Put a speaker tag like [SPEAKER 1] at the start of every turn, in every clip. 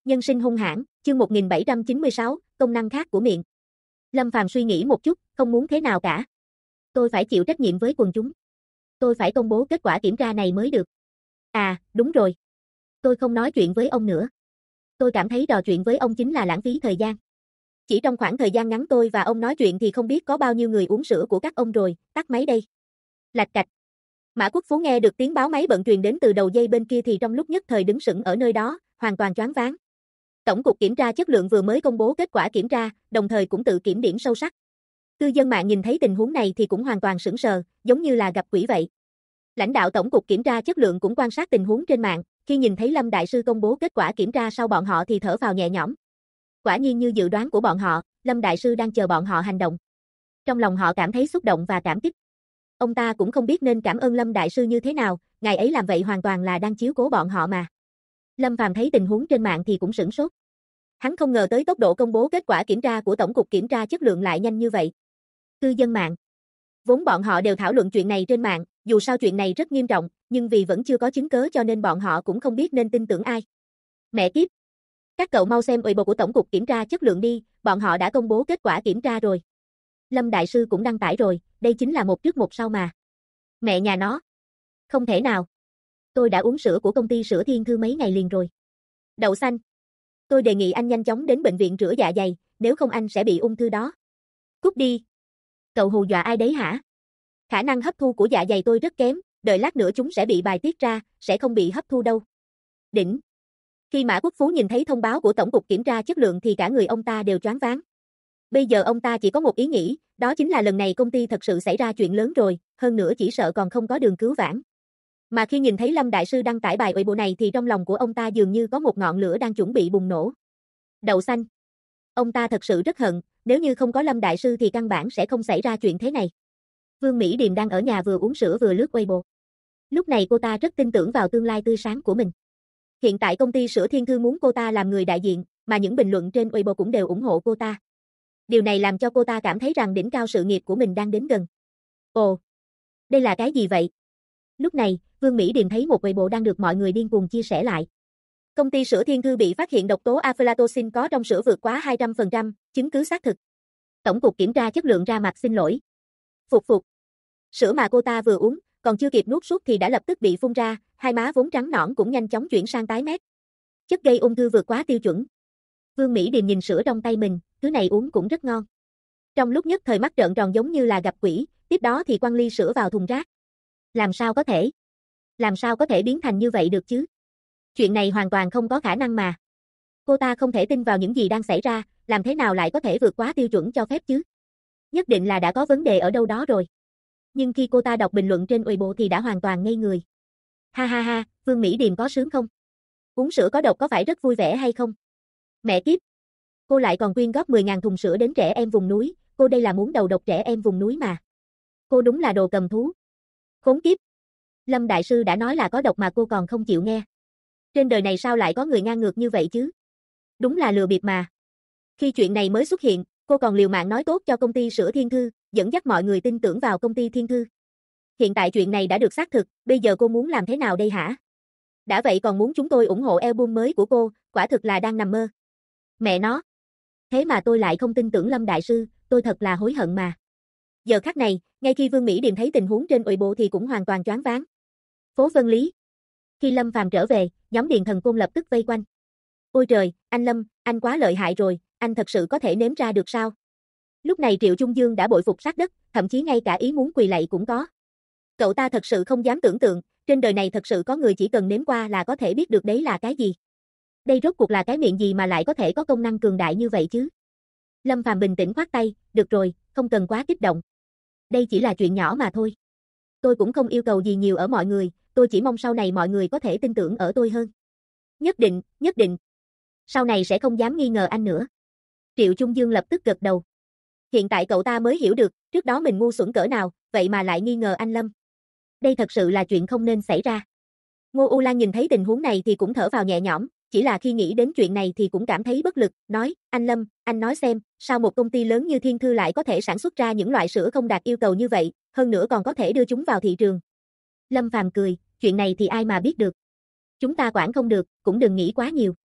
[SPEAKER 1] Nhân sinh hung hãn, chương 1796, công năng khác của miệng. Lâm Phàm suy nghĩ một chút, không muốn thế nào cả. Tôi phải chịu trách nhiệm với quần chúng. Tôi phải công bố kết quả kiểm tra này mới được. À, đúng rồi. Tôi không nói chuyện với ông nữa. Tôi cảm thấy trò chuyện với ông chính là lãng phí thời gian. Chỉ trong khoảng thời gian ngắn tôi và ông nói chuyện thì không biết có bao nhiêu người uống sữa của các ông rồi, tắt máy đây. Lạch cạch. Mã Quốc Phú nghe được tiếng báo máy bận truyền đến từ đầu dây bên kia thì trong lúc nhất thời đứng sững ở nơi đó, hoàn toàn choáng váng. Tổng cục Kiểm tra Chất lượng vừa mới công bố kết quả kiểm tra, đồng thời cũng tự kiểm điểm sâu sắc. Cư dân mạng nhìn thấy tình huống này thì cũng hoàn toàn sững sờ, giống như là gặp quỷ vậy. Lãnh đạo Tổng cục Kiểm tra Chất lượng cũng quan sát tình huống trên mạng, khi nhìn thấy Lâm Đại Sư công bố kết quả kiểm tra sau bọn họ thì thở phào nhẹ nhõm. Quả nhiên như dự đoán của bọn họ, Lâm Đại Sư đang chờ bọn họ hành động. Trong lòng họ cảm thấy xúc động và cảm kích. Ông ta cũng không biết nên cảm ơn Lâm Đại Sư như thế nào, ngài ấy làm vậy hoàn toàn là đang chiếu cố bọn họ mà. Lâm Phàm thấy tình huống trên mạng thì cũng sửng sốt. Hắn không ngờ tới tốc độ công bố kết quả kiểm tra của Tổng cục Kiểm tra Chất lượng lại nhanh như vậy. Cư dân mạng. Vốn bọn họ đều thảo luận chuyện này trên mạng, dù sao chuyện này rất nghiêm trọng, nhưng vì vẫn chưa có chứng cớ cho nên bọn họ cũng không biết nên tin tưởng ai. Mẹ kiếp. Các cậu mau xem Weibo của Tổng cục Kiểm tra Chất lượng đi, bọn họ đã công bố kết quả kiểm tra rồi. Lâm Đại Sư cũng đăng tải rồi, đây chính là một trước một sau mà. Mẹ nhà nó. Không thể nào. Tôi đã uống sữa của công ty sữa Thiên Thư mấy ngày liền rồi. Đậu xanh. Tôi đề nghị anh nhanh chóng đến bệnh viện rửa dạ dày, nếu không anh sẽ bị ung thư đó. Cút đi. Cậu hù dọa ai đấy hả? Khả năng hấp thu của dạ dày tôi rất kém, đợi lát nữa chúng sẽ bị bài tiết ra, sẽ không bị hấp thu đâu. Đỉnh. Khi Mã Quốc Phú nhìn thấy thông báo của Tổng cục Kiểm tra Chất lượng thì cả người ông ta đều choáng váng. Bây giờ ông ta chỉ có một ý nghĩ, đó chính là lần này công ty thật sự xảy ra chuyện lớn rồi, hơn nữa chỉ sợ còn không có đường cứu vãn. Mà khi nhìn thấy Lâm Đại Sư đăng tải bài Weibo này thì trong lòng của ông ta dường như có một ngọn lửa đang chuẩn bị bùng nổ. Đậu xanh. Ông ta thật sự rất hận, nếu như không có Lâm Đại Sư thì căn bản sẽ không xảy ra chuyện thế này. Vương Mỹ Điềm đang ở nhà vừa uống sữa vừa lướt Weibo. Lúc này cô ta rất tin tưởng vào tương lai tươi sáng của mình. Hiện tại công ty sữa Thiên Thư muốn cô ta làm người đại diện, mà những bình luận trên Weibo cũng đều ủng hộ cô ta. Điều này làm cho cô ta cảm thấy rằng đỉnh cao sự nghiệp của mình đang đến gần. Ồ, đây là cái gì vậy? Lúc này, Vương Mỹ Điềm thấy một Weibo đang được mọi người điên cuồng chia sẻ lại. Công ty sữa Thiên Thư bị phát hiện độc tố aflatoxin có trong sữa vượt quá 200%, chứng cứ xác thực. Tổng cục Kiểm tra Chất lượng ra mặt xin lỗi. Phục. Sữa mà cô ta vừa uống, còn chưa kịp nuốt sút thì đã lập tức bị phun ra, hai má vốn trắng nõn cũng nhanh chóng chuyển sang tái mét. Chất gây ung thư vượt quá tiêu chuẩn. Vương Mỹ Điềm nhìn sữa trong tay mình, thứ này uống cũng rất ngon. Trong lúc nhất thời mắt trợn tròn giống như là gặp quỷ, tiếp đó thì quăng ly sữa vào thùng rác. Làm sao có thể? Làm sao có thể biến thành như vậy được chứ? Chuyện này hoàn toàn không có khả năng mà. Cô ta không thể tin vào những gì đang xảy ra, làm thế nào lại có thể vượt quá tiêu chuẩn cho phép chứ? Nhất định là đã có vấn đề ở đâu đó rồi. Nhưng khi cô ta đọc bình luận trên Weibo thì đã hoàn toàn ngây người. Ha ha ha, Vương Mỹ Điềm có sướng không? Uống sữa có độc có phải rất vui vẻ hay không? Mẹ kiếp. Cô lại còn quyên góp 10.000 thùng sữa đến trẻ em vùng núi, cô đây là muốn đầu độc trẻ em vùng núi mà. Cô đúng là đồ cầm thú. Khốn kiếp. Lâm Đại Sư đã nói là có độc mà cô còn không chịu nghe. Trên đời này sao lại có người ngang ngược như vậy chứ? Đúng là lừa bịp mà. Khi chuyện này mới xuất hiện, cô còn liều mạng nói tốt cho công ty sữa Thiên Thư, dẫn dắt mọi người tin tưởng vào công ty Thiên Thư. Hiện tại chuyện này đã được xác thực, bây giờ cô muốn làm thế nào đây hả? Đã vậy còn muốn chúng tôi ủng hộ album mới của cô, quả thực là đang nằm mơ. Mẹ nó. Thế mà tôi lại không tin tưởng Lâm Đại Sư, tôi thật là hối hận mà. Giờ khắc này, ngay khi Vương Mỹ Điềm thấy tình huống trên Weibo thì cũng hoàn toàn choáng váng. Phố Vân Lý. Khi Lâm Phàm trở về, nhóm Điền Thần Côn lập tức vây quanh. Ôi trời, anh Lâm, anh quá lợi hại rồi, anh thật sự có thể nếm ra được sao? Lúc này Triệu Trung Dương đã bội phục sát đất, thậm chí ngay cả ý muốn quỳ lạy cũng có. Cậu ta thật sự không dám tưởng tượng, trên đời này thật sự có người chỉ cần nếm qua là có thể biết được đấy là cái gì. Đây rốt cuộc là cái miệng gì mà lại có thể có công năng cường đại như vậy chứ? Lâm Phàm bình tĩnh khoát tay, được rồi, không cần quá kích động. Đây chỉ là chuyện nhỏ mà thôi. Tôi cũng không yêu cầu gì nhiều ở mọi người, tôi chỉ mong sau này mọi người có thể tin tưởng ở tôi hơn. Nhất định. Sau này sẽ không dám nghi ngờ anh nữa. Triệu Trung Dương lập tức gật đầu. Hiện tại cậu ta mới hiểu được, trước đó mình ngu xuẩn cỡ nào, vậy mà lại nghi ngờ anh Lâm. Đây thật sự là chuyện không nên xảy ra. Ngô U Lan nhìn thấy tình huống này thì cũng thở vào nhẹ nhõm, chỉ là khi nghĩ đến chuyện này thì cũng cảm thấy bất lực, nói, anh Lâm, anh nói xem, sao một công ty lớn như Thiên Thư lại có thể sản xuất ra những loại sữa không đạt yêu cầu như vậy, hơn nữa còn có thể đưa chúng vào thị trường. Lâm Phàm cười, chuyện này thì ai mà biết được. Chúng ta quản không được, cũng đừng nghĩ quá nhiều.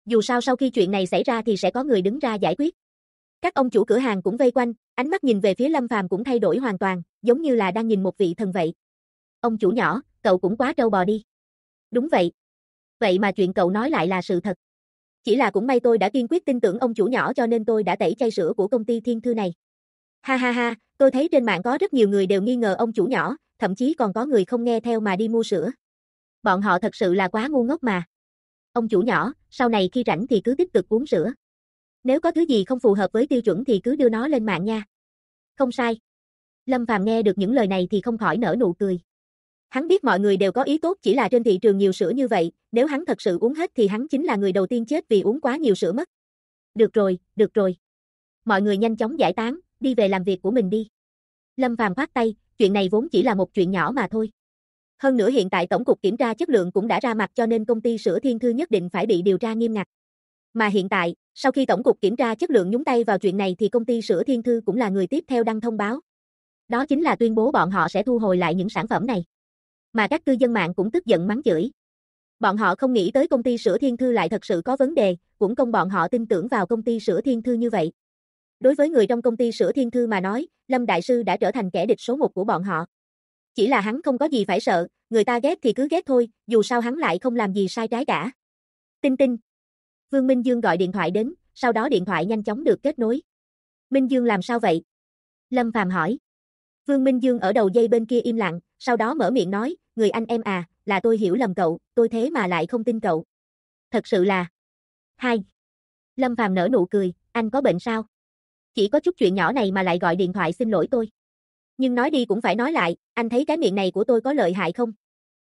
[SPEAKER 1] Dù sao sau khi chuyện này xảy ra thì sẽ có người đứng ra giải quyết. Các ông chủ cửa hàng cũng vây quanh, ánh mắt nhìn về phía Lâm Phàm cũng thay đổi hoàn toàn, giống như là đang nhìn một vị thần vậy. Ông chủ nhỏ, cậu cũng quá trâu bò đi. Đúng vậy. Vậy mà chuyện cậu nói lại là sự thật. Chỉ là cũng may tôi đã kiên quyết tin tưởng ông chủ nhỏ cho nên tôi đã tẩy chai sữa của công ty Thiên Thư này. Ha ha ha, tôi thấy trên mạng có rất nhiều người đều nghi ngờ ông chủ nhỏ, thậm chí còn có người không nghe theo mà đi mua sữa. Bọn họ thật sự là quá ngu ngốc mà. Ông chủ nhỏ, sau này khi rảnh thì cứ tích cực uống sữa. Nếu có thứ gì không phù hợp với tiêu chuẩn thì cứ đưa nó lên mạng nha. Không sai. Lâm Phàm nghe được những lời này thì không khỏi nở nụ cười. Hắn biết mọi người đều có ý tốt, chỉ là trên thị trường nhiều sữa như vậy, nếu hắn thật sự uống hết thì hắn chính là người đầu tiên chết vì uống quá nhiều sữa mất. Được rồi, được rồi. Mọi người nhanh chóng giải tán, đi về làm việc của mình đi. Lâm Phàm khoát tay, chuyện này vốn chỉ là một chuyện nhỏ mà thôi. Hơn nữa hiện tại Tổng cục Kiểm tra Chất lượng cũng đã ra mặt cho nên công ty sữa Thiên Thư nhất định phải bị điều tra nghiêm ngặt. Mà hiện tại, sau khi Tổng cục Kiểm tra Chất lượng nhúng tay vào chuyện này thì công ty sữa Thiên Thư cũng là người tiếp theo đăng thông báo. Đó chính là tuyên bố bọn họ sẽ thu hồi lại những sản phẩm này. Mà các cư dân mạng cũng tức giận mắng chửi. Bọn họ không nghĩ tới công ty sữa Thiên Thư lại thật sự có vấn đề, uổng công bọn họ tin tưởng vào công ty sữa Thiên Thư như vậy. Đối với người trong công ty sữa Thiên Thư mà nói, Lâm Đại Sư đã trở thành kẻ địch số 1 của bọn họ. Chỉ là hắn không có gì phải sợ, người ta ghét thì cứ ghét thôi, dù sao hắn lại không làm gì sai trái cả. Tinh tinh. Vương Minh Dương gọi điện thoại đến, sau đó điện thoại nhanh chóng được kết nối. Minh Dương làm sao vậy? Lâm Phàm hỏi. Vương Minh Dương ở đầu dây bên kia im lặng, sau đó mở miệng nói, người anh em à, là tôi hiểu lầm cậu, tôi thế mà lại không tin cậu. Thật sự là... Hai. Lâm Phàm nở nụ cười, anh có bệnh sao? Chỉ có chút chuyện nhỏ này mà lại gọi điện thoại xin lỗi tôi. Nhưng nói đi cũng phải nói lại, anh thấy cái miệng này của tôi có lợi hại không?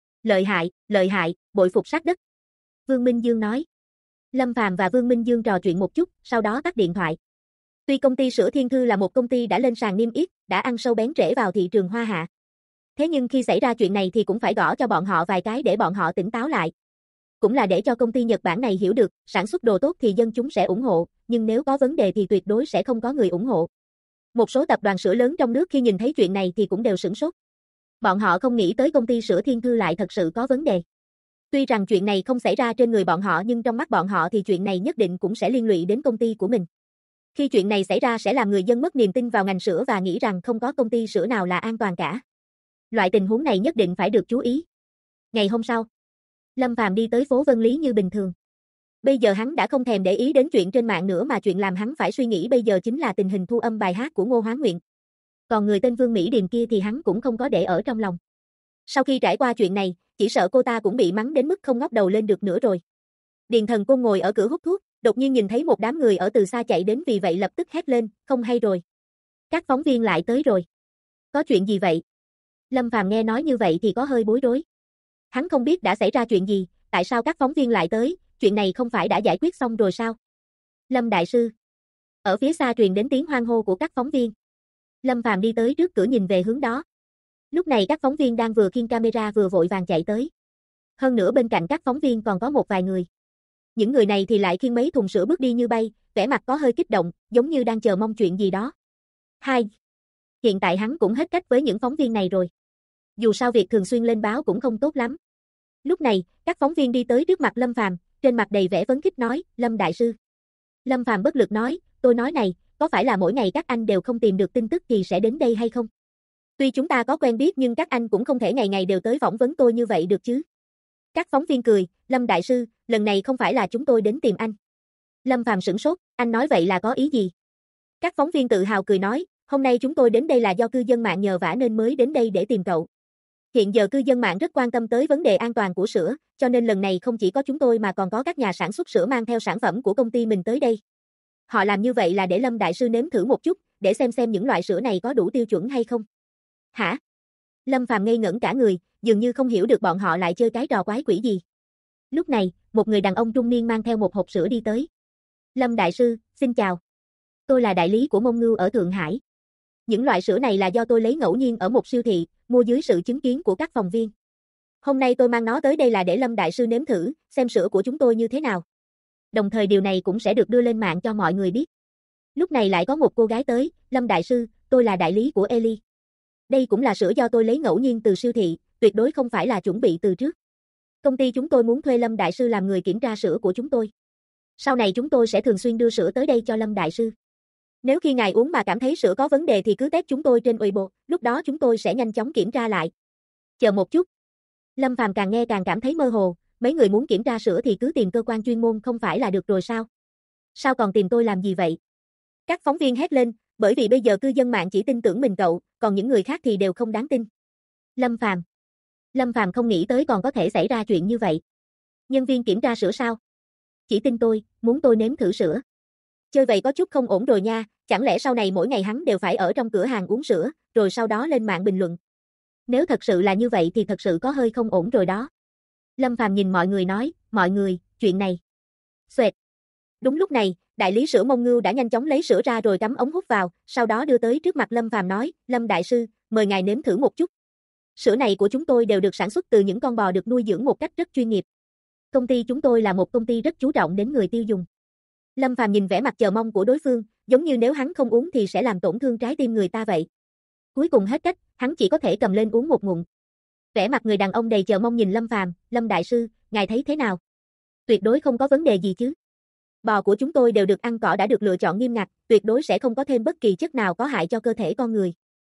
[SPEAKER 1] Lợi hại, bội phục sát đất. Vương Minh Dương nói. Lâm Phàm và Vương Minh Dương trò chuyện một chút, sau đó tắt điện thoại. Tuy công ty sữa Thiên Thư là một công ty đã lên sàn niêm yết, đã ăn sâu bén rễ vào thị trường Hoa Hạ. Thế nhưng khi xảy ra chuyện này thì cũng phải gõ cho bọn họ vài cái để bọn họ tỉnh táo lại. Cũng là để cho công ty Nhật Bản này hiểu được, sản xuất đồ tốt thì dân chúng sẽ ủng hộ, nhưng nếu có vấn đề thì tuyệt đối sẽ không có người ủng hộ. Một số tập đoàn sữa lớn trong nước khi nhìn thấy chuyện này thì cũng đều sửng sốt. Bọn họ không nghĩ tới công ty sữa Thiên Thư lại thật sự có vấn đề. Tuy rằng chuyện này không xảy ra trên người bọn họ nhưng trong mắt bọn họ thì chuyện này nhất định cũng sẽ liên lụy đến công ty của mình. Khi chuyện này xảy ra sẽ làm người dân mất niềm tin vào ngành sữa và nghĩ rằng không có công ty sữa nào là an toàn cả. Loại tình huống này nhất định phải được chú ý. Ngày hôm sau, Lâm Phàm đi tới phố Vân Lý như bình thường. Bây giờ hắn đã không thèm để ý đến chuyện trên mạng nữa mà chuyện làm hắn phải suy nghĩ bây giờ chính là tình hình thu âm bài hát của Ngô Hoán Nguyện. Còn người tên Vương Mỹ Điềm kia thì hắn cũng không có để ở trong lòng. Sau khi trải qua chuyện này, chỉ sợ cô ta cũng bị mắng đến mức không ngóc đầu lên được nữa rồi. Điền Thần Côn ngồi ở cửa hút thuốc, đột nhiên nhìn thấy một đám người ở từ xa chạy đến vì vậy lập tức hét lên, không hay rồi. Các phóng viên lại tới rồi. Có chuyện gì vậy? Lâm Phàm nghe nói như vậy thì có hơi bối rối. Hắn không biết đã xảy ra chuyện gì, tại sao các phóng viên lại tới, chuyện này không phải đã giải quyết xong rồi sao? Lâm Đại Sư. Ở phía xa truyền đến tiếng hoan hô của các phóng viên. Lâm Phàm đi tới trước cửa nhìn về hướng đó. Lúc này các phóng viên đang vừa khiêng camera vừa vội vàng chạy tới. Hơn nữa bên cạnh các phóng viên còn có một vài người. Những người này thì lại khiêng mấy thùng sữa bước đi như bay, vẻ mặt có hơi kích động, giống như đang chờ mong chuyện gì đó. Hai. Hiện tại hắn cũng hết cách với những phóng viên này rồi. Dù sao việc thường xuyên lên báo cũng không tốt lắm. Lúc này, các phóng viên đi tới trước mặt Lâm Phàm, trên mặt đầy vẻ phấn khích nói, Lâm Đại Sư. Lâm Phàm bất lực nói, tôi nói này, có phải là mỗi ngày các anh đều không tìm được tin tức thì sẽ đến đây hay không? Tuy chúng ta có quen biết nhưng các anh cũng không thể ngày ngày đều tới phỏng vấn tôi như vậy được chứ. Các phóng viên cười, Lâm Đại Sư, lần này không phải là chúng tôi đến tìm anh. Lâm Phàm sửng sốt, anh nói vậy là có ý gì? Các phóng viên tự hào cười nói, hôm nay chúng tôi đến đây là do cư dân mạng nhờ vả nên mới đến đây để tìm cậu. Hiện giờ cư dân mạng rất quan tâm tới vấn đề an toàn của sữa, cho nên lần này không chỉ có chúng tôi mà còn có các nhà sản xuất sữa mang theo sản phẩm của công ty mình tới đây. Họ làm như vậy là để Lâm Đại Sư nếm thử một chút, để xem những loại sữa này có đủ tiêu chuẩn hay không. Hả? Lâm Phàm ngây ngẩn cả người, dường như không hiểu được bọn họ lại chơi cái trò quái quỷ gì. Lúc này, một người đàn ông trung niên mang theo một hộp sữa đi tới. Lâm Đại Sư, xin chào. Tôi là đại lý của Mông Ngưu ở Thượng Hải. Những loại sữa này là do tôi lấy ngẫu nhiên ở một siêu thị, mua dưới sự chứng kiến của các phòng viên. Hôm nay tôi mang nó tới đây là để Lâm Đại Sư nếm thử, xem sữa của chúng tôi như thế nào. Đồng thời điều này cũng sẽ được đưa lên mạng cho mọi người biết. Lúc này lại có một cô gái tới, Lâm Đại Sư, tôi là đại lý của Eli. Đây cũng là sữa do tôi lấy ngẫu nhiên từ siêu thị, tuyệt đối không phải là chuẩn bị từ trước. Công ty chúng tôi muốn thuê Lâm Đại Sư làm người kiểm tra sữa của chúng tôi. Sau này chúng tôi sẽ thường xuyên đưa sữa tới đây cho Lâm Đại Sư. Nếu khi ngài uống mà cảm thấy sữa có vấn đề thì cứ test chúng tôi trên Weibo, lúc đó chúng tôi sẽ nhanh chóng kiểm tra lại. Chờ một chút. Lâm Phàm càng nghe càng cảm thấy mơ hồ, mấy người muốn kiểm tra sữa thì cứ tìm cơ quan chuyên môn không phải là được rồi sao? Sao còn tìm tôi làm gì vậy? Các phóng viên hét lên, bởi vì bây giờ cư dân mạng chỉ tin tưởng mình cậu, còn những người khác thì đều không đáng tin. Lâm Phàm không nghĩ tới còn có thể xảy ra chuyện như vậy. Nhân viên kiểm tra sữa sao? Chỉ tin tôi, muốn tôi nếm thử sữa. Chơi vậy có chút không ổn rồi nha, chẳng lẽ sau này mỗi ngày hắn đều phải ở trong cửa hàng uống sữa, rồi sau đó lên mạng bình luận. Nếu thật sự là như vậy thì thật sự có hơi không ổn rồi đó. Lâm Phàm nhìn mọi người nói, mọi người, chuyện này. Xoẹt. Đúng lúc này, đại lý sữa Mông Ngưu đã nhanh chóng lấy sữa ra rồi cắm ống hút vào, sau đó đưa tới trước mặt Lâm Phàm nói, Lâm Đại Sư, mời ngài nếm thử một chút. Sữa này của chúng tôi đều được sản xuất từ những con bò được nuôi dưỡng một cách rất chuyên nghiệp. Công ty chúng tôi là một công ty rất chú trọng đến người tiêu dùng. Lâm Phàm nhìn vẻ mặt chờ mong của đối phương, giống như nếu hắn không uống thì sẽ làm tổn thương trái tim người ta vậy. Cuối cùng hết cách, hắn chỉ có thể cầm lên uống một ngụm. Vẻ mặt người đàn ông đầy chờ mong nhìn Lâm Phàm, Lâm Đại Sư, ngài thấy thế nào? Tuyệt đối không có vấn đề gì chứ? Bò của chúng tôi đều được ăn cỏ đã được lựa chọn nghiêm ngặt, tuyệt đối sẽ không có thêm bất kỳ chất nào có hại cho cơ thể con người.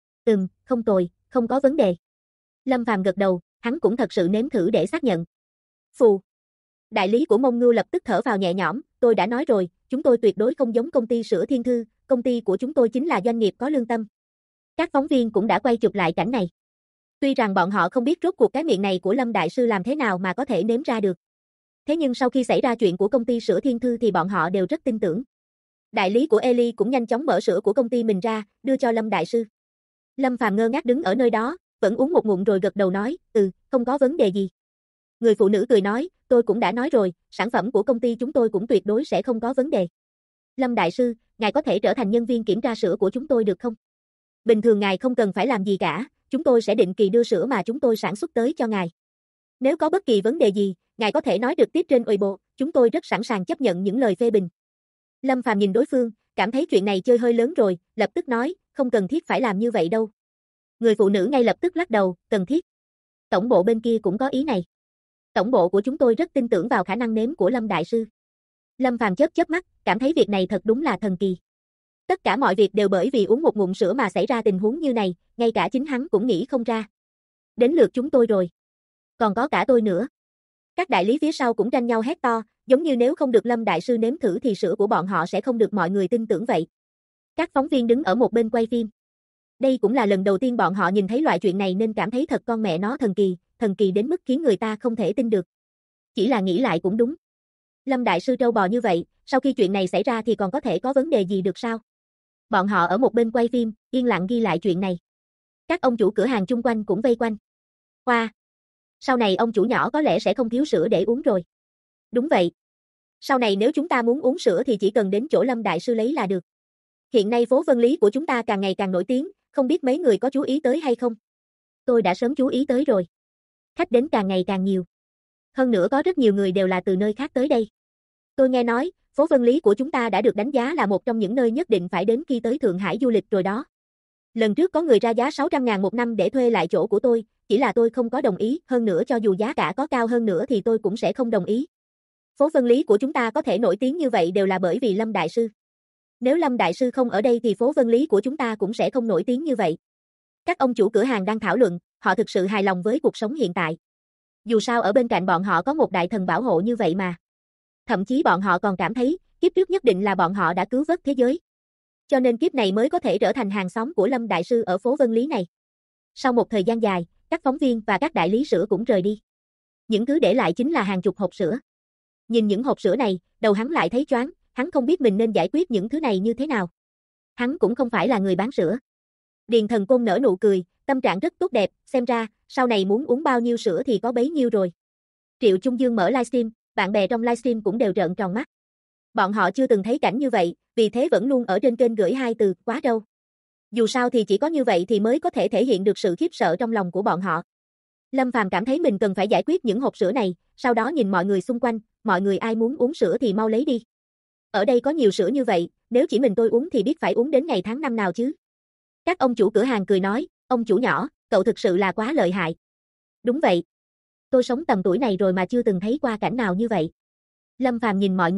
[SPEAKER 1] Không tồi, không có vấn đề. Lâm Phàm gật đầu, hắn cũng thật sự nếm thử để xác nhận. Phù. Đại lý của Mông Ngưu lập tức thở vào nhẹ nhõm, tôi đã nói rồi, chúng tôi tuyệt đối không giống công ty sữa Thiên Thư, công ty của chúng tôi chính là doanh nghiệp có lương tâm. Các phóng viên cũng đã quay chụp lại cảnh này. Tuy rằng bọn họ không biết rốt cuộc cái miệng này của Lâm Đại Sư làm thế nào mà có thể nếm ra được. Thế nhưng sau khi xảy ra chuyện của công ty sữa Thiên Thư thì bọn họ đều rất tin tưởng. Đại lý của Eli cũng nhanh chóng mở sữa của công ty mình ra, đưa cho Lâm Đại Sư. Lâm Phàm ngơ ngác đứng ở nơi đó, vẫn uống một ngụm rồi gật đầu nói, không có vấn đề gì. Người phụ nữ cười nói, tôi cũng đã nói rồi, sản phẩm của công ty chúng tôi cũng tuyệt đối sẽ không có vấn đề. Lâm Đại Sư, ngài có thể trở thành nhân viên kiểm tra sữa của chúng tôi được không? Bình thường ngài không cần phải làm gì cả, chúng tôi sẽ định kỳ đưa sữa mà chúng tôi sản xuất tới cho ngài. Nếu có bất kỳ vấn đề gì, ngài có thể nói trực tiếp trên Weibo, chúng tôi rất sẵn sàng chấp nhận những lời phê bình. Lâm Phàm nhìn đối phương, cảm thấy chuyện này chơi hơi lớn rồi, lập tức nói, không cần thiết phải làm như vậy đâu. Người phụ nữ ngay lập tức lắc đầu, cần thiết. Tổng bộ bên kia cũng có ý này. Tổng bộ của chúng tôi rất tin tưởng vào khả năng nếm của Lâm Đại Sư. Lâm Phàm chớp mắt, cảm thấy việc này thật đúng là thần kỳ. Tất cả mọi việc đều bởi vì uống một ngụm sữa mà xảy ra tình huống như này, ngay cả chính hắn cũng nghĩ không ra. Đến lượt chúng tôi rồi. Còn có cả tôi nữa. Các đại lý phía sau cũng tranh nhau hét to, giống như nếu không được Lâm Đại Sư nếm thử thì sữa của bọn họ sẽ không được mọi người tin tưởng vậy. Các phóng viên đứng ở một bên quay phim. Đây cũng là lần đầu tiên bọn họ nhìn thấy loại chuyện này nên cảm thấy thật con mẹ nó thần kỳ đến mức khiến người ta không thể tin được. Chỉ là nghĩ lại cũng đúng. Lâm Đại Sư trâu bò như vậy, sau khi chuyện này xảy ra thì còn có thể có vấn đề gì được sao? Bọn họ ở một bên quay phim, yên lặng ghi lại chuyện này. Các ông chủ cửa hàng chung quanh cũng vây quanh. Hoa! Sau này ông chủ nhỏ có lẽ sẽ không thiếu sữa để uống rồi. Đúng vậy. Sau này nếu chúng ta muốn uống sữa thì chỉ cần đến chỗ Lâm Đại Sư lấy là được. Hiện nay phố Vân Lý của chúng ta càng ngày càng nổi tiếng, không biết mấy người có chú ý tới hay không? Tôi đã sớm chú ý tới rồi. Khách đến càng ngày càng nhiều. Hơn nữa có rất nhiều người đều là từ nơi khác tới đây. Tôi nghe nói, phố Vân Lý của chúng ta đã được đánh giá là một trong những nơi nhất định phải đến khi tới Thượng Hải du lịch rồi đó. Lần trước có người ra giá 600.000 một năm để thuê lại chỗ của tôi, chỉ là tôi không có đồng ý, hơn nữa cho dù giá cả có cao hơn nữa thì tôi cũng sẽ không đồng ý. Phố Vân Lý của chúng ta có thể nổi tiếng như vậy đều là bởi vì Lâm Đại Sư. Nếu Lâm Đại Sư không ở đây thì phố Vân Lý của chúng ta cũng sẽ không nổi tiếng như vậy. Các ông chủ cửa hàng đang thảo luận, họ thực sự hài lòng với cuộc sống hiện tại. Dù sao ở bên cạnh bọn họ có một đại thần bảo hộ như vậy mà. Thậm chí bọn họ còn cảm thấy, kiếp trước nhất định là bọn họ đã cứu vớt thế giới. Cho nên kiếp này mới có thể trở thành hàng xóm của Lâm Đại Sư ở phố Vân Lý này. Sau một thời gian dài, các phóng viên và các đại lý sữa cũng rời đi. Những thứ để lại chính là hàng chục hộp sữa. Nhìn những hộp sữa này, đầu hắn lại thấy choáng, hắn không biết mình nên giải quyết những thứ này như thế nào. Hắn cũng không phải là người bán sữa. Điền Thần Côn nở nụ cười, tâm trạng rất tốt đẹp, xem ra, sau này muốn uống bao nhiêu sữa thì có bấy nhiêu rồi. Triệu Trung Dương mở livestream, bạn bè trong livestream cũng đều trợn tròn mắt. Bọn họ chưa từng thấy cảnh như vậy, vì thế vẫn luôn ở trên kênh gửi hai từ, quá trâu. Dù sao thì chỉ có như vậy thì mới có thể thể hiện được sự khiếp sợ trong lòng của bọn họ. Lâm Phàm cảm thấy mình cần phải giải quyết những hộp sữa này, sau đó nhìn mọi người xung quanh, mọi người ai muốn uống sữa thì mau lấy đi. Ở đây có nhiều sữa như vậy, nếu chỉ mình tôi uống thì biết phải uống đến ngày tháng năm nào chứ. Các ông chủ cửa hàng cười nói, ông chủ nhỏ, cậu thực sự là quá lợi hại. Đúng vậy. Tôi sống tầm tuổi này rồi mà chưa từng thấy qua cảnh nào như vậy. Lâm Phàm nhìn mọi người,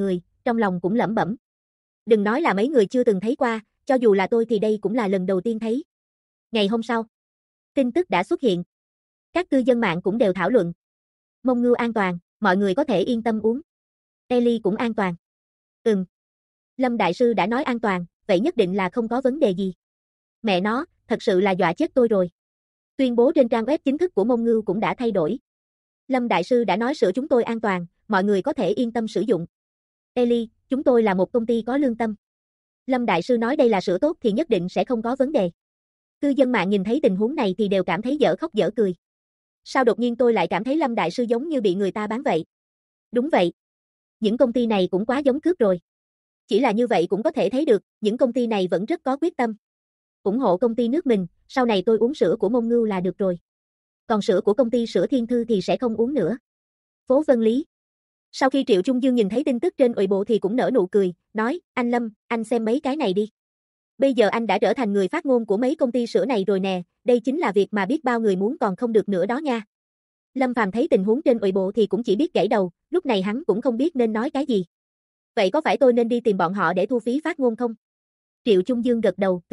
[SPEAKER 1] trong lòng cũng lẩm bẩm. Đừng nói là mấy người chưa từng thấy qua, cho dù là tôi thì đây cũng là lần đầu tiên thấy. Ngày hôm sau, tin tức đã xuất hiện. Các cư dân mạng cũng đều thảo luận. Mông ngưu an toàn, mọi người có thể yên tâm uống. Ellie cũng an toàn. Lâm Đại Sư đã nói an toàn, vậy nhất định là không có vấn đề gì. Mẹ nó, thật sự là dọa chết tôi rồi. Tuyên bố trên trang web chính thức của Mông Ngưu cũng đã thay đổi. Lâm Đại Sư đã nói sữa chúng tôi an toàn, mọi người có thể yên tâm sử dụng. Ellie, chúng tôi là một công ty có lương tâm. Lâm Đại Sư nói đây là sữa tốt thì nhất định sẽ không có vấn đề. Cư dân mạng nhìn thấy tình huống này thì đều cảm thấy dở khóc dở cười. Sao đột nhiên tôi lại cảm thấy Lâm Đại Sư giống như bị người ta bán vậy? Đúng vậy. Những công ty này cũng quá giống cướp rồi. Chỉ là như vậy cũng có thể thấy được, những công ty này vẫn rất có quyết tâm. Ủng hộ công ty nước mình, sau này tôi uống sữa của Mông Ngưu là được rồi. Còn sữa của công ty sữa Thiên Thư thì sẽ không uống nữa. Phố Vân Lý. Sau khi Triệu Trung Dương nhìn thấy tin tức trên Weibo thì cũng nở nụ cười, nói, anh Lâm, anh xem mấy cái này đi. Bây giờ anh đã trở thành người phát ngôn của mấy công ty sữa này rồi nè, đây chính là việc mà biết bao người muốn còn không được nữa đó nha. Lâm Phàm thấy tình huống trên Weibo thì cũng chỉ biết gãy đầu, lúc này hắn cũng không biết nên nói cái gì. Vậy có phải tôi nên đi tìm bọn họ để thu phí phát ngôn không? Triệu Trung Dương gật đầu,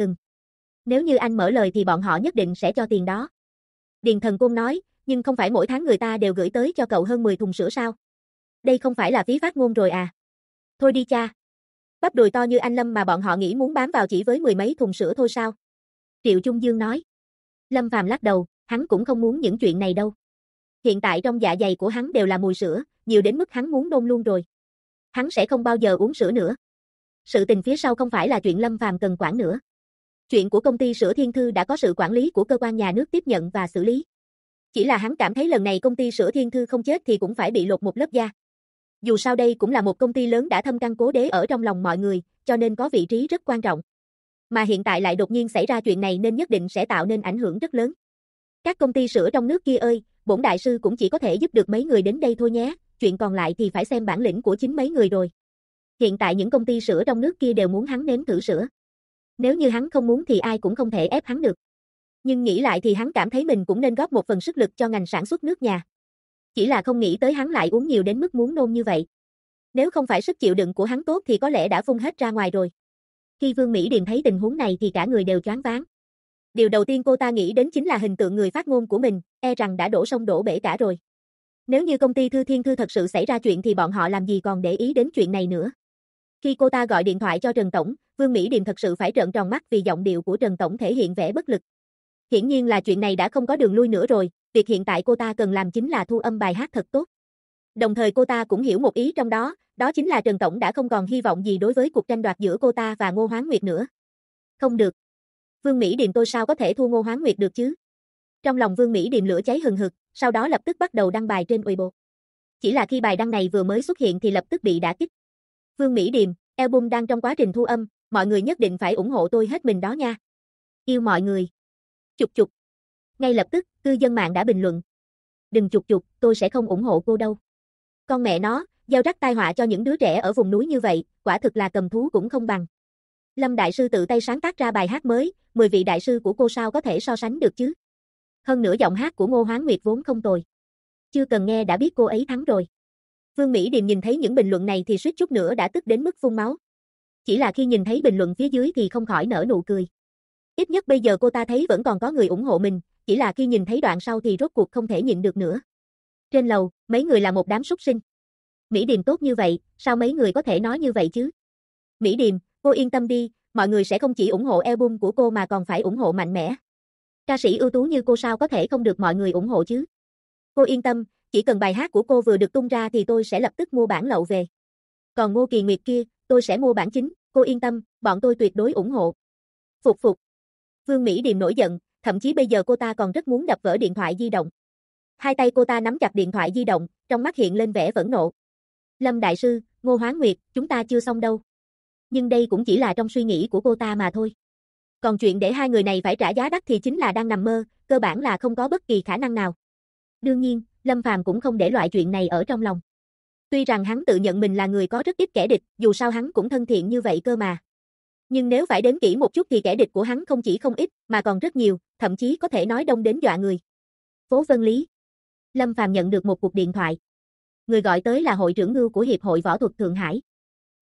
[SPEAKER 1] Nếu như anh mở lời thì bọn họ nhất định sẽ cho tiền đó. Điền Thần Côn nói, nhưng không phải mỗi tháng người ta đều gửi tới cho cậu hơn 10 thùng sữa sao? Đây không phải là phí phát ngôn rồi à? Thôi đi cha. Bắp đùi to như anh Lâm mà bọn họ nghĩ muốn bám vào chỉ với 10 mấy thùng sữa thôi sao? Triệu Trung Dương nói. Lâm Phàm lắc đầu, hắn cũng không muốn những chuyện này đâu. Hiện tại trong dạ dày của hắn đều là mùi sữa, nhiều đến mức hắn muốn nôn luôn rồi. Hắn sẽ không bao giờ uống sữa nữa. Sự tình phía sau không phải là chuyện Lâm Phàm cần quản nữa. Chuyện của công ty sữa Thiên Thư đã có sự quản lý của cơ quan nhà nước tiếp nhận và xử lý. Chỉ là hắn cảm thấy lần này công ty sữa Thiên Thư không chết thì cũng phải bị lột một lớp da. Dù sao đây cũng là một công ty lớn đã thâm căn cố đế ở trong lòng mọi người, cho nên có vị trí rất quan trọng. Mà hiện tại lại đột nhiên xảy ra chuyện này nên nhất định sẽ tạo nên ảnh hưởng rất lớn. Các công ty sữa trong nước kia ơi, bổn đại sư cũng chỉ có thể giúp được mấy người đến đây thôi nhé, chuyện còn lại thì phải xem bản lĩnh của chính mấy người rồi. Hiện tại những công ty sữa trong nước kia đều muốn hắn nếm thử sữa. Nếu như hắn không muốn thì ai cũng không thể ép hắn được. Nhưng nghĩ lại thì hắn cảm thấy mình cũng nên góp một phần sức lực cho ngành sản xuất nước nhà. Chỉ là không nghĩ tới hắn lại uống nhiều đến mức muốn nôn như vậy. Nếu không phải sức chịu đựng của hắn tốt thì có lẽ đã phun hết ra ngoài rồi. Khi Vương Mỹ Điềm thấy tình huống này thì cả người đều choáng váng. Điều đầu tiên cô ta nghĩ đến chính là hình tượng người phát ngôn của mình, e rằng đã đổ sông đổ bể cả rồi. Nếu như công ty Thư Thiên Thư thật sự xảy ra chuyện thì bọn họ làm gì còn để ý đến chuyện này nữa. Khi cô ta gọi điện thoại cho Trần Tổng, Vương Mỹ Điềm thật sự phải trợn tròn mắt vì giọng điệu của Trần Tổng thể hiện vẻ bất lực. Hiển nhiên là chuyện này đã không có đường lui nữa rồi, việc hiện tại cô ta cần làm chính là thu âm bài hát thật tốt. Đồng thời cô ta cũng hiểu một ý trong đó, đó chính là Trần Tổng đã không còn hy vọng gì đối với cuộc tranh đoạt giữa cô ta và Ngô Hoán Nguyệt nữa. Không được. Vương Mỹ Điềm tôi sao có thể thua Ngô Hoán Nguyệt được chứ? Trong lòng Vương Mỹ Điềm lửa cháy hừng hực, sau đó lập tức bắt đầu đăng bài trên Weibo. Chỉ là khi bài đăng này vừa mới xuất hiện thì lập tức bị đả kích. Vương Mỹ Điềm, album đang trong quá trình thu âm, mọi người nhất định phải ủng hộ tôi hết mình đó nha. Yêu mọi người. Chục chục. Ngay lập tức, cư dân mạng đã bình luận. Đừng chục chục, tôi sẽ không ủng hộ cô đâu. Con mẹ nó, gieo rắc tai họa cho những đứa trẻ ở vùng núi như vậy, quả thực là cầm thú cũng không bằng. Lâm Đại Sư tự tay sáng tác ra bài hát mới, 10 vị đại sư của cô sao có thể so sánh được chứ? Hơn nữa giọng hát của Ngô Hoán Nguyệt vốn không tồi. Chưa cần nghe đã biết cô ấy thắng rồi. Vương Mỹ Điềm nhìn thấy những bình luận này thì suýt chút nữa đã tức đến mức phun máu. Chỉ là khi nhìn thấy bình luận phía dưới thì không khỏi nở nụ cười. Ít nhất bây giờ cô ta thấy vẫn còn có người ủng hộ mình, chỉ là khi nhìn thấy đoạn sau thì rốt cuộc không thể nhịn được nữa. Trên lầu, mấy người là một đám súc sinh. Mỹ Điềm tốt như vậy, sao mấy người có thể nói như vậy chứ? Mỹ Điềm, cô yên tâm đi, mọi người sẽ không chỉ ủng hộ album của cô mà còn phải ủng hộ mạnh mẽ. Ca sĩ ưu tú như cô sao có thể không được mọi người ủng hộ chứ? Cô yên tâm, chỉ cần bài hát của cô vừa được tung ra thì tôi sẽ lập tức mua bản lậu về. Còn Ngô Kỳ Nguyệt kia, tôi sẽ mua bản chính, cô yên tâm, bọn tôi tuyệt đối ủng hộ. Phục phục. Vương Mỹ Điềm nổi giận, thậm chí bây giờ cô ta còn rất muốn đập vỡ điện thoại di động. Hai tay cô ta nắm chặt điện thoại di động, trong mắt hiện lên vẻ phẫn nộ. Lâm Đại Sư, Ngô Hoán Nguyệt, chúng ta chưa xong đâu. Nhưng đây cũng chỉ là trong suy nghĩ của cô ta mà thôi. Còn chuyện để hai người này phải trả giá đắt thì chính là đang nằm mơ, cơ bản là không có bất kỳ khả năng nào. Đương nhiên, Lâm Phàm cũng không để loại chuyện này ở trong lòng. Tuy rằng hắn tự nhận mình là người có rất ít kẻ địch, dù sao hắn cũng thân thiện như vậy cơ mà. Nhưng nếu phải đếm kỹ một chút thì kẻ địch của hắn không chỉ không ít, mà còn rất nhiều, thậm chí có thể nói đông đến dọa người. Phố Vân Lý. Lâm Phàm nhận được một cuộc điện thoại. Người gọi tới là hội trưởng Ngưu của Hiệp hội Võ thuật Thượng Hải.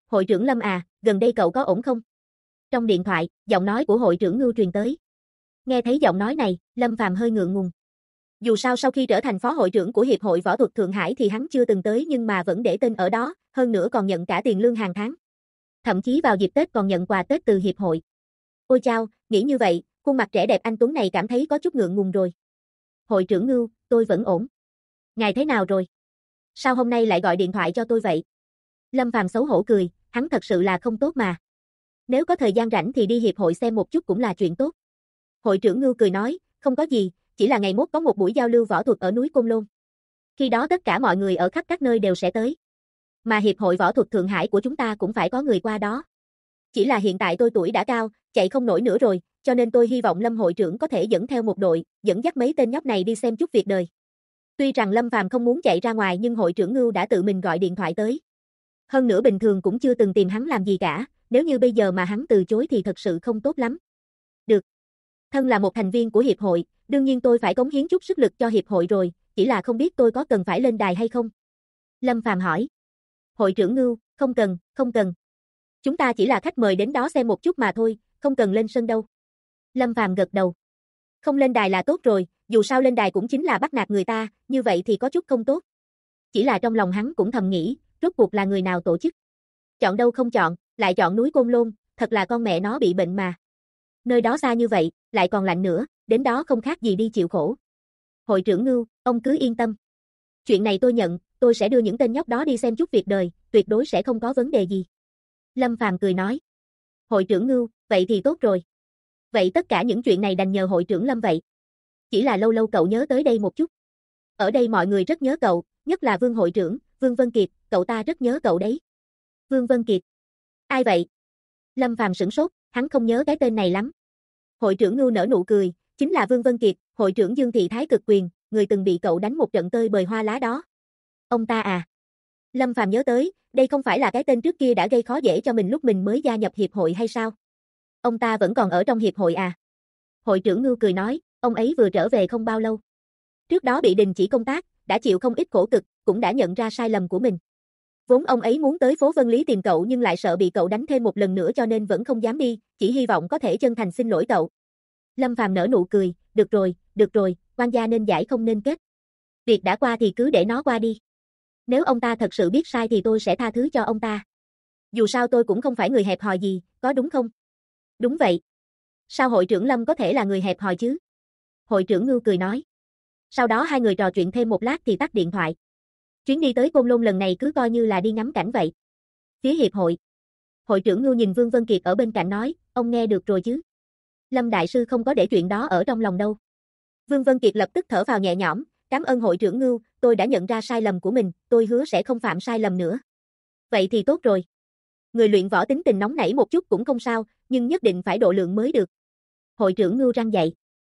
[SPEAKER 1] Hội trưởng Lâm à, gần đây cậu có ổn không? Trong điện thoại, giọng nói của hội trưởng Ngưu truyền tới. Nghe thấy giọng nói này, Lâm Phàm hơi ngượng ngùng. Dù sao sau khi trở thành phó hội trưởng của Hiệp hội Võ thuật Thượng Hải thì hắn chưa từng tới nhưng mà vẫn để tên ở đó, hơn nữa còn nhận cả tiền lương hàng tháng. Thậm chí vào dịp Tết còn nhận quà Tết từ Hiệp hội. Ôi chao, nghĩ như vậy, khuôn mặt trẻ đẹp anh Tuấn này cảm thấy có chút ngượng ngùng rồi. Hội trưởng Ngưu, tôi vẫn ổn. Ngài thế nào rồi? Sao hôm nay lại gọi điện thoại cho tôi vậy? Lâm Phàm xấu hổ cười, hắn thật sự là không tốt mà. Nếu có thời gian rảnh thì đi hiệp hội xem một chút cũng là chuyện tốt. Hội trưởng Ngưu cười nói, không có gì, chỉ là ngày mốt có một buổi giao lưu võ thuật ở núi Côn Lôn. Khi đó tất cả mọi người ở khắp các nơi đều sẽ tới. Mà hiệp hội võ thuật Thượng Hải của chúng ta cũng phải có người qua đó. Chỉ là hiện tại tôi tuổi đã cao, chạy không nổi nữa rồi, cho nên tôi hy vọng Lâm hội trưởng có thể dẫn theo một đội, dẫn dắt mấy tên nhóc này đi xem chút việc đời. Tuy rằng Lâm Phàm không muốn chạy ra ngoài nhưng hội trưởng Ngưu đã tự mình gọi điện thoại tới. Hơn nữa bình thường cũng chưa từng tìm hắn làm gì cả, nếu như bây giờ mà hắn từ chối thì thật sự không tốt lắm. Được. Thân là một thành viên của hiệp hội, đương nhiên tôi phải cống hiến chút sức lực cho hiệp hội rồi, chỉ là không biết tôi có cần phải lên đài hay không? Lâm Phàm hỏi. Hội trưởng Ngưu, không cần, không cần. Chúng ta chỉ là khách mời đến đó xem một chút mà thôi, không cần lên sân đâu. Lâm Phàm gật đầu. Không lên đài là tốt rồi, dù sao lên đài cũng chính là bắt nạt người ta, như vậy thì có chút không tốt. Chỉ là trong lòng hắn cũng thầm nghĩ, rốt cuộc là người nào tổ chức. Chọn đâu không chọn, lại chọn núi Côn Lôn, thật là con mẹ nó bị bệnh mà. Nơi đó xa như vậy, lại còn lạnh nữa, đến đó không khác gì đi chịu khổ. Hội trưởng Ngưu, ông cứ yên tâm. Chuyện này tôi nhận, tôi sẽ đưa những tên nhóc đó đi xem chút việc đời, tuyệt đối sẽ không có vấn đề gì. Lâm Phàm cười nói. Hội trưởng Ngưu, vậy thì tốt rồi. Vậy tất cả những chuyện này đành nhờ hội trưởng Lâm vậy. Chỉ là lâu lâu cậu nhớ tới đây một chút. Ở đây mọi người rất nhớ cậu, nhất là Vương hội trưởng, Vương Vân Kiệt, cậu ta rất nhớ cậu đấy. Vương Vân Kiệt. Ai vậy? Lâm Phàm sửng sốt, hắn không nhớ cái tên này lắm. Hội trưởng Ngưu nở nụ cười, chính là Vương Vân Kiệt, hội trưởng Dương Thị Thái Cực Quyền, người từng bị cậu đánh một trận tơi bời hoa lá đó. Ông ta à? Lâm Phàm nhớ tới, đây không phải là cái tên trước kia đã gây khó dễ cho mình lúc mình mới gia nhập hiệp hội hay sao? Ông ta vẫn còn ở trong hiệp hội à? Hội trưởng Ngưu cười nói, ông ấy vừa trở về không bao lâu. Trước đó bị đình chỉ công tác, đã chịu không ít khổ cực, cũng đã nhận ra sai lầm của mình. Vốn ông ấy muốn tới phố Vân Lý tìm cậu nhưng lại sợ bị cậu đánh thêm một lần nữa cho nên vẫn không dám đi, chỉ hy vọng có thể chân thành xin lỗi cậu. Lâm Phàm nở nụ cười, được rồi, oan gia nên giải không nên kết. Việc đã qua thì cứ để nó qua đi. Nếu ông ta thật sự biết sai thì tôi sẽ tha thứ cho ông ta. Dù sao tôi cũng không phải người hẹp hòi gì, có đúng không? Đúng vậy. Sao hội trưởng Lâm có thể là người hẹp hòi chứ? Hội trưởng Ngưu cười nói. Sau đó hai người trò chuyện thêm một lát thì tắt điện thoại. Chuyến đi tới Côn Lôn lần này cứ coi như là đi ngắm cảnh vậy. Phía hiệp hội. Hội trưởng Ngưu nhìn Vương Vân Kiệt ở bên cạnh nói, ông nghe được rồi chứ? Lâm đại sư không có để chuyện đó ở trong lòng đâu. Vương Vân Kiệt lập tức thở vào nhẹ nhõm, cảm ơn hội trưởng Ngưu, tôi đã nhận ra sai lầm của mình, tôi hứa sẽ không phạm sai lầm nữa. Vậy thì tốt rồi. Người luyện võ tính tình nóng nảy một chút cũng không sao, nhưng nhất định phải độ lượng mới được. Hội trưởng Ngưu răn dạy.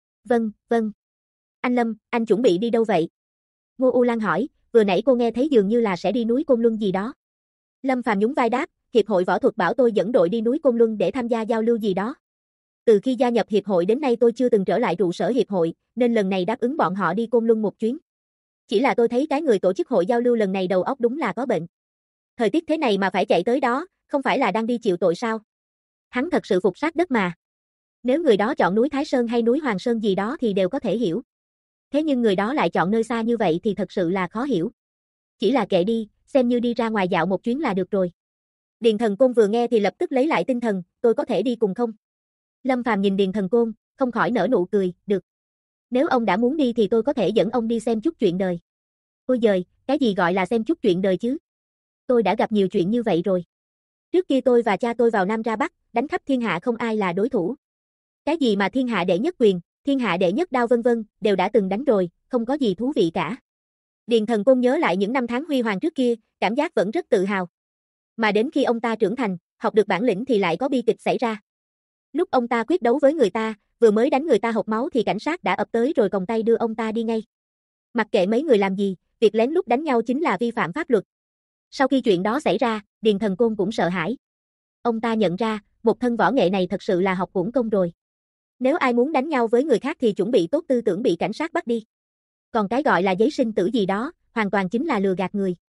[SPEAKER 1] Vâng. Anh Lâm, anh chuẩn bị đi đâu vậy? Ngô U Lan hỏi, vừa nãy cô nghe thấy dường như là sẽ đi núi Côn Luân gì đó. Lâm Phàm nhún vai đáp, hiệp hội võ thuật bảo tôi dẫn đội đi núi Côn Luân để tham gia giao lưu gì đó. Từ khi gia nhập hiệp hội đến nay tôi chưa từng trở lại trụ sở hiệp hội, nên lần này đáp ứng bọn họ đi Côn Luân một chuyến. Chỉ là tôi thấy cái người tổ chức hội giao lưu lần này đầu óc đúng là có bệnh. Thời tiết thế này mà phải chạy tới đó, không phải là đang đi chịu tội sao? Hắn thật sự phục sát đất mà. Nếu người đó chọn núi Thái Sơn hay núi Hoàng Sơn gì đó thì đều có thể hiểu. Thế nhưng người đó lại chọn nơi xa như vậy thì thật sự là khó hiểu. Chỉ là kệ đi, xem như đi ra ngoài dạo một chuyến là được rồi. Điền Thần Côn vừa nghe thì lập tức lấy lại tinh thần, tôi có thể đi cùng không? Lâm Phàm nhìn Điền Thần Côn, không khỏi nở nụ cười, được. Nếu ông đã muốn đi thì tôi có thể dẫn ông đi xem chút chuyện đời. Ôi giời, cái gì gọi là xem chút chuyện đời chứ? Tôi đã gặp nhiều chuyện như vậy rồi. Trước kia tôi và cha tôi vào Nam ra Bắc, đánh khắp thiên hạ không ai là đối thủ. Cái gì mà thiên hạ đệ nhất quyền, thiên hạ đệ nhất đao vân vân, đều đã từng đánh rồi, không có gì thú vị cả. Điền Thần Côn nhớ lại những năm tháng huy hoàng trước kia, cảm giác vẫn rất tự hào. Mà đến khi ông ta trưởng thành, học được bản lĩnh thì lại có bi kịch xảy ra. Lúc ông ta quyết đấu với người ta, vừa mới đánh người ta hộc máu thì cảnh sát đã ập tới rồi còng tay đưa ông ta đi ngay. Mặc kệ mấy người làm gì, việc lén lút đánh nhau chính là vi phạm pháp luật. Sau khi chuyện đó xảy ra, Điền Thần Côn cũng sợ hãi. Ông ta nhận ra, một thân võ nghệ này thật sự là học uổng công rồi. Nếu ai muốn đánh nhau với người khác thì chuẩn bị tốt tư tưởng bị cảnh sát bắt đi. Còn cái gọi là giấy sinh tử gì đó, hoàn toàn chính là lừa gạt người.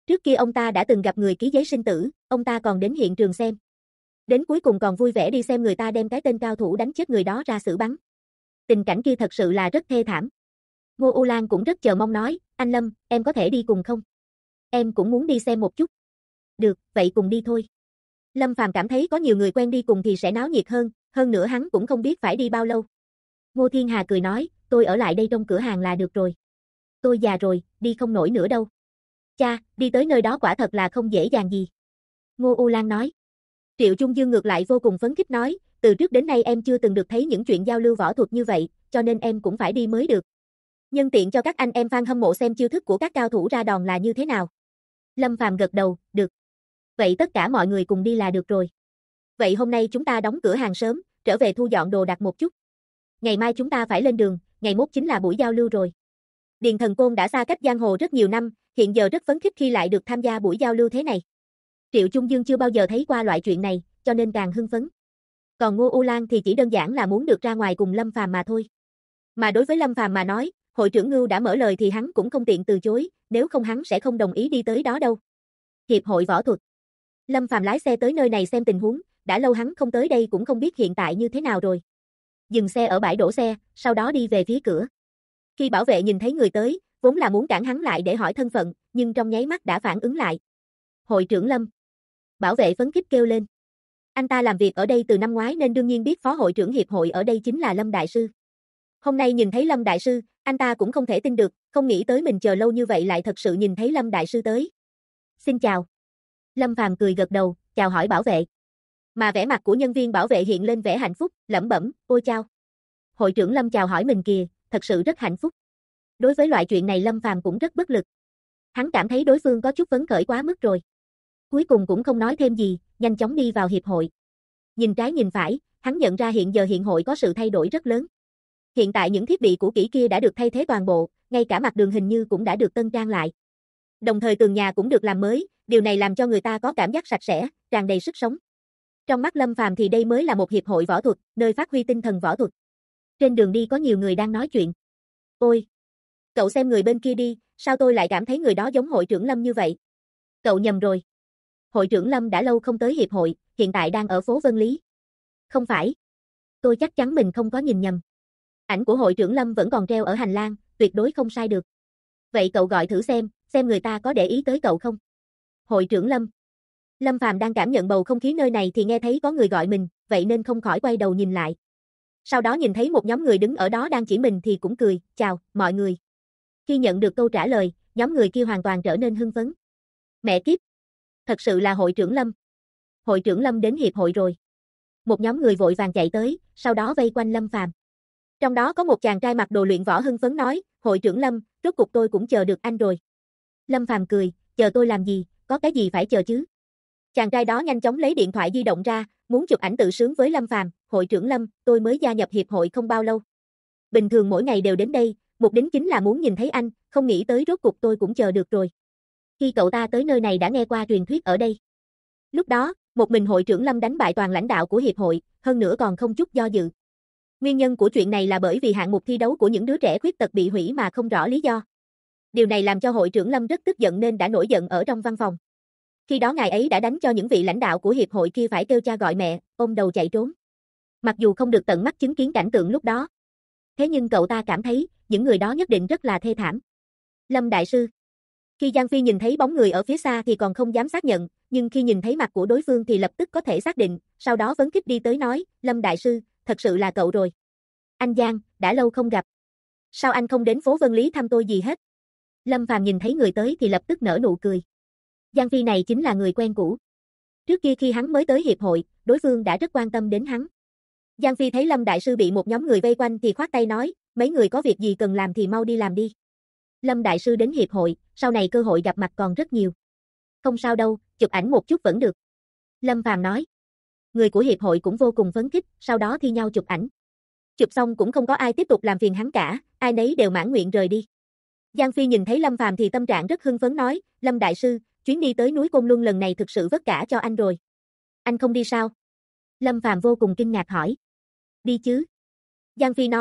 [SPEAKER 1] Trước kia ông ta đã từng gặp người ký giấy sinh tử, ông ta còn đến hiện trường xem. Đến cuối cùng còn vui vẻ đi xem người ta đem cái tên cao thủ đánh chết người đó ra xử bắn. Tình cảnh kia thật sự là rất thê thảm. Ngô U Lan cũng rất chờ mong nói, anh Lâm, em có thể đi cùng không? Em cũng muốn đi xem một chút. Được, vậy cùng đi thôi. Lâm Phàm cảm thấy có nhiều người quen đi cùng thì sẽ náo nhiệt hơn nữa hắn cũng không biết phải đi bao lâu. Ngô Thiên Hà cười nói, tôi ở lại đây trong cửa hàng là được rồi. Tôi già rồi, đi không nổi nữa đâu. Cha, đi tới nơi đó quả thật là không dễ dàng gì. Ngô U Lan nói. Triệu Trung Dương ngược lại vô cùng phấn khích nói, từ trước đến nay em chưa từng được thấy những chuyện giao lưu võ thuật như vậy, cho nên em cũng phải đi mới được. Nhân tiện cho các anh em fan hâm mộ xem chiêu thức của các cao thủ ra đòn là như thế nào. Lâm Phàm gật đầu, được. Vậy tất cả mọi người cùng đi là được rồi. Vậy hôm nay chúng ta đóng cửa hàng sớm, trở về thu dọn đồ đạc một chút. Ngày mai chúng ta phải lên đường, ngày mốt chính là buổi giao lưu rồi. Điền Thần Côn đã xa cách giang hồ rất nhiều năm, hiện giờ rất phấn khích khi lại được tham gia buổi giao lưu thế này. Triệu Trung Dương chưa bao giờ thấy qua loại chuyện này, cho nên càng hưng phấn. Còn Ngô U Lan thì chỉ đơn giản là muốn được ra ngoài cùng Lâm Phàm mà thôi. Mà đối với Lâm Phàm mà nói, hội trưởng Ngưu đã mở lời thì hắn cũng không tiện từ chối, nếu không hắn sẽ không đồng ý đi tới đó đâu. Hiệp hội võ thuật. Lâm Phàm lái xe tới nơi này xem tình huống, đã lâu hắn không tới đây cũng không biết hiện tại như thế nào rồi. Dừng xe ở bãi đổ xe, sau đó đi về phía cửa. Khi bảo vệ nhìn thấy người tới, vốn là muốn cản hắn lại để hỏi thân phận, nhưng trong nháy mắt đã phản ứng lại. Hội trưởng Lâm. Bảo vệ phấn khích kêu lên. Anh ta làm việc ở đây từ năm ngoái nên đương nhiên biết phó hội trưởng hiệp hội ở đây chính là Lâm Đại Sư. Hôm nay nhìn thấy Lâm Đại Sư, anh ta cũng không thể tin được, không nghĩ tới mình chờ lâu như vậy lại thật sự nhìn thấy Lâm Đại Sư tới. Xin chào. Lâm Phàm cười gật đầu, chào hỏi bảo vệ. Mà vẻ mặt của nhân viên bảo vệ hiện lên vẻ hạnh phúc, lẩm bẩm, ôi chao. Hội trưởng Lâm chào hỏi mình kìa, thật sự rất hạnh phúc. Đối với loại chuyện này Lâm Phàm cũng rất bất lực. Hắn cảm thấy đối phương có chút phấn khởi quá mức rồi. Cuối cùng cũng không nói thêm gì, nhanh chóng đi vào hiệp hội. Nhìn trái nhìn phải, hắn nhận ra hiện giờ hiện hội có sự thay đổi rất lớn. Hiện tại những thiết bị cũ kỹ kia đã được thay thế toàn bộ, ngay cả mặt đường hình như cũng đã được tân trang lại. Đồng thời tường nhà cũng được làm mới, điều này làm cho người ta có cảm giác sạch sẽ, tràn đầy sức sống. Trong mắt Lâm Phàm thì đây mới là một hiệp hội võ thuật, nơi phát huy tinh thần võ thuật. Trên đường đi có nhiều người đang nói chuyện. Ôi! Cậu xem người bên kia đi, sao tôi lại cảm thấy người đó giống hội trưởng Lâm như vậy? Cậu nhầm rồi. Hội trưởng Lâm đã lâu không tới hiệp hội, hiện tại đang ở phố Vân Lý. Không phải. Tôi chắc chắn mình không có nhìn nhầm. Ảnh của hội trưởng Lâm vẫn còn treo ở hành lang, tuyệt đối không sai được. Vậy cậu gọi thử xem người ta có để ý tới cậu không? Hội trưởng Lâm. Lâm Phàm đang cảm nhận bầu không khí nơi này thì nghe thấy có người gọi mình, vậy nên không khỏi quay đầu nhìn lại. Sau đó nhìn thấy một nhóm người đứng ở đó đang chỉ mình thì cũng cười, chào, mọi người. Khi nhận được câu trả lời, nhóm người kia hoàn toàn trở nên hưng phấn. Mẹ kiếp! Thật sự là hội trưởng Lâm. Hội trưởng Lâm đến hiệp hội rồi. Một nhóm người vội vàng chạy tới, sau đó vây quanh Lâm Phàm. Trong đó có một chàng trai mặc đồ luyện võ hưng phấn nói, hội trưởng Lâm, rốt cục tôi cũng chờ được anh rồi. Lâm Phàm cười, chờ tôi làm gì, có cái gì phải chờ chứ? Chàng trai đó nhanh chóng lấy điện thoại di động ra, muốn chụp ảnh tự sướng với Lâm Phàm, hội trưởng Lâm, tôi mới gia nhập hiệp hội không bao lâu. Bình thường mỗi ngày đều đến đây, mục đích chính là muốn nhìn thấy anh, không nghĩ tới rốt cục tôi cũng chờ được rồi. Khi cậu ta tới nơi này đã nghe qua truyền thuyết ở đây. Lúc đó, một mình hội trưởng Lâm đánh bại toàn lãnh đạo của hiệp hội, hơn nữa còn không chút do dự. Nguyên nhân của chuyện này là bởi vì hạng mục thi đấu của những đứa trẻ khuyết tật bị hủy mà không rõ lý do. Điều này làm cho hội trưởng Lâm rất tức giận nên đã nổi giận ở trong văn phòng. Khi đó ngài ấy đã đánh cho những vị lãnh đạo của hiệp hội kia phải kêu cha gọi mẹ, ôm đầu chạy trốn. Mặc dù không được tận mắt chứng kiến cảnh tượng lúc đó. Thế nhưng cậu ta cảm thấy, những người đó nhất định rất là thê thảm. Lâm Đại Sư. Khi Giang Phi nhìn thấy bóng người ở phía xa thì còn không dám xác nhận, nhưng khi nhìn thấy mặt của đối phương thì lập tức có thể xác định, sau đó phấn khích đi tới nói, Lâm Đại Sư, thật sự là cậu rồi. Anh Giang, đã lâu không gặp. Sao anh không đến phố Vân Lý thăm tôi gì hết? Lâm Phàm nhìn thấy người tới thì lập tức nở nụ cười. Giang Phi này chính là người quen cũ. Trước kia khi hắn mới tới hiệp hội, đối phương đã rất quan tâm đến hắn. Giang Phi thấy Lâm Đại Sư bị một nhóm người vây quanh thì khoát tay nói, mấy người có việc gì cần làm thì mau đi làm đi. Lâm Đại Sư đến hiệp hội, sau này cơ hội gặp mặt còn rất nhiều. Không sao đâu, chụp ảnh một chút vẫn được. Lâm Phàm nói. Người của hiệp hội cũng vô cùng phấn khích, sau đó thi nhau chụp ảnh. Chụp xong cũng không có ai tiếp tục làm phiền hắn cả, ai nấy đều mãn nguyện rời đi. Giang Phi nhìn thấy Lâm Phàm thì tâm trạng rất hưng phấn nói, Lâm Đại Sư, chuyến đi tới núi Côn Luân lần này thực sự vất vả cho anh rồi. Anh không đi sao? Lâm Phàm vô cùng kinh ngạc hỏi. Đi chứ. Giang Phi nói,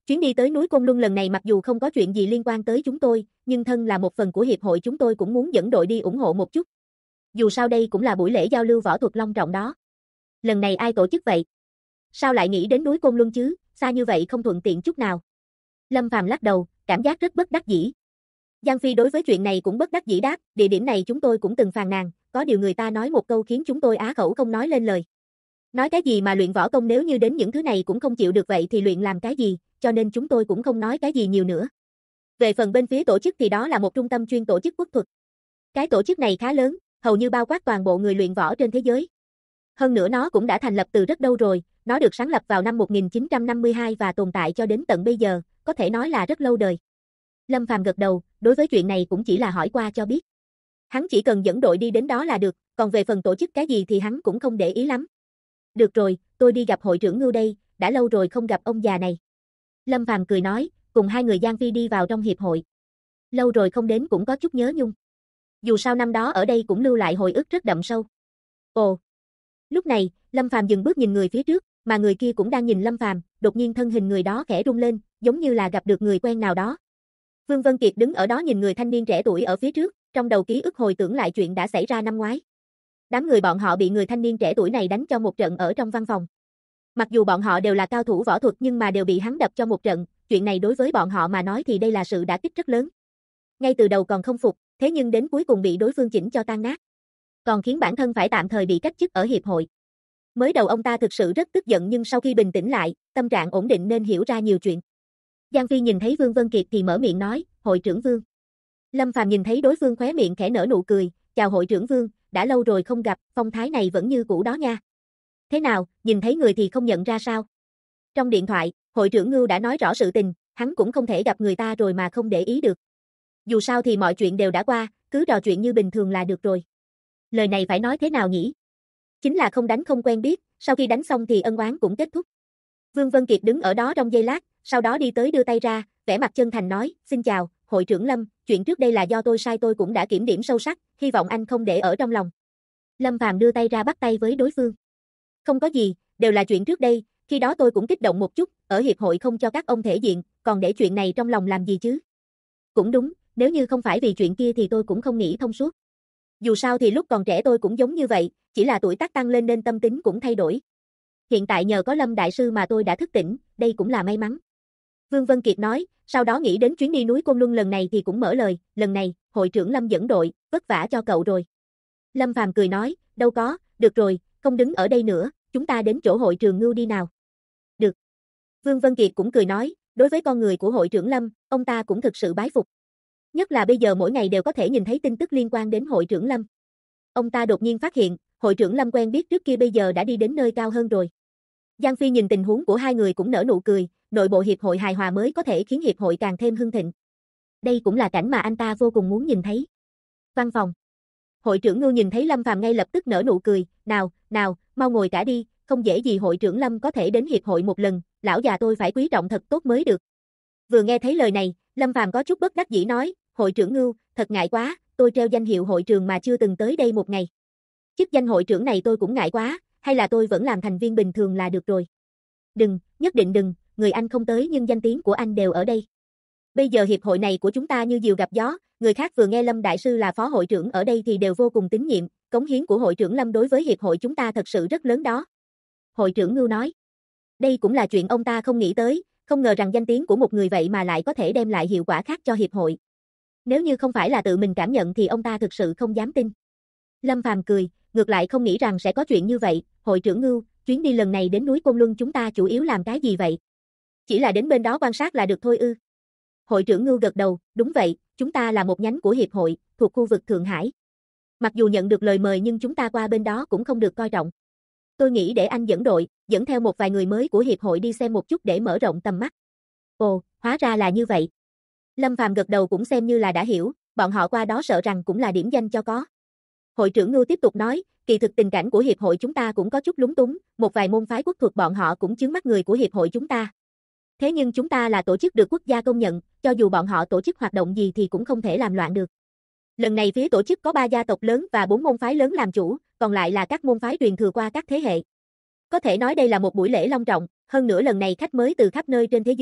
[SPEAKER 1] Chuyến đi tới núi Côn Luân lần này mặc dù không có chuyện gì liên quan tới chúng tôi, nhưng thân là một phần của hiệp hội chúng tôi cũng muốn dẫn đội đi ủng hộ một chút. Dù sao đây cũng là buổi lễ giao lưu võ thuật long trọng đó. Lần này ai tổ chức vậy? Sao lại nghĩ đến núi Côn Luân chứ, xa như vậy không thuận tiện chút nào. Lâm Phàm lắc đầu, cảm giác rất bất đắc dĩ. Giang Phi đối với chuyện này cũng bất đắc dĩ đáp, địa điểm này chúng tôi cũng từng phàn nàn, có điều người ta nói một câu khiến chúng tôi á khẩu không nói lên lời. Nói cái gì mà luyện võ công nếu như đến những thứ này cũng không chịu được vậy thì luyện làm cái gì, cho nên chúng tôi cũng không nói cái gì nhiều nữa. Về phần bên phía tổ chức thì đó là một trung tâm chuyên tổ chức quốc thuật. Cái tổ chức này khá lớn, hầu như bao quát toàn bộ người luyện võ trên thế giới. Hơn nữa nó cũng đã thành lập từ rất lâu rồi, nó được sáng lập vào năm 1952 và tồn tại cho đến tận bây giờ, có thể nói là rất lâu đời. Lâm Phàm gật đầu, đối với chuyện này cũng chỉ là hỏi qua cho biết. Hắn chỉ cần dẫn đội đi đến đó là được, còn về phần tổ chức cái gì thì hắn cũng không để ý lắm. Được rồi, tôi đi gặp hội trưởng Ngưu đây, đã lâu rồi không gặp ông già này. Lâm Phàm cười nói, cùng hai người Giang Phi đi vào trong hiệp hội. Lâu rồi không đến cũng có chút nhớ nhung. Dù sao năm đó ở đây cũng lưu lại hồi ức rất đậm sâu. Ồ. Lúc này, Lâm Phàm dừng bước nhìn người phía trước, mà người kia cũng đang nhìn Lâm Phàm, đột nhiên thân hình người đó khẽ rung lên, giống như là gặp được người quen nào đó. Vương Vân Kiệt đứng ở đó nhìn người thanh niên trẻ tuổi ở phía trước, trong đầu ký ức hồi tưởng lại chuyện đã xảy ra năm ngoái. Đám người bọn họ bị người thanh niên trẻ tuổi này đánh cho một trận ở trong văn phòng. Mặc dù bọn họ đều là cao thủ võ thuật nhưng mà đều bị hắn đập cho một trận, chuyện này đối với bọn họ mà nói thì đây là sự đả kích rất lớn. Ngay từ đầu còn không phục, thế nhưng đến cuối cùng bị đối phương chỉnh cho tan nát. Còn khiến bản thân phải tạm thời bị cách chức ở hiệp hội. Mới đầu ông ta thực sự rất tức giận nhưng sau khi bình tĩnh lại, tâm trạng ổn định nên hiểu ra nhiều chuyện. Giang Phi nhìn thấy Vương Vân Kiệt thì mở miệng nói, hội trưởng Vương. Lâm Phàm nhìn thấy đối phương khóe miệng khẽ nở nụ cười, chào hội trưởng Vương, đã lâu rồi không gặp, phong thái này vẫn như cũ đó nha. Thế nào, nhìn thấy người thì không nhận ra sao? Trong điện thoại, hội trưởng Ngưu đã nói rõ sự tình, hắn cũng không thể gặp người ta rồi mà không để ý được. Dù sao thì mọi chuyện đều đã qua, cứ trò chuyện như bình thường là được rồi. Lời này phải nói thế nào nhỉ? Chính là không đánh không quen biết, sau khi đánh xong thì ân oán cũng kết thúc. Vương Vân Kiệt đứng ở đó trong giây lát, sau đó đi tới đưa tay ra, vẻ mặt chân thành nói, xin chào, hội trưởng Lâm, chuyện trước đây là do tôi sai tôi cũng đã kiểm điểm sâu sắc, hy vọng anh không để ở trong lòng. Lâm Phàm đưa tay ra bắt tay với đối phương. Không có gì, đều là chuyện trước đây, khi đó tôi cũng kích động một chút, ở hiệp hội không cho các ông thể diện, còn để chuyện này trong lòng làm gì chứ? Cũng đúng, nếu như không phải vì chuyện kia thì tôi cũng không nghĩ thông suốt. Dù sao thì lúc còn trẻ tôi cũng giống như vậy, chỉ là tuổi tác tăng lên nên tâm tính cũng thay đổi. Hiện tại nhờ có Lâm Đại Sư mà tôi đã thức tỉnh, đây cũng là may mắn. Vương Vân Kiệt nói, sau đó nghĩ đến chuyến đi núi Côn Luân lần này thì cũng mở lời, lần này, hội trưởng Lâm dẫn đội, vất vả cho cậu rồi. Lâm Phàm cười nói, đâu có, được rồi, không đứng ở đây nữa, chúng ta đến chỗ hội trường Ngưu đi nào. Được. Vương Vân Kiệt cũng cười nói, đối với con người của hội trưởng Lâm, ông ta cũng thực sự bái phục. Nhất là bây giờ mỗi ngày đều có thể nhìn thấy tin tức liên quan đến hội trưởng Lâm. Ông ta đột nhiên phát hiện, hội trưởng Lâm quen biết trước kia bây giờ đã đi đến nơi cao hơn rồi. Giang Phi nhìn tình huống của hai người cũng nở nụ cười, nội bộ hiệp hội hài hòa mới có thể khiến hiệp hội càng thêm hưng thịnh. Đây cũng là cảnh mà anh ta vô cùng muốn nhìn thấy. Văn phòng. Hội trưởng Ngưu nhìn thấy Lâm Phàm ngay lập tức nở nụ cười, nào, mau ngồi cả đi, không dễ gì hội trưởng Lâm có thể đến hiệp hội một lần, lão già tôi phải quý trọng thật tốt mới được. Vừa nghe thấy lời này, Lâm Phàm có chút bất đắc dĩ nói, hội trưởng Ngưu, thật ngại quá, tôi treo danh hiệu hội trưởng mà chưa từng tới đây một ngày. Chức danh hội trưởng này tôi cũng ngại quá, hay là tôi vẫn làm thành viên bình thường là được rồi. Đừng, nhất định đừng, người anh không tới nhưng danh tiếng của anh đều ở đây. Bây giờ hiệp hội này của chúng ta như diều gặp gió, người khác vừa nghe Lâm Đại Sư là phó hội trưởng ở đây thì đều vô cùng tín nhiệm, cống hiến của hội trưởng Lâm đối với hiệp hội chúng ta thật sự rất lớn đó. Hội trưởng Ngưu nói. Đây cũng là chuyện ông ta không nghĩ tới, không ngờ rằng danh tiếng của một người vậy mà lại có thể đem lại hiệu quả khác cho hiệp hội. Nếu như không phải là tự mình cảm nhận thì ông ta thực sự không dám tin. Lâm Phàm cười, ngược lại không nghĩ rằng sẽ có chuyện như vậy, hội trưởng Ngưu, chuyến đi lần này đến núi Côn Luân chúng ta chủ yếu làm cái gì vậy? Chỉ là đến bên đó quan sát là được thôi ư? Hội trưởng Ngưu gật đầu, đúng vậy, chúng ta là một nhánh của hiệp hội, thuộc khu vực Thượng Hải. Mặc dù nhận được lời mời nhưng chúng ta qua bên đó cũng không được coi trọng. Tôi nghĩ để anh dẫn đội, dẫn theo một vài người mới của hiệp hội đi xem một chút để mở rộng tầm mắt. Ồ, hóa ra là như vậy. Lâm Phàm gật đầu cũng xem như là đã hiểu, bọn họ qua đó sợ rằng cũng là điểm danh cho có. Hội trưởng Ngưu tiếp tục nói, kỳ thực tình cảnh của hiệp hội chúng ta cũng có chút lúng túng, một vài môn phái quốc thuật bọn họ cũng chướng mắt người của hiệp hội chúng ta. Thế nhưng chúng ta là tổ chức được quốc gia công nhận, cho dù bọn họ tổ chức hoạt động gì thì cũng không thể làm loạn được. Lần này phía tổ chức có 3 gia tộc lớn và 4 môn phái lớn làm chủ, còn lại là các môn phái truyền thừa qua các thế hệ. Có thể nói đây là một buổi lễ long trọng, hơn nữa lần này khách mới từ khắp nơi trên thế giới,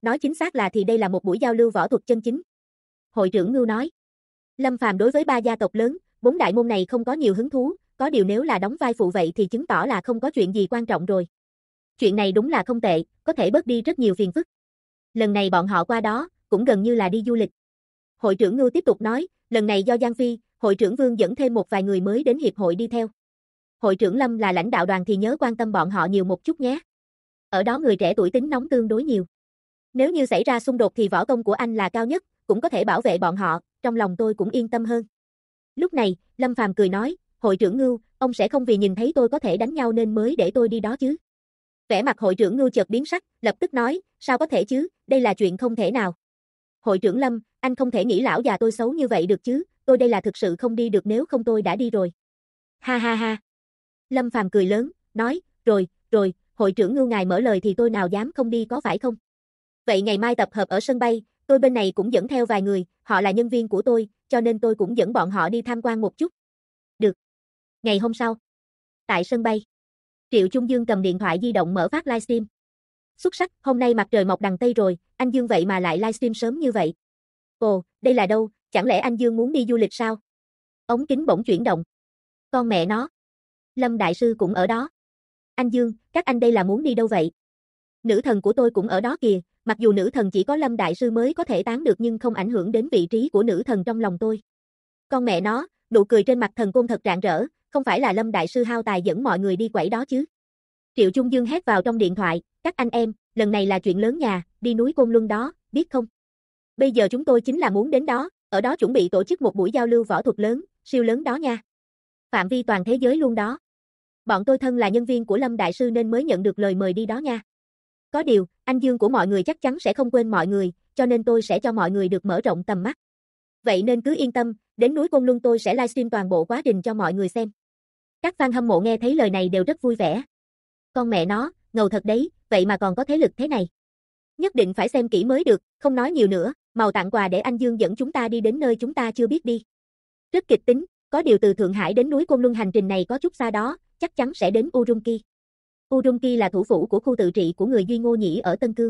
[SPEAKER 1] nói chính xác là thì đây là một buổi giao lưu võ thuật chân chính. Hội trưởng Ngưu nói. Lâm Phàm đối với 3 gia tộc lớn, 4 đại môn này không có nhiều hứng thú, có điều nếu là đóng vai phụ vậy thì chứng tỏ là không có chuyện gì quan trọng rồi. Chuyện này đúng là không tệ, có thể bớt đi rất nhiều phiền phức. Lần này bọn họ qua đó, cũng gần như là đi du lịch. Hội trưởng Ngưu tiếp tục nói, lần này do Giang Phi, hội trưởng Vương dẫn thêm một vài người mới đến hiệp hội đi theo. Hội trưởng Lâm là lãnh đạo đoàn thì nhớ quan tâm bọn họ nhiều một chút nhé. Ở đó người trẻ tuổi tính nóng tương đối nhiều. Nếu như xảy ra xung đột thì võ công của anh là cao nhất, cũng có thể bảo vệ bọn họ, trong lòng tôi cũng yên tâm hơn. Lúc này, Lâm Phàm cười nói, hội trưởng Ngưu, ông sẽ không vì nhìn thấy tôi có thể đánh nhau nên mới để tôi đi đó chứ. Vẻ mặt hội trưởng Ngưu chợt biến sắc, lập tức nói, sao có thể chứ, đây là chuyện không thể nào. Hội trưởng Lâm, anh không thể nghĩ lão già tôi xấu như vậy được chứ, tôi đây là thực sự không đi được nếu không tôi đã đi rồi. Ha ha ha. Lâm Phàm cười lớn, nói, rồi, hội trưởng Ngưu ngài mở lời thì tôi nào dám không đi có phải không? Vậy ngày mai tập hợp ở sân bay, tôi bên này cũng dẫn theo vài người, họ là nhân viên của tôi, cho nên tôi cũng dẫn bọn họ đi tham quan một chút. Được. Ngày hôm sau, tại sân bay, Triệu Trung Dương cầm điện thoại di động mở phát livestream. Xuất sắc, hôm nay mặt trời mọc đằng Tây rồi, anh Dương vậy mà lại livestream sớm như vậy. Ồ, đây là đâu, chẳng lẽ anh Dương muốn đi du lịch sao? Ống kính bỗng chuyển động. Con mẹ nó. Lâm Đại Sư cũng ở đó. Anh Dương, các anh đây là muốn đi đâu vậy? Nữ thần của tôi cũng ở đó kìa, mặc dù nữ thần chỉ có Lâm Đại Sư mới có thể tán được nhưng không ảnh hưởng đến vị trí của nữ thần trong lòng tôi. Con mẹ nó, nụ cười trên mặt thần côn thật rạng rỡ, không phải là Lâm Đại Sư hao tài dẫn mọi người đi quẩy đó chứ. Triệu Trung Dương hét vào trong điện thoại, các anh em, lần này là chuyện lớn nhà, đi núi Côn Luân đó, biết không? Bây giờ chúng tôi chính là muốn đến đó, ở đó chuẩn bị tổ chức một buổi giao lưu võ thuật lớn, siêu lớn đó nha. Phạm vi toàn thế giới luôn đó. Bọn tôi thân là nhân viên của Lâm Đại Sư nên mới nhận được lời mời đi đó nha. Có điều, anh Dương của mọi người chắc chắn sẽ không quên mọi người, cho nên tôi sẽ cho mọi người được mở rộng tầm mắt. Vậy nên cứ yên tâm, đến núi Côn Luân tôi sẽ livestream toàn bộ quá trình cho mọi người xem. Các fan hâm mộ nghe thấy lời này đều rất vui vẻ. Con mẹ nó, ngầu thật đấy, vậy mà còn có thế lực thế này. Nhất định phải xem kỹ mới được, không nói nhiều nữa, mau tặng quà để anh Dương dẫn chúng ta đi đến nơi chúng ta chưa biết đi. Rất kịch tính, có điều từ Thượng Hải đến núi Côn Luân hành trình này có chút xa đó, chắc chắn sẽ đến Urumqi. Urumqi là thủ phủ của khu tự trị của người Duy Ngô Nhĩ ở Tân Cương.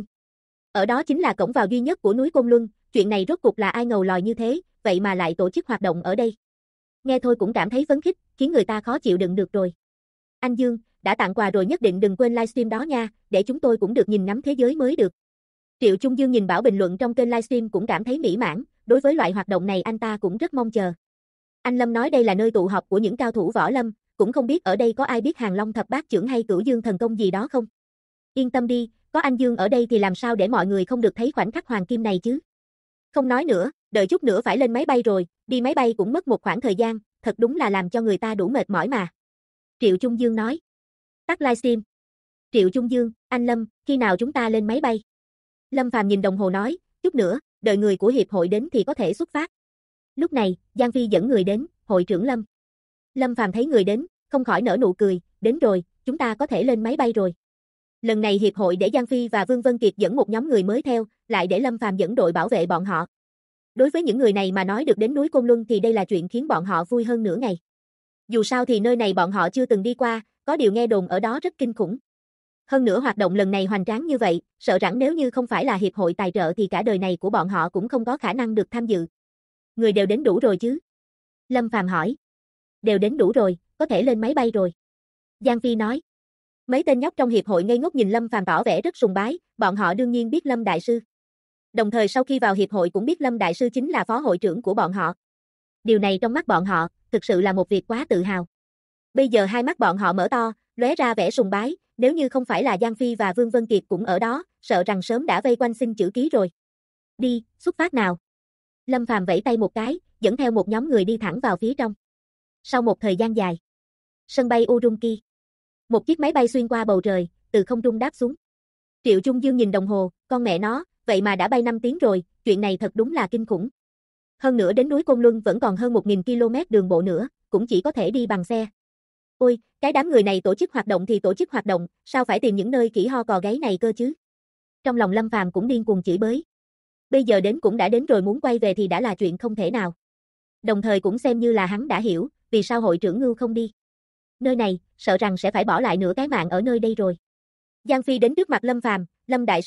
[SPEAKER 1] Ở đó chính là cổng vào duy nhất của núi Côn Luân, chuyện này rốt cuộc là ai ngầu lòi như thế, vậy mà lại tổ chức hoạt động ở đây. Nghe thôi cũng cảm thấy phấn khích, khiến người ta khó chịu đựng được rồi. Anh Dương, đã tặng quà rồi nhất định đừng quên livestream đó nha, để chúng tôi cũng được nhìn ngắm thế giới mới được. Triệu Trung Dương nhìn Bảo bình luận trong kênh livestream cũng cảm thấy mỹ mãn, đối với loại hoạt động này anh ta cũng rất mong chờ. Anh Lâm nói đây là nơi tụ họp của những cao thủ võ lâm, cũng không biết ở đây có ai biết Hàng Long thập bát chưởng hay Cửu Dương thần công gì đó không? Yên tâm đi, có anh Dương ở đây thì làm sao để mọi người không được thấy khoảnh khắc hoàng kim này chứ? Không nói nữa, đợi chút nữa phải lên máy bay rồi, đi máy bay cũng mất một khoảng thời gian, thật đúng là làm cho người ta đủ mệt mỏi mà. Triệu Trung Dương nói. Tắt livestream. Triệu Trung Dương, anh Lâm, khi nào chúng ta lên máy bay? Lâm Phàm nhìn đồng hồ nói, chút nữa, đợi người của hiệp hội đến thì có thể xuất phát. Lúc này, Giang Phi dẫn người đến, hội trưởng Lâm. Lâm Phàm thấy người đến, không khỏi nở nụ cười, đến rồi, chúng ta có thể lên máy bay rồi. Lần này hiệp hội để Giang Phi và Vương Vân Kiệt dẫn một nhóm người mới theo, lại để Lâm Phàm dẫn đội bảo vệ bọn họ. Đối với những người này mà nói được đến núi Côn Luân thì đây là chuyện khiến bọn họ vui hơn nửa ngày. Dù sao thì nơi này bọn họ chưa từng đi qua, có điều nghe đồn ở đó rất kinh khủng. Hơn nữa hoạt động lần này hoành tráng như vậy, sợ rằng nếu như không phải là hiệp hội tài trợ thì cả đời này của bọn họ cũng không có khả năng được tham dự. Người đều đến đủ rồi chứ? Lâm Phàm hỏi. Đều đến đủ rồi, có thể lên máy bay rồi. Giang Phi nói. Mấy tên nhóc trong hiệp hội ngây ngốc nhìn Lâm Phàm tỏ vẻ rất sùng bái, bọn họ đương nhiên biết Lâm Đại Sư. Đồng thời sau khi vào hiệp hội cũng biết Lâm Đại Sư chính là phó hội trưởng của bọn họ. Điều này trong mắt bọn họ, thực sự là một việc quá tự hào. Bây giờ hai mắt bọn họ mở to, lóe ra vẻ sùng bái, nếu như không phải là Giang Phi và Vương Vân Kiệt cũng ở đó, sợ rằng sớm đã vây quanh xin chữ ký rồi. Đi, xuất phát nào. Lâm Phàm vẫy tay một cái, dẫn theo một nhóm người đi thẳng vào phía trong. Sau một thời gian dài, sân bay Urumqi. Một chiếc máy bay xuyên qua bầu trời, từ không trung đáp xuống. Triệu Trung Dương nhìn đồng hồ, con mẹ nó, vậy mà đã bay 5 tiếng rồi, chuyện này thật đúng là kinh khủng. Hơn nữa đến núi Côn Luân vẫn còn hơn 1.000 km đường bộ nữa, cũng chỉ có thể đi bằng xe. Ôi, cái đám người này tổ chức hoạt động thì tổ chức hoạt động, sao phải tìm những nơi khỉ ho cò gáy này cơ chứ? Trong lòng Lâm Phàm cũng điên cuồng chửi bới. Bây giờ đến cũng đã đến rồi muốn quay về thì đã là chuyện không thể nào. Đồng thời cũng xem như là hắn đã hiểu, vì sao hội trưởng Ngưu không đi. Nơi này, sợ rằng sẽ phải bỏ lại nửa cái mạng ở nơi đây rồi. Giang Phi đến trước mặt Lâm Phàm, Lâm Đại Sư,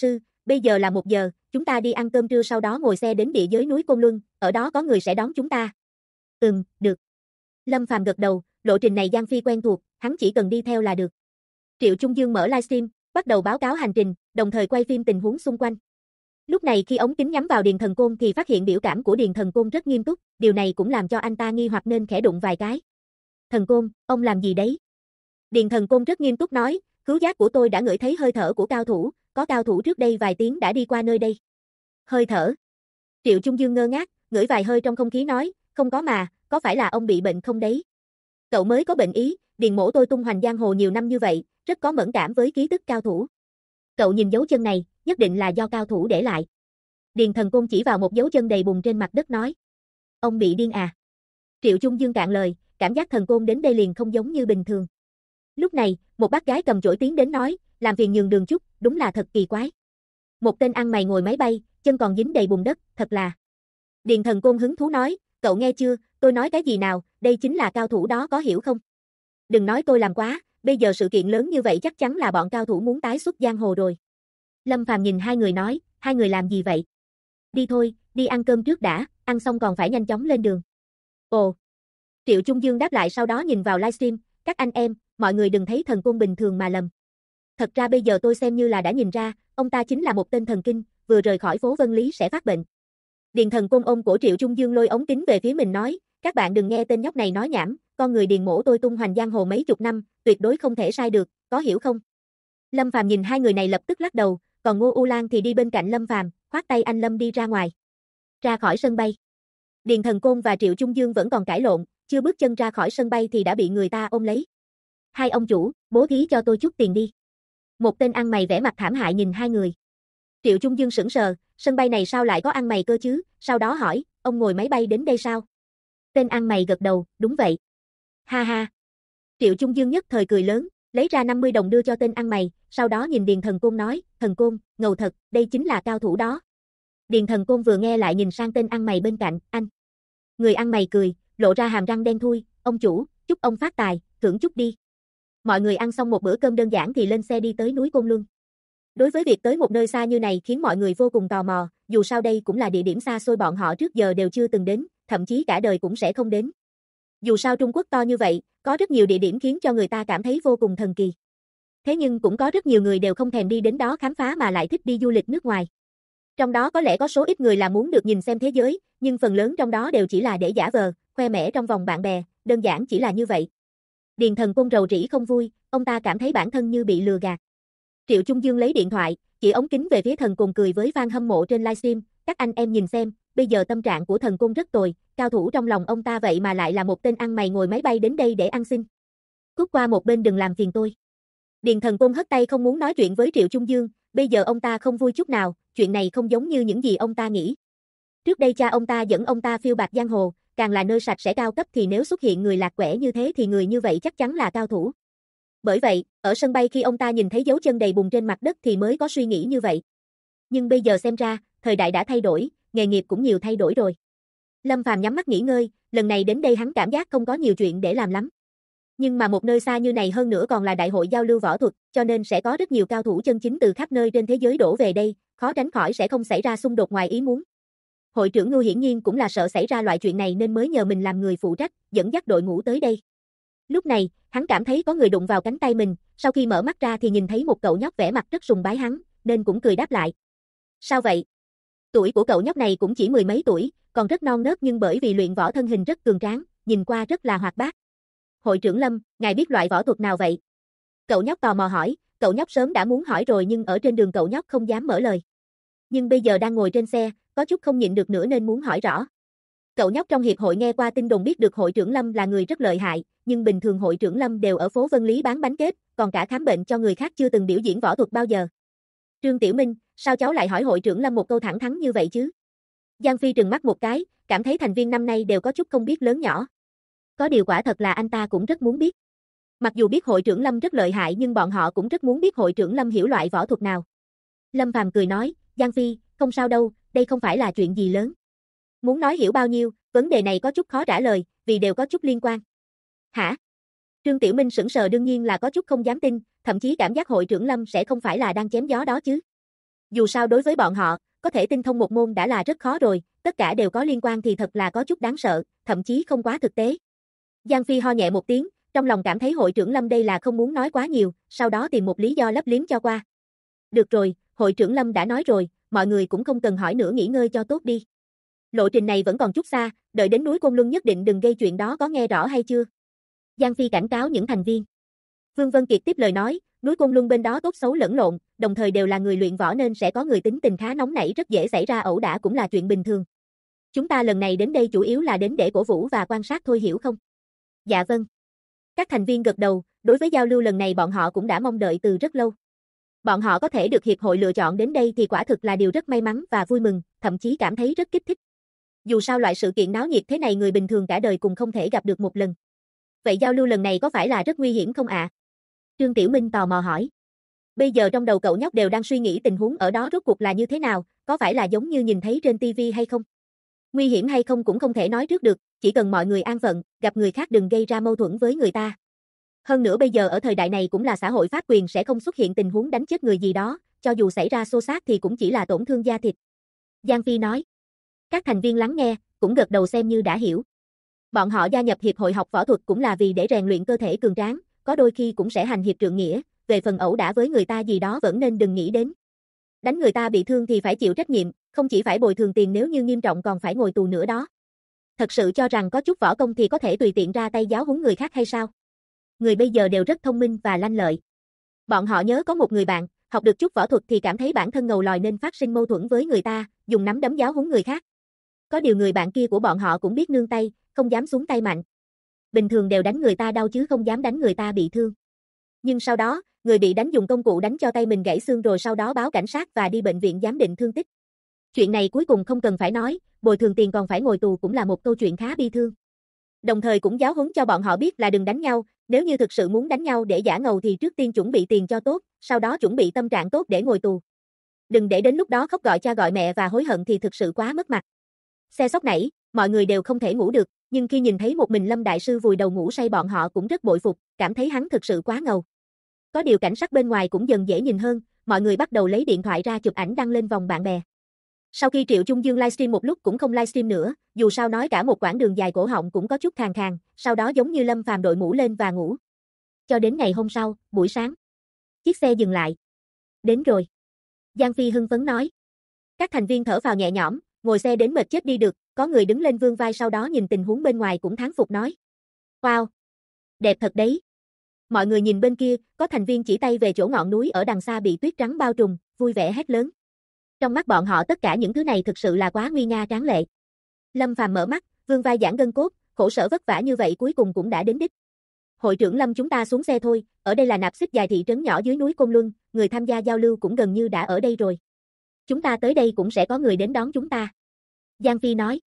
[SPEAKER 1] bây giờ là 1 giờ, chúng ta đi ăn cơm trưa sau đó ngồi xe đến địa giới núi Côn Luân, ở đó có người sẽ đón chúng ta. Được. Lâm Phàm gật đầu, lộ trình này Giang Phi quen thuộc, hắn chỉ cần đi theo là được. Triệu Trung Dương mở livestream, bắt đầu báo cáo hành trình, đồng thời quay phim tình huống xung quanh. Lúc này khi ống kính nhắm vào Điền Thần Côn thì phát hiện biểu cảm của Điền Thần Côn rất nghiêm túc, điều này cũng làm cho anh ta nghi hoặc nên khẽ đụng vài cái. Thần Côn, ông làm gì đấy? Điền Thần Côn rất nghiêm túc nói, khứu giác của tôi đã ngửi thấy hơi thở của cao thủ, có cao thủ trước đây vài tiếng đã đi qua nơi đây. Hơi thở. Triệu Trung Dương ngơ ngác, ngửi vài hơi trong không khí nói, không có mà, có phải là ông bị bệnh không đấy? Cậu mới có bệnh ý, Điền mỗ tôi tung hoành giang hồ nhiều năm như vậy, rất có mẫn cảm với ký tức cao thủ. Cậu nhìn dấu chân này, nhất định là do cao thủ để lại. Điền Thần Côn chỉ vào một dấu chân đầy bùn trên mặt đất nói. Ông bị điên à? Triệu Trung Dương cạn lời, cảm giác Thần Côn đến đây liền không giống như bình thường. Lúc này, một bác gái cầm chổi tiến đến nói, làm phiền nhường đường chút, đúng là thật kỳ quái. Một tên ăn mày ngồi máy bay, chân còn dính đầy bùn đất, thật là. Điền Thần Côn hứng thú nói, cậu nghe chưa, tôi nói cái gì nào, đây chính là cao thủ đó có hiểu không? Đừng nói tôi làm quá, bây giờ sự kiện lớn như vậy chắc chắn là bọn cao thủ muốn tái xuất giang hồ rồi. Lâm Phàm nhìn hai người nói, hai người làm gì vậy? Đi thôi, đi ăn cơm trước đã, ăn xong còn phải nhanh chóng lên đường. Ồ. Triệu Trung Dương đáp lại sau đó nhìn vào livestream, các anh em, mọi người đừng thấy Thần Côn bình thường mà lầm. Thật ra bây giờ tôi xem như là đã nhìn ra, ông ta chính là một tên thần kinh, vừa rời khỏi phố Vân Lý sẽ phát bệnh. Điền Thần Côn ôm cổ Triệu Trung Dương lôi ống kính về phía mình nói, các bạn đừng nghe tên nhóc này nói nhảm, con người Điền mỗ tôi tung hoành giang hồ mấy chục năm, tuyệt đối không thể sai được, có hiểu không? Lâm Phàm nhìn hai người này lập tức lắc đầu, còn Ngô U Lan thì đi bên cạnh Lâm Phàm, khoát tay anh Lâm đi ra ngoài. Ra khỏi sân bay. Điền Thần Côn và Triệu Trung Dương vẫn còn cãi lộn, chưa bước chân ra khỏi sân bay thì đã bị người ta ôm lấy. Hai ông chủ, bố thí cho tôi chút tiền đi. Một tên ăn mày vẻ mặt thảm hại nhìn hai người. Triệu Trung Dương sững sờ, sân bay này sao lại có ăn mày cơ chứ, sau đó hỏi, ông ngồi máy bay đến đây sao? Tên ăn mày gật đầu, đúng vậy. Ha ha. Triệu Trung Dương nhất thời cười lớn, lấy ra 50 đồng đưa cho tên ăn mày, sau đó nhìn Điền Thần Côn nói, Thần Côn, ngầu thật, đây chính là cao thủ đó. Điền Thần Côn vừa nghe lại nhìn sang tên ăn mày bên cạnh, anh. Người ăn mày cười, lộ ra hàm răng đen thui, ông chủ, chúc ông phát tài, thưởng chút đi. Mọi người ăn xong một bữa cơm đơn giản thì lên xe đi tới núi Côn Luân. Đối với việc tới một nơi xa như này khiến mọi người vô cùng tò mò, dù sao đây cũng là địa điểm xa xôi bọn họ trước giờ đều chưa từng đến, thậm chí cả đời cũng sẽ không đến. Dù sao Trung Quốc to như vậy, có rất nhiều địa điểm khiến cho người ta cảm thấy vô cùng thần kỳ. Thế nhưng cũng có rất nhiều người đều không thèm đi đến đó khám phá mà lại thích đi du lịch nước ngoài. Trong đó có lẽ có số ít người là muốn được nhìn xem thế giới, nhưng phần lớn trong đó đều chỉ là để giả vờ, khoe mẽ trong vòng bạn bè, đơn giản chỉ là như vậy. Điền Thần Côn rầu rĩ không vui, ông ta cảm thấy bản thân như bị lừa gạt. Triệu Trung Dương lấy điện thoại, chỉ ống kính về phía Thần Côn cười với fan hâm mộ trên livestream, các anh em nhìn xem, bây giờ tâm trạng của Thần Côn rất tồi, cao thủ trong lòng ông ta vậy mà lại là một tên ăn mày ngồi máy bay đến đây để ăn xin. Cút qua một bên đừng làm phiền tôi. Điền Thần Côn hất tay không muốn nói chuyện với Triệu Trung Dương, bây giờ ông ta không vui chút nào, chuyện này không giống như những gì ông ta nghĩ. Trước đây cha ông ta dẫn ông ta phiêu bạt giang hồ, càng là nơi sạch sẽ cao cấp thì nếu xuất hiện người lạc quẻ như thế thì người như vậy chắc chắn là cao thủ. Bởi vậy, ở sân bay khi ông ta nhìn thấy dấu chân đầy bùn trên mặt đất thì mới có suy nghĩ như vậy. Nhưng bây giờ xem ra, thời đại đã thay đổi, nghề nghiệp cũng nhiều thay đổi rồi. Lâm Phàm nhắm mắt nghỉ ngơi, lần này đến đây hắn cảm giác không có nhiều chuyện để làm lắm. Nhưng mà một nơi xa như này hơn nữa còn là đại hội giao lưu võ thuật, cho nên sẽ có rất nhiều cao thủ chân chính từ khắp nơi trên thế giới đổ về đây, khó tránh khỏi sẽ không xảy ra xung đột ngoài ý muốn. Hội trưởng Ngưu hiển nhiên cũng là sợ xảy ra loại chuyện này nên mới nhờ mình làm người phụ trách, dẫn dắt đội ngũ tới đây. Lúc này, hắn cảm thấy có người đụng vào cánh tay mình, sau khi mở mắt ra thì nhìn thấy một cậu nhóc vẻ mặt rất sùng bái hắn, nên cũng cười đáp lại. Sao vậy? Tuổi của cậu nhóc này cũng chỉ 10 mấy tuổi, còn rất non nớt nhưng bởi vì luyện võ thân hình rất cường tráng, nhìn qua rất là hoạt bát. Hội trưởng Lâm, ngài biết loại võ thuật nào vậy? Cậu nhóc tò mò hỏi, cậu nhóc sớm đã muốn hỏi rồi nhưng ở trên đường cậu nhóc không dám mở lời. Nhưng bây giờ đang ngồi trên xe, có chút không nhịn được nữa nên muốn hỏi rõ. Cậu nhóc trong hiệp hội nghe qua tin đồn biết được hội trưởng Lâm là người rất lợi hại, nhưng bình thường hội trưởng Lâm đều ở phố Vân Lý bán bánh kết, còn cả khám bệnh cho người khác chưa từng biểu diễn võ thuật bao giờ. Trương Tiểu Minh, sao cháu lại hỏi hội trưởng Lâm một câu thẳng thắn như vậy chứ? Giang Phi trừng mắt một cái, cảm thấy thành viên năm nay đều có chút không biết lớn nhỏ. Có điều quả thật là anh ta cũng rất muốn biết. Mặc dù biết hội trưởng Lâm rất lợi hại nhưng bọn họ cũng rất muốn biết hội trưởng Lâm hiểu loại võ thuật nào. Lâm Phàm cười nói, Giang Phi, không sao đâu, đây không phải là chuyện gì lớn. Muốn nói hiểu bao nhiêu, vấn đề này có chút khó trả lời, vì đều có chút liên quan. Hả? Trương Tiểu Minh sững sờ đương nhiên là có chút không dám tin, thậm chí cảm giác hội trưởng Lâm sẽ không phải là đang chém gió đó chứ. Dù sao đối với bọn họ, có thể tinh thông một môn đã là rất khó rồi, tất cả đều có liên quan thì thật là có chút đáng sợ, thậm chí không quá thực tế. Giang Phi ho nhẹ một tiếng, trong lòng cảm thấy hội trưởng Lâm đây là không muốn nói quá nhiều, sau đó tìm một lý do lấp liếm cho qua. Được rồi, hội trưởng Lâm đã nói rồi, mọi người cũng không cần hỏi nữa, nghỉ ngơi cho tốt đi. Lộ trình này vẫn còn chút xa, đợi đến núi Côn Luân nhất định đừng gây chuyện đó, có nghe rõ hay chưa? Giang Phi cảnh cáo những thành viên. Vương Vân Kiệt tiếp lời nói, núi Côn Luân bên đó tốt xấu lẫn lộn, đồng thời đều là người luyện võ nên sẽ có người tính tình khá nóng nảy, rất dễ xảy ra ẩu đả cũng là chuyện bình thường. Chúng ta lần này đến đây chủ yếu là đến để cổ vũ và quan sát thôi, hiểu không? Dạ vâng. Các thành viên gật đầu, đối với giao lưu lần này bọn họ cũng đã mong đợi từ rất lâu. Bọn họ có thể được hiệp hội lựa chọn đến đây thì quả thực là điều rất may mắn và vui mừng, thậm chí cảm thấy rất kích thích. Dù sao loại sự kiện náo nhiệt thế này người bình thường cả đời cũng không thể gặp được một lần. Vậy giao lưu lần này có phải là rất nguy hiểm không ạ? Trương Tiểu Minh tò mò hỏi. Bây giờ trong đầu cậu nhóc đều đang suy nghĩ tình huống ở đó rốt cuộc là như thế nào, có phải là giống như nhìn thấy trên TV hay không? Nguy hiểm hay không cũng không thể nói trước được, chỉ cần mọi người an phận, gặp người khác đừng gây ra mâu thuẫn với người ta. Hơn nữa bây giờ ở thời đại này cũng là xã hội pháp quyền, sẽ không xuất hiện tình huống đánh chết người gì đó, cho dù xảy ra xô xát thì cũng chỉ là tổn thương da thịt. Giang Phi nói. Các thành viên lắng nghe, cũng gật đầu xem như đã hiểu. Bọn họ gia nhập hiệp hội học võ thuật cũng là vì để rèn luyện cơ thể cường tráng, có đôi khi cũng sẽ hành hiệp trượng nghĩa, về phần ẩu đả với người ta gì đó vẫn nên đừng nghĩ đến. Đánh người ta bị thương thì phải chịu trách nhiệm, không chỉ phải bồi thường tiền, nếu như nghiêm trọng còn phải ngồi tù nữa đó. Thật sự cho rằng có chút võ công thì có thể tùy tiện ra tay giáo huấn người khác hay sao? Người bây giờ đều rất thông minh và lanh lợi. Bọn họ nhớ có một người bạn, học được chút võ thuật thì cảm thấy bản thân ngầu lòi nên phát sinh mâu thuẫn với người ta, dùng nắm đấm giáo huấn người khác. Có điều người bạn kia của bọn họ cũng biết nương tay, không dám xuống tay mạnh. Bình thường đều đánh người ta đau chứ không dám đánh người ta bị thương. Nhưng sau đó, người bị đánh dùng công cụ đánh cho tay mình gãy xương rồi sau đó báo cảnh sát và đi bệnh viện giám định thương tích. Chuyện này cuối cùng không cần phải nói, bồi thường tiền còn phải ngồi tù cũng là một câu chuyện khá bi thương. Đồng thời cũng giáo huấn cho bọn họ biết là đừng đánh nhau, nếu như thực sự muốn đánh nhau để giả ngầu thì trước tiên chuẩn bị tiền cho tốt, sau đó chuẩn bị tâm trạng tốt để ngồi tù. Đừng để đến lúc đó khóc gọi cha gọi mẹ và hối hận thì thực sự quá mất mặt. Xe sóc nảy, mọi người đều không thể ngủ được, nhưng khi nhìn thấy một mình Lâm Đại Sư vùi đầu ngủ say bọn họ cũng rất bội phục, cảm thấy hắn thực sự quá ngầu. Có điều cảnh sắc bên ngoài cũng dần dễ nhìn hơn, mọi người bắt đầu lấy điện thoại ra chụp ảnh đăng lên vòng bạn bè. Sau khi Triệu Trung Dương livestream một lúc cũng không livestream nữa, dù sao nói cả một quãng đường dài cổ họng cũng có chút khàn khàn, sau đó giống như Lâm Phàm đội mũ lên và ngủ. Cho đến ngày hôm sau, buổi sáng. Chiếc xe dừng lại. Đến rồi. Giang Phi hưng phấn nói. Các thành viên thở phào nhẹ nhõm, ngồi xe đến mệt chết đi được, có người đứng lên vươn vai sau đó nhìn tình huống bên ngoài cũng thán phục nói. Wow! Đẹp thật đấy. Mọi người nhìn bên kia, có thành viên chỉ tay về chỗ ngọn núi ở đằng xa bị tuyết trắng bao trùm, vui vẻ hét lớn. Trong mắt bọn họ tất cả những thứ này thực sự là quá nguy nga tráng lệ. Lâm Phàm mở mắt, vươn vai giãn gân cốt, khổ sở vất vả như vậy cuối cùng cũng đã đến đích. Hội trưởng Lâm, chúng ta xuống xe thôi, ở đây là nạp xích dài thị trấn nhỏ dưới núi Côn Luân, người tham gia giao lưu cũng gần như đã ở đây rồi. Chúng ta tới đây cũng sẽ có người đến đón chúng ta. Giang Phi nói.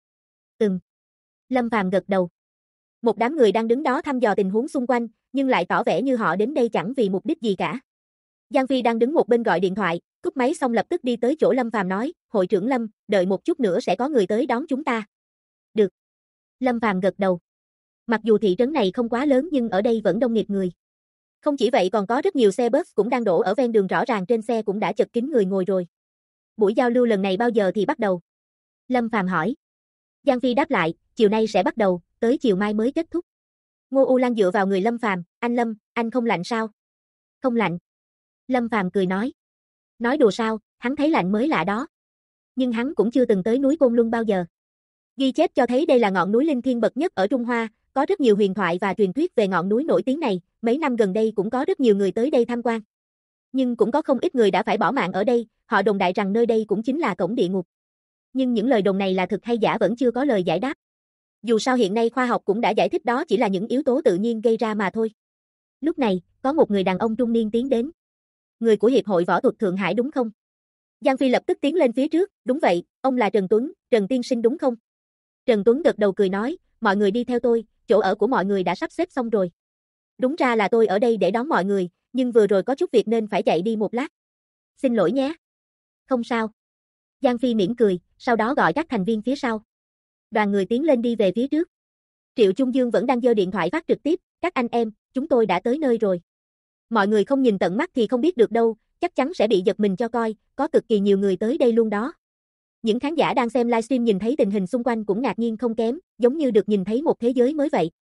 [SPEAKER 1] Lâm Phàm gật đầu. Một đám người đang đứng đó thăm dò tình huống xung quanh, nhưng lại tỏ vẻ như họ đến đây chẳng vì mục đích gì cả. Giang Phi đang đứng một bên gọi điện thoại, cúp máy xong lập tức đi tới chỗ Lâm Phàm nói, hội trưởng Lâm, đợi một chút nữa sẽ có người tới đón chúng ta. Được. Lâm Phàm gật đầu. Mặc dù thị trấn này không quá lớn nhưng ở đây vẫn đông nghịt người. Không chỉ vậy còn có rất nhiều xe bus cũng đang đổ ở ven đường, rõ ràng trên xe cũng đã chật kín người ngồi rồi. Buổi giao lưu lần này bao giờ thì bắt đầu? Lâm Phàm hỏi. Giang Phi đáp lại, chiều nay sẽ bắt đầu, tới chiều mai mới kết thúc. Ngô U Lan dựa vào người Lâm Phàm, anh Lâm, anh không lạnh sao? Không lạnh. Lâm Phàm cười nói. Nói đùa sao, hắn thấy lạnh mới lạ đó. Nhưng hắn cũng chưa từng tới núi Côn Luân bao giờ. Ghi chép cho thấy đây là ngọn núi linh thiêng bậc nhất ở Trung Hoa, có rất nhiều huyền thoại và truyền thuyết về ngọn núi nổi tiếng này, mấy năm gần đây cũng có rất nhiều người tới đây tham quan. Nhưng cũng có không ít người đã phải bỏ mạng ở đây, họ đồn đại rằng nơi đây cũng chính là cổng địa ngục. Nhưng những lời đồn này là thực hay giả vẫn chưa có lời giải đáp. Dù sao hiện nay khoa học cũng đã giải thích đó chỉ là những yếu tố tự nhiên gây ra mà thôi. Lúc này, có một người đàn ông trung niên tiến đến. Người của Hiệp hội Võ thuật Thượng Hải đúng không? Giang Phi lập tức tiến lên phía trước, đúng vậy, ông là Trần Tuấn, Trần tiên sinh đúng không? Trần Tuấn gật đầu cười nói, mọi người đi theo tôi, chỗ ở của mọi người đã sắp xếp xong rồi. Đúng ra là tôi ở đây để đón mọi người, nhưng vừa rồi có chút việc nên phải chạy đi một lát. Xin lỗi nhé. Không sao. Giang Phi mỉm cười, sau đó gọi các thành viên phía sau. Đoàn người tiến lên đi về phía trước. Triệu Trung Dương vẫn đang giơ điện thoại phát trực tiếp, các anh em, chúng tôi đã tới nơi rồi. Mọi người không nhìn tận mắt thì không biết được đâu, chắc chắn sẽ bị giật mình cho coi, có cực kỳ nhiều người tới đây luôn đó. Những khán giả đang xem livestream nhìn thấy tình hình xung quanh cũng ngạc nhiên không kém, giống như được nhìn thấy một thế giới mới vậy.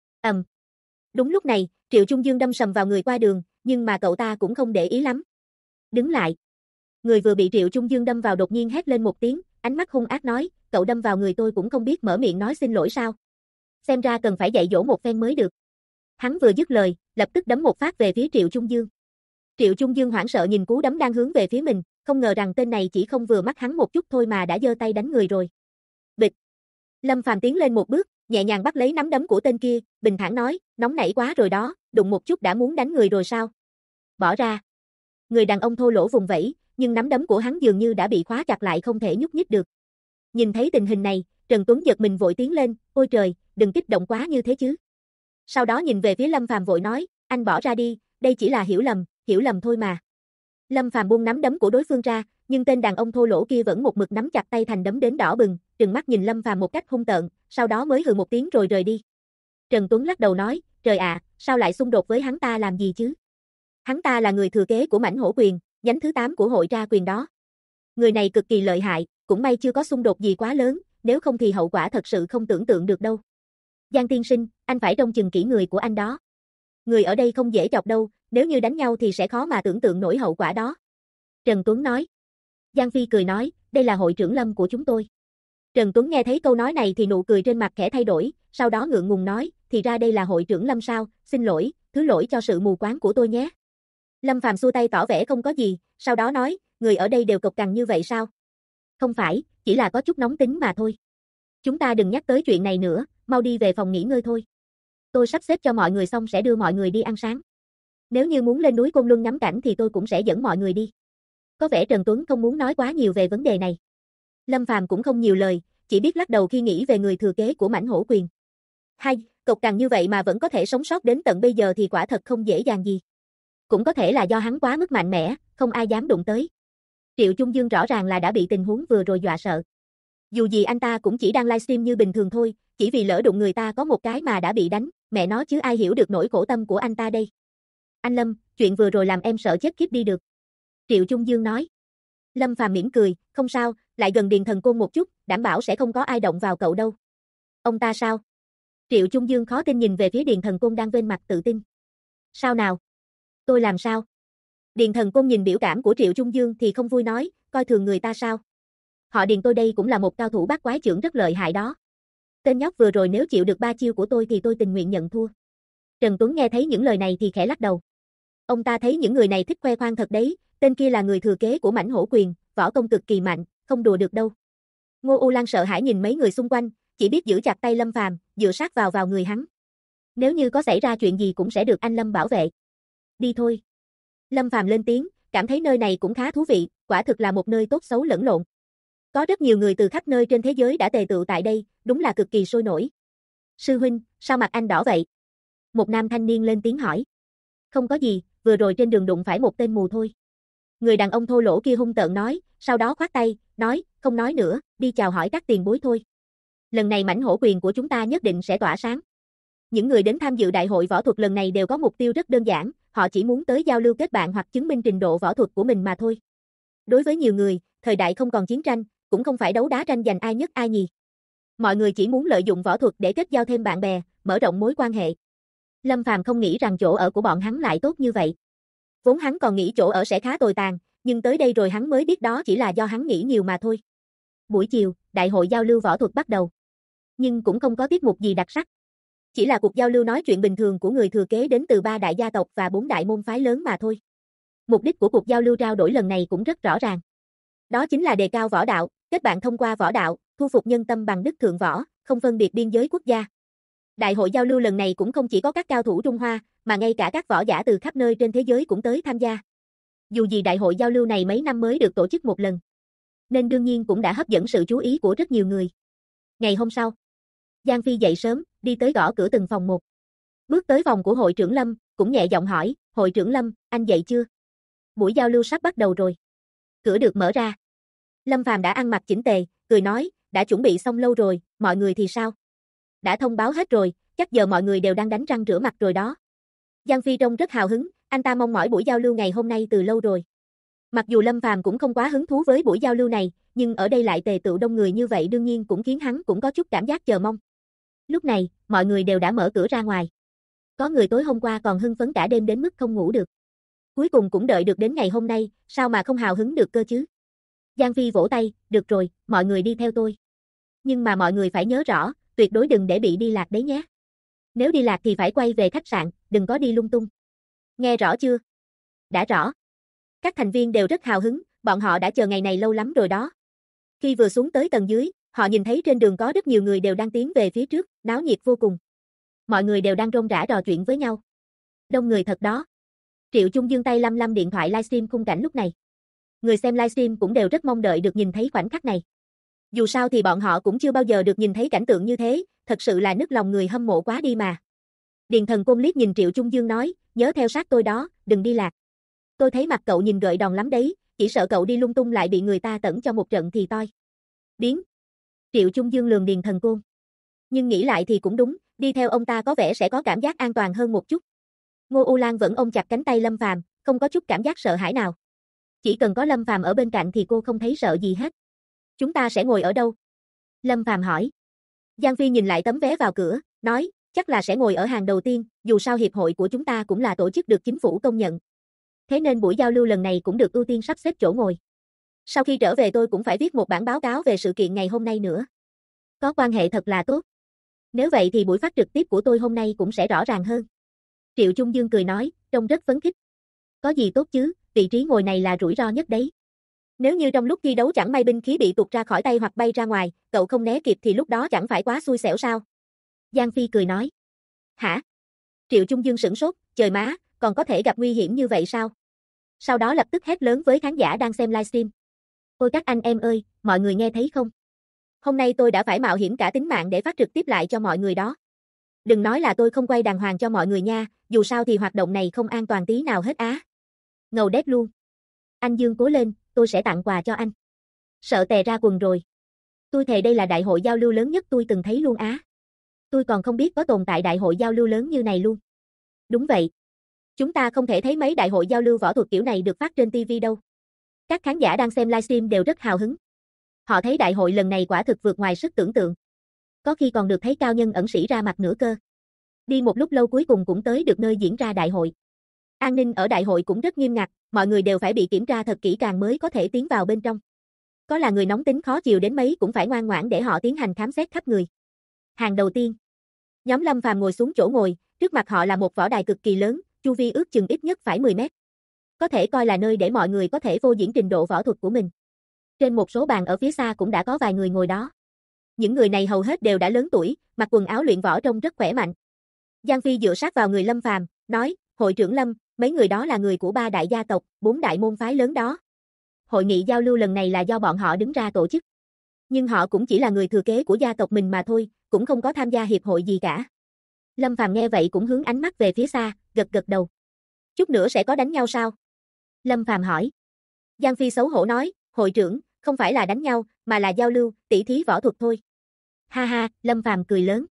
[SPEAKER 1] Đúng lúc này, Triệu Trung Dương đâm sầm vào người qua đường, nhưng mà cậu ta cũng không để ý lắm. Đứng lại. Người vừa bị Triệu Trung Dương đâm vào đột nhiên hét lên một tiếng, ánh mắt hung ác nói, cậu đâm vào người tôi cũng không biết mở miệng nói xin lỗi sao. Xem ra cần phải dạy dỗ một phen mới được. Hắn vừa dứt lời, lập tức đấm một phát về phía Triệu Trung Dương. Triệu Trung Dương hoảng sợ nhìn cú đấm đang hướng về phía mình, không ngờ rằng tên này chỉ không vừa mắt hắn một chút thôi mà đã giơ tay đánh người rồi. Bịch. Lâm Phàm tiến lên một bước, nhẹ nhàng bắt lấy nắm đấm của tên kia, bình thản nói, nóng nảy quá rồi đó, đụng một chút đã muốn đánh người rồi sao? Bỏ ra. Người đàn ông thô lỗ vùng vẫy, nhưng nắm đấm của hắn dường như đã bị khóa chặt lại không thể nhúc nhích được. Nhìn thấy tình hình này, Trần Tuấn giật mình vội tiến lên, ôi trời, đừng kích động quá như thế chứ. Sau đó nhìn về phía Lâm Phàm vội nói, anh bỏ ra đi, đây chỉ là hiểu lầm thôi mà. Lâm Phàm buông nắm đấm của đối phương ra, nhưng tên đàn ông thô lỗ kia vẫn một mực nắm chặt tay thành đấm đến đỏ bừng, trừng mắt nhìn Lâm Phàm một cách hung tợn, sau đó mới hừ một tiếng rồi rời đi. Trần Tuấn lắc đầu nói, trời ạ, sao lại xung đột với hắn ta làm gì chứ? Hắn ta là người thừa kế của Mãnh Hổ Quyền, nhánh thứ 8 của hội tra quyền đó. Người này cực kỳ lợi hại, cũng may chưa có xung đột gì quá lớn, nếu không thì hậu quả thật sự không tưởng tượng được đâu. Giang tiên sinh, anh phải trông chừng kỹ người của anh đó. Người ở đây không dễ chọc đâu, nếu như đánh nhau thì sẽ khó mà tưởng tượng nổi hậu quả đó. Trần Tuấn nói. Giang Phi cười nói, đây là hội trưởng Lâm của chúng tôi. Trần Tuấn nghe thấy câu nói này thì nụ cười trên mặt khẽ thay đổi, sau đó ngượng ngùng nói, thì ra đây là hội trưởng Lâm sao, xin lỗi, thứ lỗi cho sự mù quáng của tôi nhé. Lâm Phàm xua tay tỏ vẻ không có gì, sau đó nói, người ở đây đều cộc cằn như vậy sao? Không phải, chỉ là có chút nóng tính mà thôi. Chúng ta đừng nhắc tới chuyện này nữa, mau đi về phòng nghỉ ngơi thôi. Tôi sắp xếp cho mọi người xong sẽ đưa mọi người đi ăn sáng. Nếu như muốn lên núi Côn Luân ngắm cảnh thì tôi cũng sẽ dẫn mọi người đi. Có vẻ Trần Tuấn không muốn nói quá nhiều về vấn đề này. Lâm Phàm cũng không nhiều lời, chỉ biết lắc đầu khi nghĩ về người thừa kế của Mãnh Hổ Quyền. Hay, cộc cằn như vậy mà vẫn có thể sống sót đến tận bây giờ thì quả thật không dễ dàng gì. Cũng có thể là do hắn quá mức mạnh mẽ, không ai dám đụng tới. Triệu Trung Dương rõ ràng là đã bị tình huống vừa rồi dọa sợ. Dù gì anh ta cũng chỉ đang livestream như bình thường thôi, chỉ vì lỡ đụng người ta có một cái mà đã bị đánh, mẹ nó chứ ai hiểu được nỗi khổ tâm của anh ta đây. Anh Lâm, chuyện vừa rồi làm em sợ chết khiếp đi được. Triệu Trung Dương nói. Lâm Phàm mỉm cười, không sao, lại gần Điền Thần Côn một chút, đảm bảo sẽ không có ai động vào cậu đâu. Ông ta sao? Triệu Trung Dương khó tin nhìn về phía Điền Thần Côn đang vênh mặt tự tin. Sao nào? Tôi làm sao? Điền Thần Côn nhìn biểu cảm của Triệu Trung Dương thì không vui nói, coi thường người ta sao? Họ Điền tôi đây cũng là một cao thủ bát quái chưởng rất lợi hại đó. Tên nhóc vừa rồi nếu chịu được 3 chiêu của tôi thì tôi tình nguyện nhận thua. Trần Tuấn nghe thấy những lời này thì khẽ lắc đầu. Ông ta thấy những người này thích khoe khoang thật đấy, tên kia là người thừa kế của Mãnh Hổ Quyền, võ công cực kỳ mạnh, không đùa được đâu. Ngô U Lan sợ hãi nhìn mấy người xung quanh, chỉ biết giữ chặt tay Lâm Phàm, dựa sát vào người hắn. Nếu như có xảy ra chuyện gì cũng sẽ được anh Lâm bảo vệ. Đi thôi. Lâm Phàm lên tiếng, cảm thấy nơi này cũng khá thú vị, quả thực là một nơi tốt xấu lẫn lộn. Có rất nhiều người từ khắp nơi trên thế giới đã tề tựu tại đây, đúng là cực kỳ sôi nổi. Sư huynh, sao mặt anh đỏ vậy? Một nam thanh niên lên tiếng hỏi. Không có gì, vừa rồi trên đường đụng phải một tên mù thôi. Người đàn ông thô lỗ kia hung tợn nói, sau đó khoát tay, nói, không nói nữa, đi chào hỏi các tiền bối thôi. Lần này Mãnh Hổ Quyền của chúng ta nhất định sẽ tỏa sáng. Những người đến tham dự đại hội võ thuật lần này đều có mục tiêu rất đơn giản, họ chỉ muốn tới giao lưu kết bạn hoặc chứng minh trình độ võ thuật của mình mà thôi. Đối với nhiều người, thời đại không còn chiến tranh, cũng không phải đấu đá tranh giành ai nhất ai nhì. Mọi người chỉ muốn lợi dụng võ thuật để kết giao thêm bạn bè, mở rộng mối quan hệ. Lâm Phàm không nghĩ rằng chỗ ở của bọn hắn lại tốt như vậy. Vốn hắn còn nghĩ chỗ ở sẽ khá tồi tàn, nhưng tới đây rồi hắn mới biết đó chỉ là do hắn nghĩ nhiều mà thôi. Buổi chiều, đại hội giao lưu võ thuật bắt đầu. Nhưng cũng không có tiết mục gì đặc sắc. Chỉ là cuộc giao lưu nói chuyện bình thường của người thừa kế đến từ 3 đại gia tộc và 4 đại môn phái lớn mà thôi. Mục đích của cuộc giao lưu trao đổi lần này cũng rất rõ ràng. Đó chính là đề cao võ đạo, kết bạn thông qua võ đạo, thu phục nhân tâm bằng đức thượng võ, không phân biệt biên giới quốc gia. Đại hội giao lưu lần này cũng không chỉ có các cao thủ Trung Hoa, mà ngay cả các võ giả từ khắp nơi trên thế giới cũng tới tham gia. Dù gì đại hội giao lưu này mấy năm mới được tổ chức một lần, nên đương nhiên cũng đã hấp dẫn sự chú ý của rất nhiều người. Ngày hôm sau, Giang Phi dậy sớm, đi tới gõ cửa từng phòng một. Bước tới phòng của hội trưởng Lâm, cũng nhẹ giọng hỏi, hội trưởng Lâm, anh dậy chưa? Buổi giao lưu sắp bắt đầu rồi. Cửa được mở ra. Lâm Phàm đã ăn mặc chỉnh tề, cười nói, đã chuẩn bị xong lâu rồi, mọi người thì sao? Đã thông báo hết rồi, chắc giờ mọi người đều đang đánh răng rửa mặt rồi đó. Giang Phi trông rất hào hứng, anh ta mong mỏi buổi giao lưu ngày hôm nay từ lâu rồi. Mặc dù Lâm Phàm cũng không quá hứng thú với buổi giao lưu này, nhưng ở đây lại tề tựu đông người như vậy đương nhiên cũng khiến hắn cũng có chút cảm giác chờ mong. Lúc này, mọi người đều đã mở cửa ra ngoài. Có người tối hôm qua còn hưng phấn cả đêm đến mức không ngủ được. Cuối cùng cũng đợi được đến ngày hôm nay, sao mà không hào hứng được cơ chứ? Giang Phi vỗ tay, được rồi, mọi người đi theo tôi. Nhưng mà mọi người phải nhớ rõ, tuyệt đối đừng để bị đi lạc đấy nhé. Nếu đi lạc thì phải quay về khách sạn, đừng có đi lung tung. Nghe rõ chưa? Đã rõ. Các thành viên đều rất hào hứng, bọn họ đã chờ ngày này lâu lắm rồi đó. Khi vừa xuống tới tầng dưới, họ nhìn thấy trên đường có rất nhiều người đều đang tiến về phía trước, náo nhiệt vô cùng. Mọi người đều đang rôm rả trò chuyện với nhau. Đông người thật đó. Triệu Chung giương tay lăm lăm điện thoại livestream khung cảnh lúc này. Người xem livestream cũng đều rất mong đợi được nhìn thấy khoảnh khắc này. Dù sao thì bọn họ cũng chưa bao giờ được nhìn thấy cảnh tượng như thế, thật sự là nức lòng người hâm mộ quá đi mà. Điền Thần Côn liếc nhìn Triệu Chung Dương nói, nhớ theo sát tôi đó, đừng đi lạc. Tôi thấy mặt cậu nhìn gợi đòn lắm đấy, chỉ sợ cậu đi lung tung lại bị người ta tẩn cho một trận thì toi. Biến. Triệu Chung Dương lườm Điền Thần Côn. Nhưng nghĩ lại thì cũng đúng, đi theo ông ta có vẻ sẽ có cảm giác an toàn hơn một chút. Ngô U Lan vẫn ôm chặt cánh tay Lâm Phàm, không có chút cảm giác sợ hãi nào. Chỉ cần có Lâm Phàm ở bên cạnh thì cô không thấy sợ gì hết. Chúng ta sẽ ngồi ở đâu? Lâm Phàm hỏi. Giang Phi nhìn lại tấm vé vào cửa, nói, chắc là sẽ ngồi ở hàng đầu tiên, dù sao hiệp hội của chúng ta cũng là tổ chức được chính phủ công nhận. Thế nên buổi giao lưu lần này cũng được ưu tiên sắp xếp chỗ ngồi. Sau khi trở về tôi cũng phải viết một bản báo cáo về sự kiện ngày hôm nay nữa. Có quan hệ thật là tốt. Nếu vậy thì buổi phát trực tiếp của tôi hôm nay cũng sẽ rõ ràng hơn. Triệu Chung Dương cười nói, trông rất phấn khích. Có gì tốt chứ, vị trí ngồi này là rủi ro nhất đấy. Nếu như trong lúc thi đấu chẳng may binh khí bị tuột ra khỏi tay hoặc bay ra ngoài, cậu không né kịp thì lúc đó chẳng phải quá xui xẻo sao? Giang Phi cười nói. Hả? Triệu Chung Dương sửng sốt, trời má, còn có thể gặp nguy hiểm như vậy sao? Sau đó lập tức hét lớn với khán giả đang xem livestream. Ôi các anh em ơi, mọi người nghe thấy không? Hôm nay tôi đã phải mạo hiểm cả tính mạng để phát trực tiếp lại cho mọi người đó. Đừng nói là tôi không quay đàng hoàng cho mọi người nha, dù sao thì hoạt động này không an toàn tí nào hết á. Ngầu đét luôn. Anh Dương cố lên, tôi sẽ tặng quà cho anh. Sợ tè ra quần rồi. Tôi thề đây là đại hội giao lưu lớn nhất tôi từng thấy luôn á. Tôi còn không biết có tồn tại đại hội giao lưu lớn như này luôn. Đúng vậy. Chúng ta không thể thấy mấy đại hội giao lưu võ thuật kiểu này được phát trên TV đâu. Các khán giả đang xem livestream đều rất hào hứng. Họ thấy đại hội lần này quả thực vượt ngoài sức tưởng tượng. Có khi còn được thấy cao nhân ẩn sĩ ra mặt nữa cơ. Đi một lúc lâu cuối cùng cũng tới được nơi diễn ra đại hội. An ninh ở đại hội cũng rất nghiêm ngặt, mọi người đều phải bị kiểm tra thật kỹ càng mới có thể tiến vào bên trong. Có là người nóng tính khó chịu đến mấy cũng phải ngoan ngoãn để họ tiến hành khám xét khắp người. Hàng đầu tiên. Nhóm Lâm Phàm ngồi xuống chỗ ngồi, trước mặt họ là một võ đài cực kỳ lớn, chu vi ước chừng ít nhất phải 10 mét. Có thể coi là nơi để mọi người có thể phô diễn trình độ võ thuật của mình. Trên một số bàn ở phía xa cũng đã có vài người ngồi đó. Những người này hầu hết đều đã lớn tuổi, mặc quần áo luyện võ trông rất khỏe mạnh. Giang Phi dựa sát vào người Lâm Phàm, nói, hội trưởng Lâm, mấy người đó là người của 3 đại gia tộc, 4 đại môn phái lớn đó. Hội nghị giao lưu lần này là do bọn họ đứng ra tổ chức. Nhưng họ cũng chỉ là người thừa kế của gia tộc mình mà thôi, cũng không có tham gia hiệp hội gì cả. Lâm Phàm nghe vậy cũng hướng ánh mắt về phía xa, gật gật đầu. Chút nữa sẽ có đánh nhau sao? Lâm Phàm hỏi. Giang Phi xấu hổ nói, hội trưởng, không phải là đánh nhau, mà là giao lưu, tỉ thí võ thuật thôi. Ha ha, Lâm Phàm cười lớn.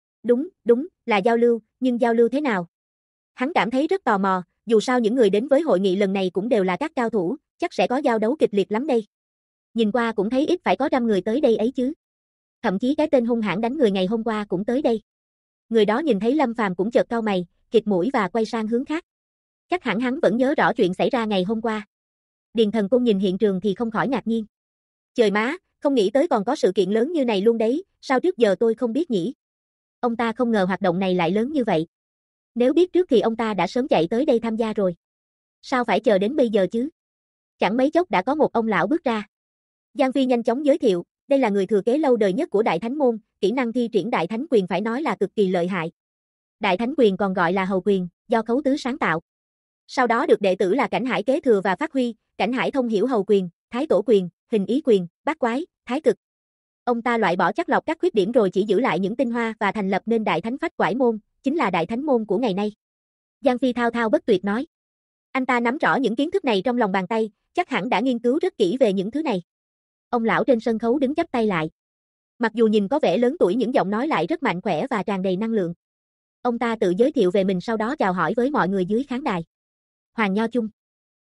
[SPEAKER 1] Đúng, là giao lưu, nhưng giao lưu thế nào? Hắn cảm thấy rất tò mò, dù sao những người đến với hội nghị lần này cũng đều là các cao thủ, chắc sẽ có giao đấu kịch liệt lắm đây. Nhìn qua cũng thấy ít phải có 100 người tới đây ấy chứ. Thậm chí cái tên hung hãn đánh người ngày hôm qua cũng tới đây. Người đó nhìn thấy Lâm Phàm cũng chợt cau mày, khịt mũi và quay sang hướng khác. Chắc hẳn hắn vẫn nhớ rõ chuyện xảy ra ngày hôm qua. Điền Thần Côn nhìn hiện trường thì không khỏi ngạc nhiên. Trời má, không nghĩ tới còn có sự kiện lớn như này luôn đấy, sao trước giờ tôi không biết nhỉ? Ông ta không ngờ hoạt động này lại lớn như vậy. Nếu biết trước thì ông ta đã sớm chạy tới đây tham gia rồi. Sao phải chờ đến bây giờ chứ? Chẳng mấy chốc đã có một ông lão bước ra. Giang Phi nhanh chóng giới thiệu, đây là người thừa kế lâu đời nhất của Đại Thánh Môn, kỹ năng thi triển Đại Thánh Quyền phải nói là cực kỳ lợi hại. Đại Thánh Quyền còn gọi là Hầu Quyền, do Khấu Tứ sáng tạo. Sau đó được đệ tử là Cảnh Hải kế thừa và phát huy, Cảnh Hải thông hiểu Hầu Quyền, Thái Tổ Quyền, Hình Ý Quyền, Bát Quái, Thái Cực. Ông ta loại bỏ chắt lọc các khuyết điểm rồi chỉ giữ lại những tinh hoa và thành lập nên Đại Thánh Phách Quải Môn, chính là Đại Thánh Môn của ngày nay. Giang Phi thao thao bất tuyệt nói. Anh ta nắm rõ những kiến thức này trong lòng bàn tay, chắc hẳn đã nghiên cứu rất kỹ về những thứ này. Ông lão trên sân khấu đứng chắp tay lại. Mặc dù nhìn có vẻ lớn tuổi những giọng nói lại rất mạnh khỏe và tràn đầy năng lượng. Ông ta tự giới thiệu về mình sau đó chào hỏi với mọi người dưới khán đài. Hoàng Nho Chung.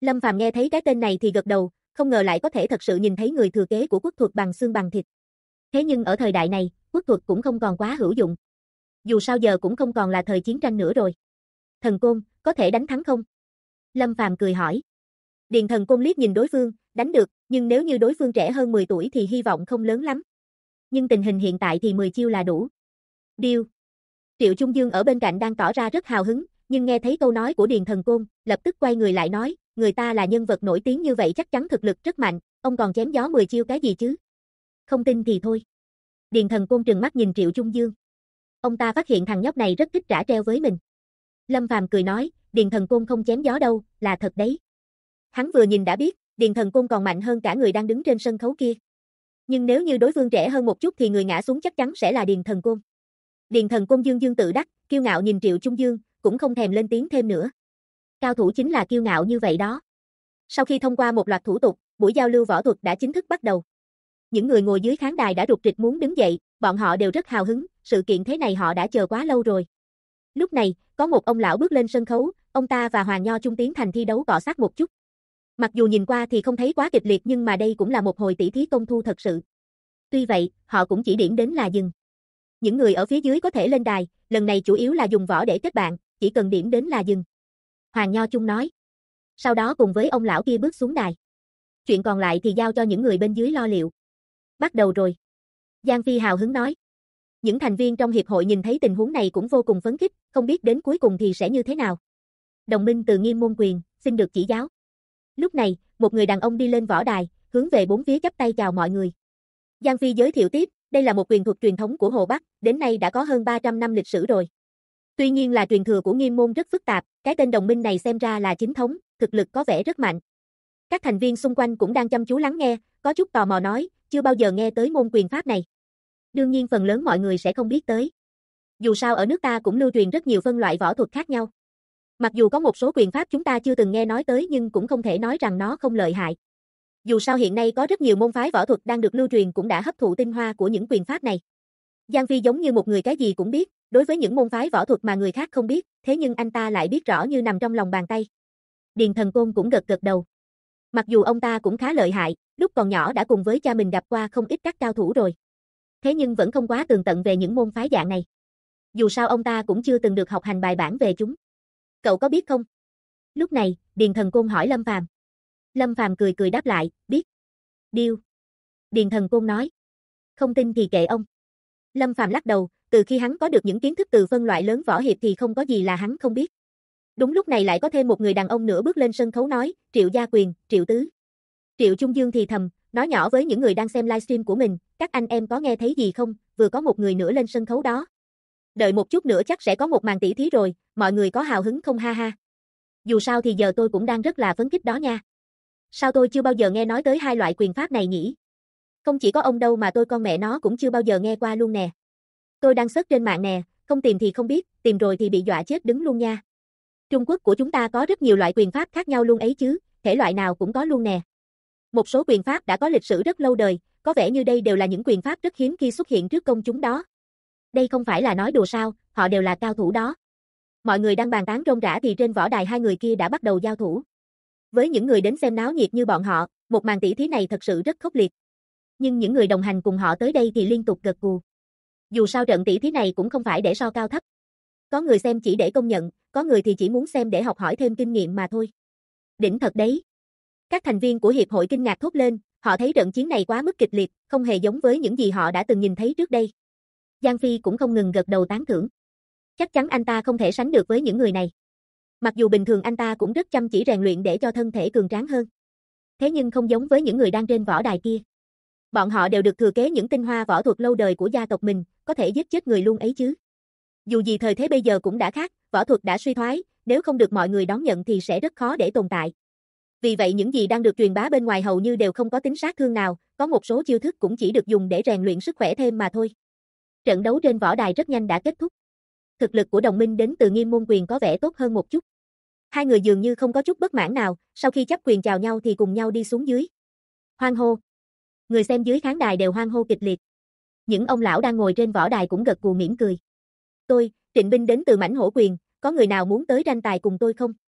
[SPEAKER 1] Lâm Phàm nghe thấy cái tên này thì gật đầu, không ngờ lại có thể thật sự nhìn thấy người thừa kế của quốc thuật bằng xương bằng thịt. Thế nhưng ở thời đại này, quốc thuật cũng không còn quá hữu dụng. Dù sao giờ cũng không còn là thời chiến tranh nữa rồi. Thần Côn, có thể đánh thắng không? Lâm Phàm cười hỏi. Điền Thần Côn liếc nhìn đối phương, đánh được, nhưng nếu như đối phương trẻ hơn 10 tuổi thì hy vọng không lớn lắm. Nhưng tình hình hiện tại thì 10 chiêu là đủ. Điêu. Triệu Trung Dương ở bên cạnh đang tỏ ra rất hào hứng, nhưng nghe thấy câu nói của Điền Thần Côn, lập tức quay người lại nói, người ta là nhân vật nổi tiếng như vậy chắc chắn thực lực rất mạnh, ông còn chém gió 10 chiêu cái gì chứ? Không tin thì thôi. Điền Thần Côn trừng mắt nhìn Triệu Trung Dương. Ông ta phát hiện thằng nhóc này rất thích trả treo với mình. Lâm Phàm cười nói, Điền Thần Côn không chém gió đâu, là thật đấy. Hắn vừa nhìn đã biết, Điền Thần Côn còn mạnh hơn cả người đang đứng trên sân khấu kia. Nhưng nếu như đối phương trẻ hơn một chút thì người ngã xuống chắc chắn sẽ là Điền Thần Côn. Điền Thần Côn dương dương tự đắc, kiêu ngạo nhìn Triệu Trung Dương, cũng không thèm lên tiếng thêm nữa. Cao thủ chính là kiêu ngạo như vậy đó. Sau khi thông qua một loạt thủ tục, buổi giao lưu võ thuật đã chính thức bắt đầu. Những người ngồi dưới khán đài đã rục rịch muốn đứng dậy, bọn họ đều rất hào hứng, sự kiện thế này họ đã chờ quá lâu rồi. Lúc này, có một ông lão bước lên sân khấu, ông ta và Hoàng Nho Trung tiến thành thi đấu cọ sát một chút. Mặc dù nhìn qua thì không thấy quá kịch liệt nhưng mà đây cũng là một hồi tỷ thí công thu thật sự. Tuy vậy, họ cũng chỉ điểm đến là dừng. Những người ở phía dưới có thể lên đài, lần này chủ yếu là dùng võ để kết bạn, chỉ cần điểm đến là dừng. Hoàng Nho Trung nói. Sau đó cùng với ông lão kia bước xuống đài. Chuyện còn lại thì giao cho những người bên dưới lo liệu. Bắt đầu rồi. Giang Phi hào hứng nói. Những thành viên trong hiệp hội nhìn thấy tình huống này cũng vô cùng phấn khích, không biết đến cuối cùng thì sẽ như thế nào. Đồng minh từ Nghiêm Môn Quyền, xin được chỉ giáo. Lúc này, một người đàn ông đi lên võ đài, hướng về bốn phía chắp tay chào mọi người. Giang Phi giới thiệu tiếp, đây là một quyền thuật truyền thống của Hồ Bắc, đến nay đã có hơn 300 năm lịch sử rồi. Tuy nhiên là truyền thừa của Nghiêm Môn rất phức tạp, cái tên đồng minh này xem ra là chính thống, thực lực có vẻ rất mạnh. Các thành viên xung quanh cũng đang chăm chú lắng nghe, có chút tò mò nói, chưa bao giờ nghe tới môn quyền pháp này. Đương nhiên phần lớn mọi người sẽ không biết tới. Dù sao ở nước ta cũng lưu truyền rất nhiều phân loại võ thuật khác nhau. Mặc dù có một số quyền pháp chúng ta chưa từng nghe nói tới nhưng cũng không thể nói rằng nó không lợi hại. Dù sao hiện nay có rất nhiều môn phái võ thuật đang được lưu truyền cũng đã hấp thụ tinh hoa của những quyền pháp này. Giang Phi giống như một người cái gì cũng biết, đối với những môn phái võ thuật mà người khác không biết, thế nhưng anh ta lại biết rõ như nằm trong lòng bàn tay. Điền Thần Côn cũng gật gật đầu. Mặc dù ông ta cũng khá lợi hại, lúc còn nhỏ đã cùng với cha mình gặp qua không ít các cao thủ rồi. Thế nhưng vẫn không quá tường tận về những môn phái dạng này. Dù sao ông ta cũng chưa từng được học hành bài bản về chúng. Cậu có biết không? Lúc này, Điền Thần Côn hỏi Lâm Phàm. Lâm Phàm cười cười đáp lại, biết. Điêu. Điền Thần Côn nói. Không tin thì kệ ông. Lâm Phàm lắc đầu, từ khi hắn có được những kiến thức từ phân loại lớn võ hiệp thì không có gì là hắn không biết. Đúng lúc này lại có thêm một người đàn ông nữa bước lên sân khấu nói, Triệu Gia Quyền, Triệu Tứ. Triệu Trung Dương thì thầm, nói nhỏ với những người đang xem livestream của mình, các anh em có nghe thấy gì không, vừa có một người nữa lên sân khấu đó. Đợi một chút nữa chắc sẽ có một màn tỷ thí rồi, mọi người có hào hứng không ha ha. Dù sao thì giờ tôi cũng đang rất là phấn khích đó nha. Sao tôi chưa bao giờ nghe nói tới hai loại quyền pháp này nhỉ? Không chỉ có ông đâu mà tôi con mẹ nó cũng chưa bao giờ nghe qua luôn nè. Tôi đang search trên mạng nè, không tìm thì không biết, tìm rồi thì bị dọa chết đứng luôn nha. Trung Quốc của chúng ta có rất nhiều loại quyền pháp khác nhau luôn ấy chứ, thể loại nào cũng có luôn nè. Một số quyền pháp đã có lịch sử rất lâu đời, có vẻ như đây đều là những quyền pháp rất hiếm khi xuất hiện trước công chúng đó. Đây không phải là nói đùa sao, họ đều là cao thủ đó. Mọi người đang bàn tán rôm rã thì trên võ đài hai người kia đã bắt đầu giao thủ. Với những người đến xem náo nhiệt như bọn họ, một màn tỷ thí này thật sự rất khốc liệt. Nhưng những người đồng hành cùng họ tới đây thì liên tục gật gù. Dù sao trận tỷ thí này cũng không phải để so cao thấp. Có người xem chỉ để công nhận, có người thì chỉ muốn xem để học hỏi thêm kinh nghiệm mà thôi. Đỉnh thật đấy. Các thành viên của hiệp hội kinh ngạc thốt lên, họ thấy trận chiến này quá mức kịch liệt, không hề giống với những gì họ đã từng nhìn thấy trước đây. Giang Phi cũng không ngừng gật đầu tán thưởng. Chắc chắn anh ta không thể sánh được với những người này. Mặc dù bình thường anh ta cũng rất chăm chỉ rèn luyện để cho thân thể cường tráng hơn. Thế nhưng không giống với những người đang trên võ đài kia. Bọn họ đều được thừa kế những tinh hoa võ thuật lâu đời của gia tộc mình, có thể giết chết người luôn ấy chứ. Dù gì thời thế bây giờ cũng đã khác, võ thuật đã suy thoái, nếu không được mọi người đón nhận thì sẽ rất khó để tồn tại. Vì vậy những gì đang được truyền bá bên ngoài hầu như đều không có tính sát thương nào, có một số chiêu thức cũng chỉ được dùng để rèn luyện sức khỏe thêm mà thôi. Trận đấu trên võ đài rất nhanh đã kết thúc. Thực lực của đồng minh đến từ Nghiêm Môn Quyền có vẻ tốt hơn một chút. Hai người dường như không có chút bất mãn nào, sau khi chấp quyền chào nhau thì cùng nhau đi xuống dưới. Hoan hô. Người xem dưới khán đài đều hoan hô kịch liệt. Những ông lão đang ngồi trên võ đài cũng gật gù mỉm cười. Tôi, Trịnh Binh đến từ Mãnh Hổ Quyền, có người nào muốn tới tranh tài cùng tôi không?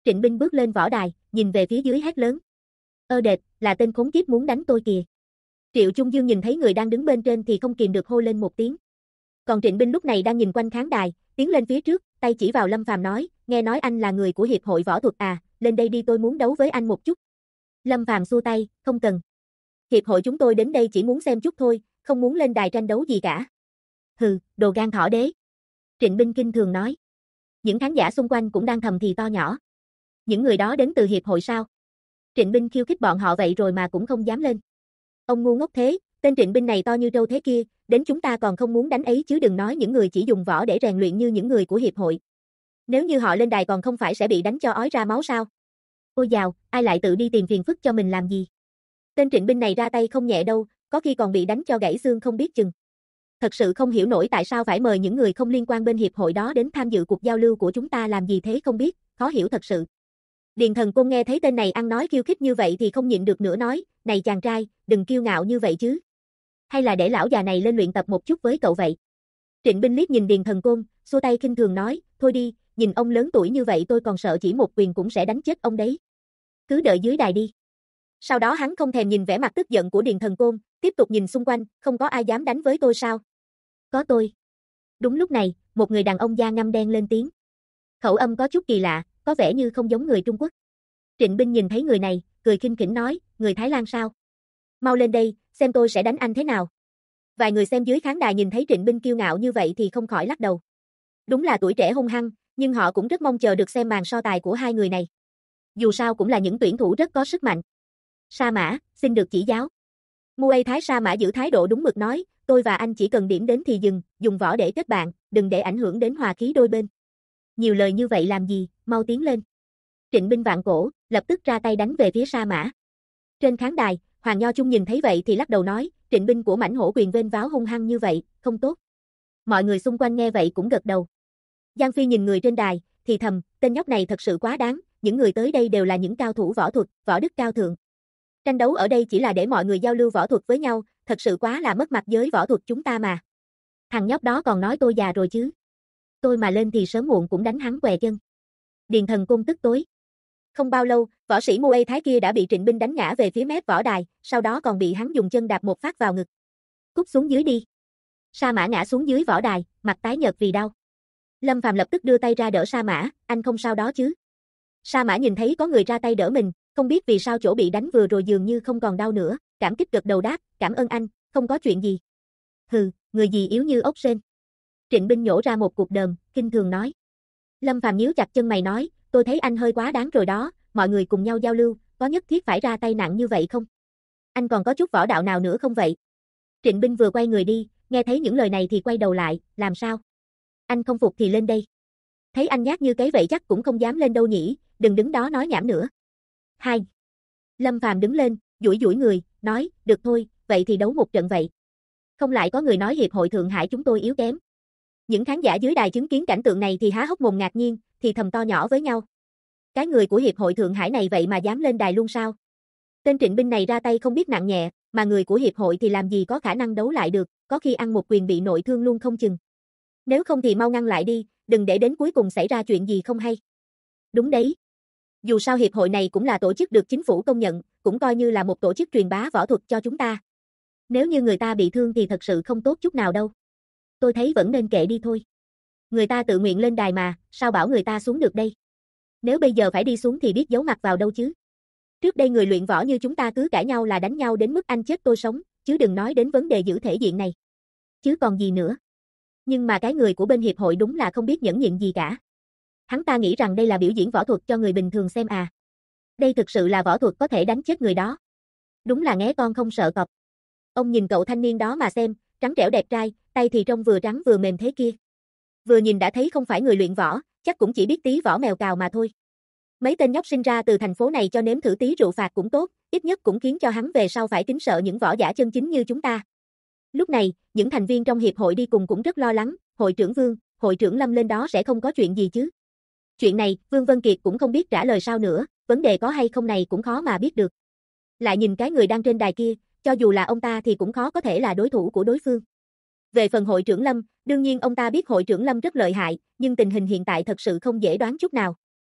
[SPEAKER 1] Trịnh Binh bước lên võ đài, nhìn về phía dưới hét lớn. Đệt, là tên khốn kiếp muốn đánh tôi kìa. Triệu Trung Dương nhìn thấy người đang đứng bên trên thì không kìm được hô lên một tiếng. Còn Trịnh Binh lúc này đang nhìn quanh khán đài, tiến lên phía trước, tay chỉ vào Lâm Phàm nói, nghe nói anh là người của hiệp hội võ thuật à, lên đây đi tôi muốn đấu với anh một chút. Lâm Phàm xua tay, không cần. Hiệp hội chúng tôi đến đây chỉ muốn xem chút thôi, không muốn lên đài tranh đấu gì cả. Hừ, đồ gan thỏ đế. Trịnh Binh kinh thường nói. Những khán giả xung quanh cũng đang thầm thì to nhỏ. Những người đó đến từ hiệp hội sao? Trịnh Binh khiêu khích bọn họ vậy rồi mà cũng không dám lên. Ông ngu ngốc thế, tên Trịnh Binh này to như trâu thế kia, đến chúng ta còn không muốn đánh ấy chứ đừng nói những người chỉ dùng võ để rèn luyện như những người của hiệp hội. Nếu như họ lên đài còn không phải sẽ bị đánh cho ói ra máu sao? Ôi dào, ai lại tự đi tìm phiền phức cho mình làm gì? Tên Trịnh Binh này ra tay không nhẹ đâu, có khi còn bị đánh cho gãy xương không biết chừng. Thật sự không hiểu nổi tại sao phải mời những người không liên quan bên hiệp hội đó đến tham dự cuộc giao lưu của chúng ta làm gì thế không biết, khó hiểu thật sự. Điền Thần Côn nghe thấy tên này ăn nói khiêu khích như vậy thì không nhịn được nữa nói, này chàng trai, đừng kiêu ngạo như vậy chứ. Hay là để lão già này lên luyện tập một chút với cậu vậy. Trịnh Binh liếc nhìn Điền Thần Côn, xua tay khinh thường nói, thôi đi, nhìn ông lớn tuổi như vậy tôi còn sợ chỉ một quyền cũng sẽ đánh chết ông đấy. Cứ đợi dưới đài đi. Sau đó hắn không thèm nhìn vẻ mặt tức giận của Điền Thần Côn, tiếp tục nhìn xung quanh, không có ai dám đánh với tôi sao? Có tôi. Đúng lúc này, một người đàn ông da ngăm đen lên tiếng. Khẩu âm có chút kỳ lạ, có vẻ như không giống người Trung Quốc. Trịnh Binh nhìn thấy người này, cười khinh khỉnh nói, người Thái Lan sao? Mau lên đây, xem tôi sẽ đánh anh thế nào. Vài người xem dưới khán đài nhìn thấy Trịnh Binh kiêu ngạo như vậy thì không khỏi lắc đầu. Đúng là tuổi trẻ hung hăng, nhưng họ cũng rất mong chờ được xem màn so tài của hai người này. Dù sao cũng là những tuyển thủ rất có sức mạnh. Sa Mã, xin được chỉ giáo. Muay Thái Sa Mã giữ thái độ đúng mực nói, tôi và anh chỉ cần điểm đến thì dừng, dùng võ để kết bạn, đừng để ảnh hưởng đến hòa khí đôi bên. Nhiều lời như vậy làm gì, mau tiến lên. Trịnh Binh vạn cổ, lập tức ra tay đánh về phía Sa Mã. Trên khán đài, Hoàng Nho Chung nhìn thấy vậy thì lắc đầu nói, Trịnh Binh của mãnh hổ quyền vênh váo hung hăng như vậy, không tốt. Mọi người xung quanh nghe vậy cũng gật đầu. Giang Phi nhìn người trên đài, thì thầm, tên nhóc này thật sự quá đáng, những người tới đây đều là những cao thủ võ thuật, võ đức cao thượng. Tranh đấu ở đây chỉ là để mọi người giao lưu võ thuật với nhau, thật sự quá là mất mặt giới võ thuật chúng ta mà. Thằng nhóc đó còn nói tôi già rồi chứ. Tôi mà lên thì sớm muộn cũng đánh hắn què chân. Điền Thần Côn tức tối. Không bao lâu, võ sĩ Muay Thái kia đã bị Trịnh Binh đánh ngã về phía mép võ đài, sau đó còn bị hắn dùng chân đạp một phát vào ngực. Cút xuống dưới đi. Sa Mã ngã xuống dưới võ đài, mặt tái nhợt vì đau. Lâm Phàm lập tức đưa tay ra đỡ Sa Mã, anh không sao đó chứ? Sa Mã nhìn thấy có người ra tay đỡ mình, không biết vì sao chỗ bị đánh vừa rồi dường như không còn đau nữa, cảm kích gật đầu đáp, cảm ơn anh, không có chuyện gì. Hừ, người gì yếu như ốc sên. Trịnh Binh nhổ ra một cục đờm, kinh thường nói. Lâm Phàm nhíu chặt chân mày nói, tôi thấy anh hơi quá đáng rồi đó, mọi người cùng nhau giao lưu, có nhất thiết phải ra tay nặng như vậy không? Anh còn có chút võ đạo nào nữa không vậy? Trịnh Binh vừa quay người đi, nghe thấy những lời này thì quay đầu lại, làm sao? Anh không phục thì lên đây. Thấy anh nhát như cái vậy chắc cũng không dám lên đâu nhỉ, đừng đứng đó nói nhảm nữa. 2. Lâm Phàm đứng lên, duỗi duỗi người, nói, được thôi, vậy thì đấu một trận vậy. Không lại có người nói hiệp hội Thượng Hải chúng tôi yếu kém. Những khán giả dưới đài chứng kiến cảnh tượng này thì há hốc mồm ngạc nhiên, thì thầm to nhỏ với nhau. Cái người của hiệp hội Thượng Hải này vậy mà dám lên đài luôn sao? Tên Trịnh Binh này ra tay không biết nặng nhẹ, mà người của hiệp hội thì làm gì có khả năng đấu lại được, có khi ăn một quyền bị nội thương luôn không chừng. Nếu không thì mau ngăn lại đi, đừng để đến cuối cùng xảy ra chuyện gì không hay. Đúng đấy. Dù sao hiệp hội này cũng là tổ chức được chính phủ công nhận, cũng coi như là một tổ chức truyền bá võ thuật cho chúng ta. Nếu như người ta bị thương thì thật sự không tốt chút nào đâu. Tôi thấy vẫn nên kệ đi thôi. Người ta tự nguyện lên đài mà, sao bảo người ta xuống được đây? Nếu bây giờ phải đi xuống thì biết giấu mặt vào đâu chứ? Trước đây người luyện võ như chúng ta cứ cãi nhau là đánh nhau đến mức anh chết tôi sống, chứ đừng nói đến vấn đề giữ thể diện này. Chứ còn gì nữa. Nhưng mà cái người của bên hiệp hội đúng là không biết nhẫn nhịn gì cả. Hắn ta nghĩ rằng đây là biểu diễn võ thuật cho người bình thường xem à. Đây thực sự là võ thuật có thể đánh chết người đó. Đúng là nghé con không sợ cọp. Ông nhìn cậu thanh niên đó mà xem, trắng trẻo đẹp trai, tay thì trông vừa trắng vừa mềm thế kia. Vừa nhìn đã thấy không phải người luyện võ, chắc cũng chỉ biết tí võ mèo cào mà thôi. Mấy tên nhóc sinh ra từ thành phố này cho nếm thử tí rượu phạt cũng tốt, ít nhất cũng khiến cho hắn về sau phải kính sợ những võ giả chân chính như chúng ta. Lúc này, những thành viên trong hiệp hội đi cùng cũng rất lo lắng, hội trưởng Vương, hội trưởng Lâm lên đó sẽ không có chuyện gì chứ. Chuyện này, Vương Vân Kiệt cũng không biết trả lời sao nữa, vấn đề có hay không này cũng khó mà biết được. Lại nhìn cái người đang trên đài kia, cho dù là ông ta thì cũng khó có thể là đối thủ của đối phương. Về phần hội trưởng Lâm, đương nhiên ông ta biết hội trưởng Lâm rất lợi hại, nhưng tình hình hiện tại thật sự không dễ đoán chút nào.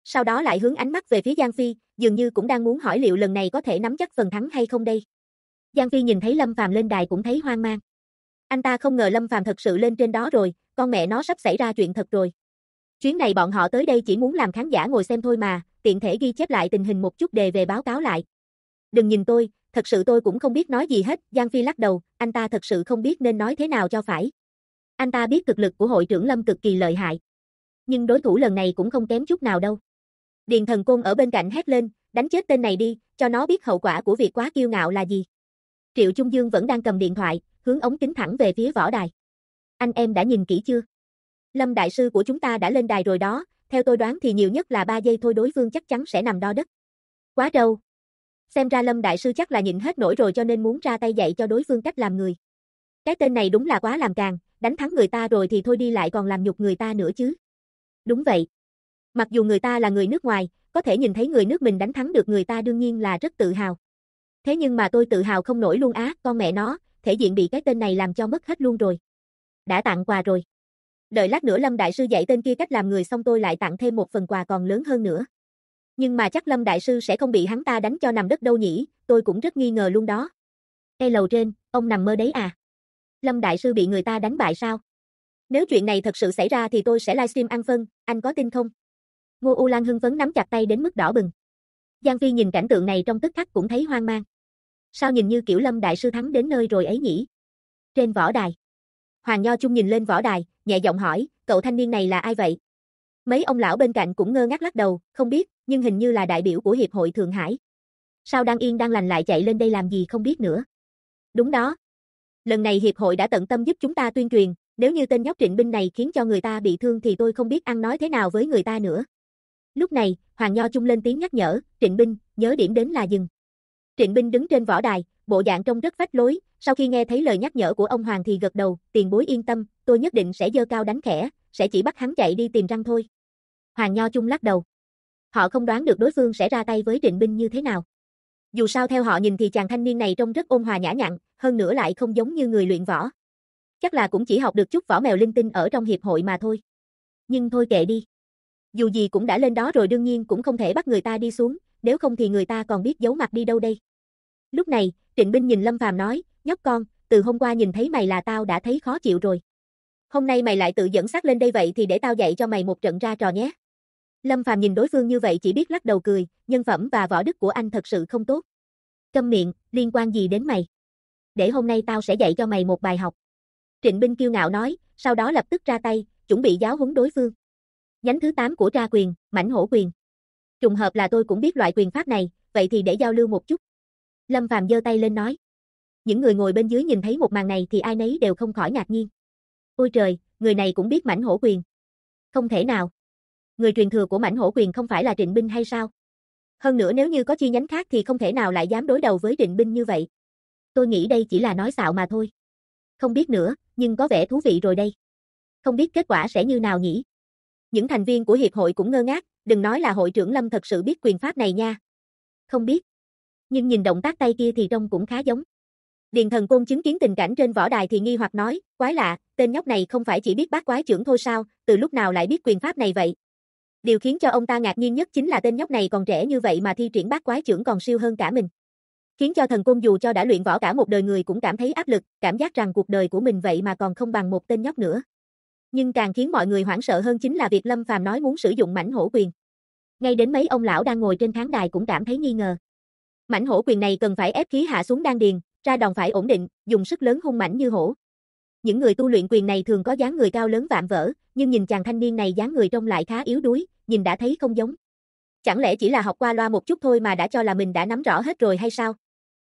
[SPEAKER 1] Sau đó lại hướng ánh mắt về phía Giang Phi, dường như cũng đang muốn hỏi liệu lần này có thể nắm chắc phần thắng hay không đây. Giang Phi nhìn thấy Lâm Phàm lên đài cũng thấy hoang mang. Anh ta không ngờ Lâm Phàm thật sự lên trên đó rồi, con mẹ nó sắp xảy ra chuyện thật rồi. Chuyến này bọn họ tới đây chỉ muốn làm khán giả ngồi xem thôi mà, tiện thể ghi chép lại tình hình một chút đề về báo cáo lại. Đừng nhìn tôi, thật sự tôi cũng không biết nói gì hết, Giang Phi lắc đầu, anh ta thật sự không biết nên nói thế nào cho phải. Anh ta biết thực lực của hội trưởng Lâm cực kỳ lợi hại. Nhưng đối thủ lần này cũng không kém chút nào đâu. Điền Thần Côn ở bên cạnh hét lên, đánh chết tên này đi, cho nó biết hậu quả của việc quá kiêu ngạo là gì. Triệu Trung Dương vẫn đang cầm điện thoại, hướng ống kính thẳng về phía võ đài. Anh em đã nhìn kỹ chưa? Lâm đại sư của chúng ta đã lên đài rồi đó, theo tôi đoán thì nhiều nhất là 3 giây thôi đối phương chắc chắn sẽ nằm đo đất. Quá trâu. Xem ra Lâm đại sư chắc là nhịn hết nổi rồi cho nên muốn ra tay dạy cho đối phương cách làm người. Cái tên này đúng là quá làm càng, đánh thắng người ta rồi thì thôi đi lại còn làm nhục người ta nữa chứ. Đúng vậy. Mặc dù người ta là người nước ngoài, có thể nhìn thấy người nước mình đánh thắng được người ta đương nhiên là rất tự hào. Thế nhưng mà tôi tự hào không nổi luôn á, con mẹ nó, thể diện bị cái tên này làm cho mất hết luôn rồi. Đã tặng quà rồi. Đợi lát nữa Lâm đại sư dạy tên kia cách làm người xong tôi lại tặng thêm một phần quà còn lớn hơn nữa. Nhưng mà chắc Lâm đại sư sẽ không bị hắn ta đánh cho nằm đất đâu nhỉ, tôi cũng rất nghi ngờ luôn đó. Ê lầu trên, ông nằm mơ đấy à? Lâm đại sư bị người ta đánh bại sao? Nếu chuyện này thật sự xảy ra thì tôi sẽ livestream ăn phân, anh có tin không? Ngô U Lan hưng phấn nắm chặt tay đến mức đỏ bừng. Giang Phi nhìn cảnh tượng này trong tức khắc cũng thấy hoang mang. Sao nhìn như kiểu Lâm đại sư thắng đến nơi rồi ấy nhỉ? Trên võ đài. Hoàng Nho Chung nhìn lên võ đài, nhẹ giọng hỏi, cậu thanh niên này là ai vậy? Mấy ông lão bên cạnh cũng ngơ ngác lắc đầu, không biết, nhưng hình như là đại biểu của Hiệp hội Thượng Hải. Sao đang yên đang lành lại chạy lên đây làm gì không biết nữa. Đúng đó. Lần này Hiệp hội đã tận tâm giúp chúng ta tuyên truyền, nếu như tên nhóc Trịnh Binh này khiến cho người ta bị thương thì tôi không biết ăn nói thế nào với người ta nữa. Lúc này, Hoàng Nho Chung lên tiếng nhắc nhở, Trịnh Binh, nhớ điểm đến là dừng. Trịnh Binh đứng trên võ đài, bộ dạng trông rất phách lối, sau khi nghe thấy lời nhắc nhở của ông Hoàng thì gật đầu, tiền bối yên tâm, tôi nhất định sẽ giơ cao đánh khẽ, sẽ chỉ bắt hắn chạy đi tìm răng thôi. Hoàng Nho Chung lắc đầu. Họ không đoán được đối phương sẽ ra tay với Trịnh Binh như thế nào. Dù sao theo họ nhìn thì chàng thanh niên này trông rất ôn hòa nhã nhặn, hơn nữa lại không giống như người luyện võ. Chắc là cũng chỉ học được chút võ mèo linh tinh ở trong hiệp hội mà thôi. Nhưng thôi kệ đi. Dù gì cũng đã lên đó rồi đương nhiên cũng không thể bắt người ta đi xuống, nếu không thì người ta còn biết giấu mặt đi đâu đây. Lúc này, Trịnh Binh nhìn Lâm Phàm nói, nhóc con, từ hôm qua nhìn thấy mày là tao đã thấy khó chịu rồi. Hôm nay mày lại tự dẫn xác lên đây vậy thì để tao dạy cho mày một trận ra trò nhé. Lâm Phàm nhìn đối phương như vậy chỉ biết lắc đầu cười, nhân phẩm và võ đức của anh thật sự không tốt. Câm miệng, liên quan gì đến mày? Để hôm nay tao sẽ dạy cho mày một bài học. Trịnh Binh kiêu ngạo nói, sau đó lập tức ra tay, chuẩn bị giáo huấn đối phương. Nhánh thứ 8 của tra quyền, mãnh hổ quyền. Trùng hợp là tôi cũng biết loại quyền pháp này, vậy thì để giao lưu một chút. Lâm Phàm giơ tay lên nói. Những người ngồi bên dưới nhìn thấy một màn này thì ai nấy đều không khỏi ngạc nhiên. Ôi trời, người này cũng biết mãnh hổ quyền. Không thể nào. Người truyền thừa của mãnh hổ quyền không phải là Trịnh Binh hay sao? Hơn nữa nếu như có chi nhánh khác thì không thể nào lại dám đối đầu với Trịnh Binh như vậy. Tôi nghĩ đây chỉ là nói xạo mà thôi. Không biết nữa, nhưng có vẻ thú vị rồi đây. Không biết kết quả sẽ như nào nhỉ? Những thành viên của hiệp hội cũng ngơ ngác, đừng nói là hội trưởng Lâm thật sự biết quyền pháp này nha. Không biết. Nhưng nhìn động tác tay kia thì trông cũng khá giống. Điền Thần Côn chứng kiến tình cảnh trên võ đài thì nghi hoặc nói, quái lạ, tên nhóc này không phải chỉ biết bát quái chưởng thôi sao, từ lúc nào lại biết quyền pháp này vậy? Điều khiến cho ông ta ngạc nhiên nhất chính là tên nhóc này còn trẻ như vậy mà thi triển bát quái chưởng còn siêu hơn cả mình. Khiến cho Thần Côn dù cho đã luyện võ cả một đời người cũng cảm thấy áp lực, cảm giác rằng cuộc đời của mình vậy mà còn không bằng một tên nhóc nữa. Nhưng càng khiến mọi người hoảng sợ hơn chính là việc Lâm Phàm nói muốn sử dụng mãnh hổ quyền. Ngay đến mấy ông lão đang ngồi trên khán đài cũng cảm thấy nghi ngờ. Mãnh hổ quyền này cần phải ép khí hạ xuống đan điền, ra đòn phải ổn định, dùng sức lớn hung mãnh như hổ. Những người tu luyện quyền này thường có dáng người cao lớn vạm vỡ, nhưng nhìn chàng thanh niên này dáng người trông lại khá yếu đuối, nhìn đã thấy không giống. Chẳng lẽ chỉ là học qua loa một chút thôi mà đã cho là mình đã nắm rõ hết rồi hay sao?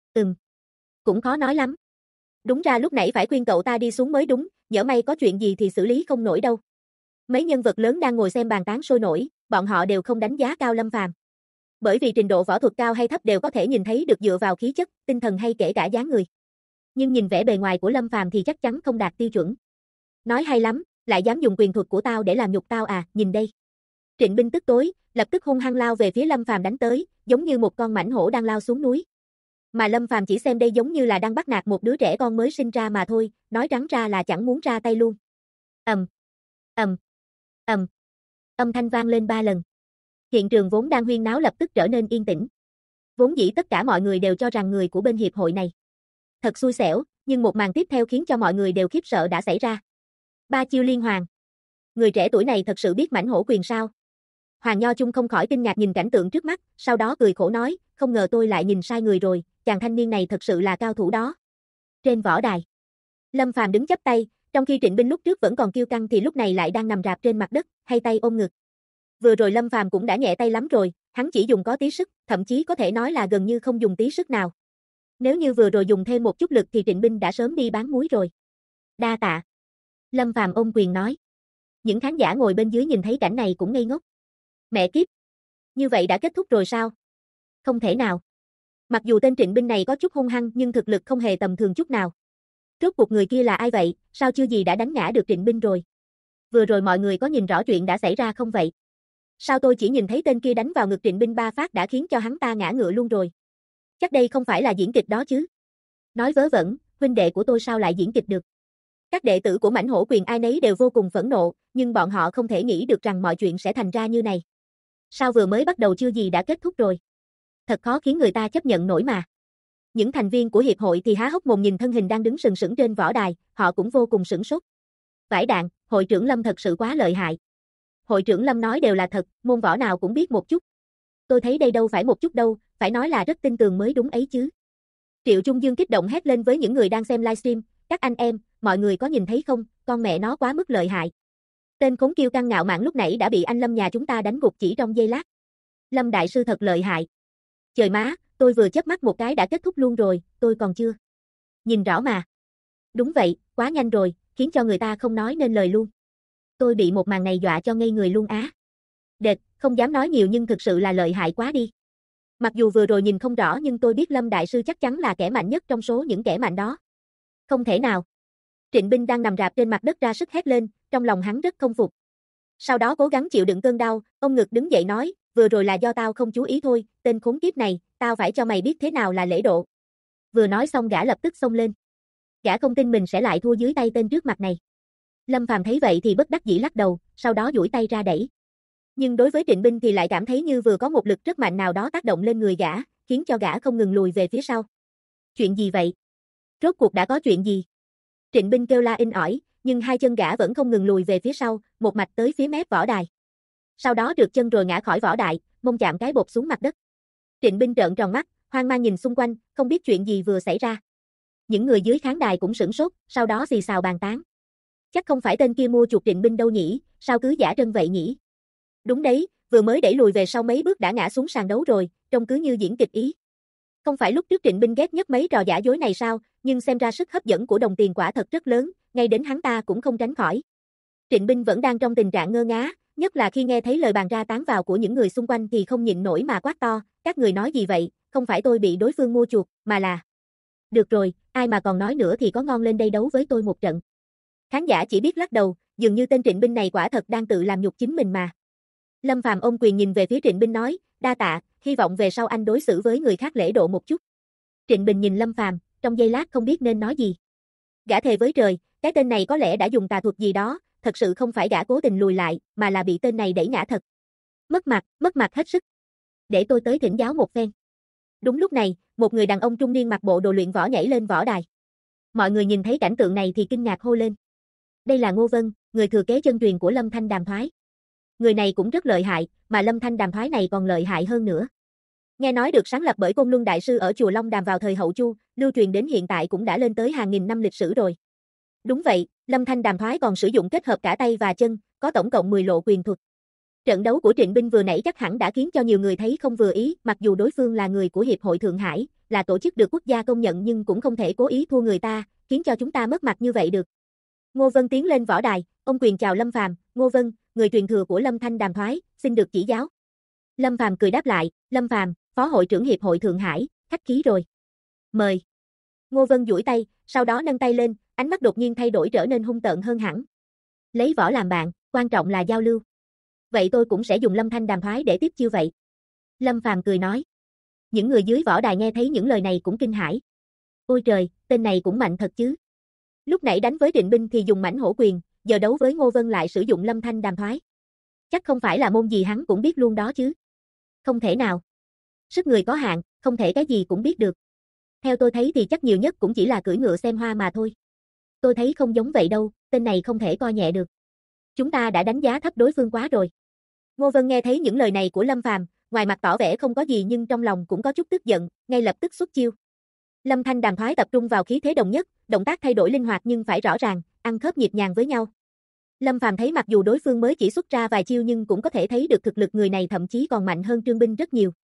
[SPEAKER 1] Cũng khó nói lắm. Đúng ra lúc nãy phải khuyên cậu ta đi xuống mới đúng, nhỡ may có chuyện gì thì xử lý không nổi đâu. Mấy nhân vật lớn đang ngồi xem bàn tán sôi nổi, bọn họ đều không đánh giá cao Lâm Phàm. Bởi vì trình độ võ thuật cao hay thấp đều có thể nhìn thấy được dựa vào khí chất, tinh thần hay kể cả dáng người. Nhưng nhìn vẻ bề ngoài của Lâm Phàm thì chắc chắn không đạt tiêu chuẩn. Nói hay lắm, lại dám dùng quyền thuật của tao để làm nhục tao à, nhìn đây. Trịnh Binh tức tối, lập tức hung hăng lao về phía Lâm Phàm đánh tới, giống như một con mãnh hổ đang lao xuống núi. Mà Lâm Phàm chỉ xem đây giống như là đang bắt nạt một đứa trẻ con mới sinh ra mà thôi, nói trắng ra là chẳng muốn ra tay luôn. ầm, ầm, ầm, âm thanh vang lên 3 lần. Hiện trường vốn đang huyên náo lập tức trở nên yên tĩnh. Vốn dĩ tất cả mọi người đều cho rằng người của bên hiệp hội này thật xui xẻo, nhưng một màn tiếp theo khiến cho mọi người đều khiếp sợ đã xảy ra. 3 chiêu liên hoàn. Người trẻ tuổi này thật sự biết mãnh hổ quyền sao? Hoàng Nho Chung không khỏi kinh ngạc nhìn cảnh tượng trước mắt, sau đó cười khổ nói, không ngờ tôi lại nhìn sai người rồi, chàng thanh niên này thật sự là cao thủ đó. Trên võ đài, Lâm Phàm đứng chắp tay, trong khi Trịnh Binh lúc trước vẫn còn kiêu căng thì lúc này lại đang nằm rạp trên mặt đất, hai tay ôm ngực. Vừa rồi Lâm Phàm cũng đã nhẹ tay lắm rồi, hắn chỉ dùng có tí sức, thậm chí có thể nói là gần như không dùng tí sức nào. Nếu như vừa rồi dùng thêm một chút lực thì Trịnh Binh đã sớm đi bán muối rồi. Đa tạ. Lâm Phàm ôm quyền nói. Những khán giả ngồi bên dưới nhìn thấy cảnh này cũng ngây ngốc. Mẹ kiếp. Như vậy đã kết thúc rồi sao? Không thể nào. Mặc dù tên Trịnh Binh này có chút hung hăng nhưng thực lực không hề tầm thường chút nào. Rốt cuộc người kia là ai vậy, sao chưa gì đã đánh ngã được Trịnh Binh rồi? Vừa rồi mọi người có nhìn rõ chuyện đã xảy ra không vậy? Sao tôi chỉ nhìn thấy tên kia đánh vào ngực Trịnh Binh 3 phát đã khiến cho hắn ta ngã ngựa luôn rồi? Chắc đây không phải là diễn kịch đó chứ? Nói vớ vẩn, huynh đệ của tôi sao lại diễn kịch được? Các đệ tử của mãnh hổ quyền ai nấy đều vô cùng phẫn nộ, nhưng bọn họ không thể nghĩ được rằng mọi chuyện sẽ thành ra như này. Sao vừa mới bắt đầu chưa gì đã kết thúc rồi? Thật khó khiến người ta chấp nhận nổi mà. Những thành viên của hiệp hội thì há hốc mồm nhìn thân hình đang đứng sừng sững trên võ đài, họ cũng vô cùng sửng sốt. Vãi đạn, hội trưởng Lâm thật sự quá lợi hại. Hội trưởng Lâm nói đều là thật, môn võ nào cũng biết một chút. Tôi thấy đây đâu phải một chút đâu, phải nói là rất tin tưởng mới đúng ấy chứ. Triệu Trung Dương kích động hét lên với những người đang xem livestream, các anh em, mọi người có nhìn thấy không, con mẹ nó quá mức lợi hại. Tên khốn kiêu căng ngạo mạn lúc nãy đã bị anh Lâm nhà chúng ta đánh gục chỉ trong giây lát. Lâm đại sư thật lợi hại. Trời má, tôi vừa chớp mắt một cái đã kết thúc luôn rồi, tôi còn chưa nhìn rõ mà. Đúng vậy, quá nhanh rồi, khiến cho người ta không nói nên lời luôn. Tôi bị một màn này dọa cho ngây người luôn á. Đệt, không dám nói nhiều nhưng thực sự là lợi hại quá đi. Mặc dù vừa rồi nhìn không rõ nhưng tôi biết Lâm đại sư chắc chắn là kẻ mạnh nhất trong số những kẻ mạnh đó. Không thể nào. Trịnh Binh đang nằm rạp trên mặt đất ra sức hét lên, trong lòng hắn rất không phục. Sau đó cố gắng chịu đựng cơn đau, ông ngực đứng dậy nói, vừa rồi là do tao không chú ý thôi, tên khốn kiếp này, tao phải cho mày biết thế nào là lễ độ. Vừa nói xong gã lập tức xông lên. Gã không tin mình sẽ lại thua dưới tay tên trước mặt này. Lâm Phàm thấy vậy thì bất đắc dĩ lắc đầu, sau đó duỗi tay ra đẩy. Nhưng đối với Trịnh Binh thì lại cảm thấy như vừa có một lực rất mạnh nào đó tác động lên người gã, khiến cho gã không ngừng lùi về phía sau. Chuyện gì vậy? Rốt cuộc đã có chuyện gì? Trịnh Binh kêu la in ỏi, nhưng hai chân gã vẫn không ngừng lùi về phía sau, một mạch tới phía mép võ đài. Sau đó trượt chân rồi ngã khỏi võ đài, mông chạm cái bột xuống mặt đất. Trịnh Binh trợn tròn mắt, hoang mang nhìn xung quanh, không biết chuyện gì vừa xảy ra. Những người dưới khán đài cũng sửng sốt, sau đó xì xào bàn tán. Chắc không phải tên kia mua chuộc Trịnh Binh đâu nhỉ, sao cứ giả trân vậy nhỉ? Đúng đấy, vừa mới đẩy lùi về sau mấy bước đã ngã xuống sàn đấu rồi, trông cứ như diễn kịch ý. Không phải lúc trước Trịnh Binh ghét nhất mấy trò giả dối này sao, nhưng xem ra sức hấp dẫn của đồng tiền quả thật rất lớn, ngay đến hắn ta cũng không tránh khỏi. Trịnh Binh vẫn đang trong tình trạng ngơ ngá, nhất là khi nghe thấy lời bàn ra tán vào của những người xung quanh thì không nhịn nổi mà quát to, các người nói gì vậy, không phải tôi bị đối phương mua chuộc, mà là... Được rồi, ai mà còn nói nữa thì có ngon lên đây đấu với tôi một trận. Khán giả chỉ biết lắc đầu, dường như tên Trịnh Binh này quả thật đang tự làm nhục chính mình mà. Lâm Phàm ôm quyền nhìn về phía Trịnh Binh nói, đa tạ, hy vọng về sau anh đối xử với người khác lễ độ một chút. Trịnh Binh nhìn Lâm Phàm, trong giây lát không biết nên nói gì. Gã thề với trời, cái tên này có lẽ đã dùng tà thuật gì đó, thật sự không phải gã cố tình lùi lại, mà là bị tên này đẩy ngã thật. Mất mặt hết sức. Để tôi tới thỉnh giáo một phen. Đúng lúc này, một người đàn ông trung niên mặc bộ đồ luyện võ nhảy lên võ đài. Mọi người nhìn thấy cảnh tượng này thì kinh ngạc hô lên. Đây là Ngô Vân, người thừa kế chân truyền của Lâm Thanh Đàm Thoái. Người này cũng rất lợi hại, mà Lâm Thanh Đàm Thoái này còn lợi hại hơn nữa. Nghe nói được sáng lập bởi Côn Luân Đại Sư ở Chùa Long Đàm vào thời Hậu Chu, lưu truyền đến hiện tại cũng đã lên tới hàng nghìn năm lịch sử rồi. Đúng vậy, Lâm Thanh Đàm Thoái còn sử dụng kết hợp cả tay và chân, có tổng cộng 10 lộ quyền thuật. Trận đấu của Trịnh Binh vừa nãy chắc hẳn đã khiến cho nhiều người thấy không vừa ý, mặc dù đối phương là người của Hiệp hội Thượng Hải, là tổ chức được quốc gia công nhận nhưng cũng không thể cố ý thua người ta, khiến cho chúng ta mất mặt như vậy được. Ngô Vân tiến lên võ đài, ông quyền chào Lâm Phàm, Ngô Vân, người truyền thừa của Lâm Thanh Đàm Thoái, xin được chỉ giáo. Lâm Phàm cười đáp lại, Lâm Phàm, Phó hội trưởng Hiệp hội Thượng Hải, khách khí rồi. Mời. Ngô Vân duỗi tay, sau đó nâng tay lên, ánh mắt đột nhiên thay đổi trở nên hung tợn hơn hẳn. Lấy võ làm bạn, quan trọng là giao lưu. Vậy tôi cũng sẽ dùng Lâm Thanh Đàm Thoái để tiếp chiêu vậy. Lâm Phàm cười nói. Những người dưới võ đài nghe thấy những lời này cũng kinh hãi. Ôi trời, tên này cũng mạnh thật chứ. Lúc nãy đánh với Trịnh Binh thì dùng mãnh hổ quyền, giờ đấu với Ngô Vân lại sử dụng Lâm Thanh Đàm Thoái. Chắc không phải là môn gì hắn cũng biết luôn đó chứ. Không thể nào. Sức người có hạn, không thể cái gì cũng biết được. Theo tôi thấy thì chắc nhiều nhất cũng chỉ là cưỡi ngựa xem hoa mà thôi. Tôi thấy không giống vậy đâu, tên này không thể coi nhẹ được. Chúng ta đã đánh giá thấp đối phương quá rồi. Ngô Vân nghe thấy những lời này của Lâm Phàm, ngoài mặt tỏ vẻ không có gì nhưng trong lòng cũng có chút tức giận, ngay lập tức xuất chiêu. Lâm Thanh Đàm thoái tập trung vào khí thế đồng nhất, động tác thay đổi linh hoạt nhưng phải rõ ràng, ăn khớp nhịp nhàng với nhau. Lâm Phàm thấy mặc dù đối phương mới chỉ xuất ra vài chiêu nhưng cũng có thể thấy được thực lực người này thậm chí còn mạnh hơn Trương Binh rất nhiều.